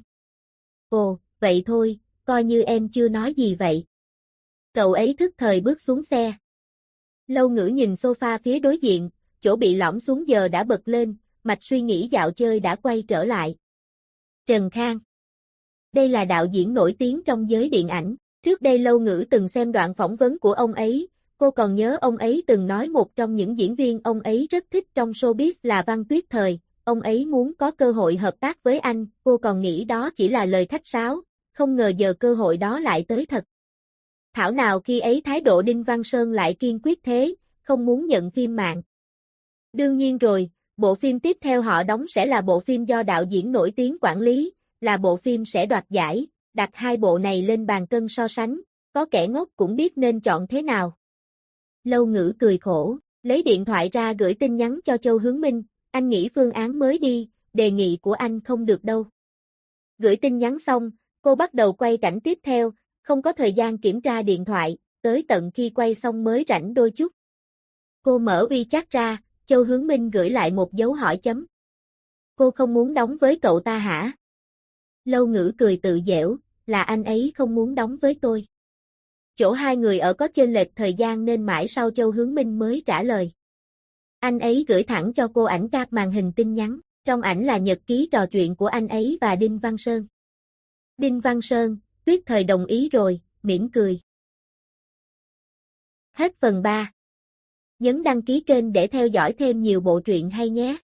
Ồ, vậy thôi, coi như em chưa nói gì vậy. Cậu ấy thức thời bước xuống xe. Lâu Ngữ nhìn sofa phía đối diện, chỗ bị lõm xuống giờ đã bật lên, mạch suy nghĩ dạo chơi đã quay trở lại. Trần Khang. Đây là đạo diễn nổi tiếng trong giới điện ảnh. Trước đây Lâu Ngữ từng xem đoạn phỏng vấn của ông ấy, cô còn nhớ ông ấy từng nói một trong những diễn viên ông ấy rất thích trong showbiz là Văn Tuyết Thời, ông ấy muốn có cơ hội hợp tác với anh, cô còn nghĩ đó chỉ là lời khách sáo, không ngờ giờ cơ hội đó lại tới thật. Thảo nào khi ấy thái độ Đinh Văn Sơn lại kiên quyết thế, không muốn nhận phim mạng. Đương nhiên rồi, bộ phim tiếp theo họ đóng sẽ là bộ phim do đạo diễn nổi tiếng quản lý, là bộ phim sẽ đoạt giải, đặt hai bộ này lên bàn cân so sánh, có kẻ ngốc cũng biết nên chọn thế nào. Lâu Ngữ cười khổ, lấy điện thoại ra gửi tin nhắn cho Châu Hướng Minh, anh nghĩ phương án mới đi, đề nghị của anh không được đâu. Gửi tin nhắn xong, cô bắt đầu quay cảnh tiếp theo, không có thời gian kiểm tra điện thoại, tới tận khi quay xong mới rảnh đôi chút. Cô mở WeChat ra, Châu Hướng Minh gửi lại một dấu hỏi chấm. Cô không muốn đóng với cậu ta hả? Lâu Ngữ cười tự giễu, là anh ấy không muốn đóng với tôi. Chỗ hai người ở có chênh lệch thời gian nên mãi sau Châu Hướng Minh mới trả lời. Anh ấy gửi thẳng cho cô ảnh cap màn hình tin nhắn, trong ảnh là nhật ký trò chuyện của anh ấy và Đinh Văn Sơn. Đinh Văn Sơn, Tuyết Thời đồng ý rồi, mỉm cười. Hết phần 3. Nhấn đăng ký kênh để theo dõi thêm nhiều bộ truyện hay nhé.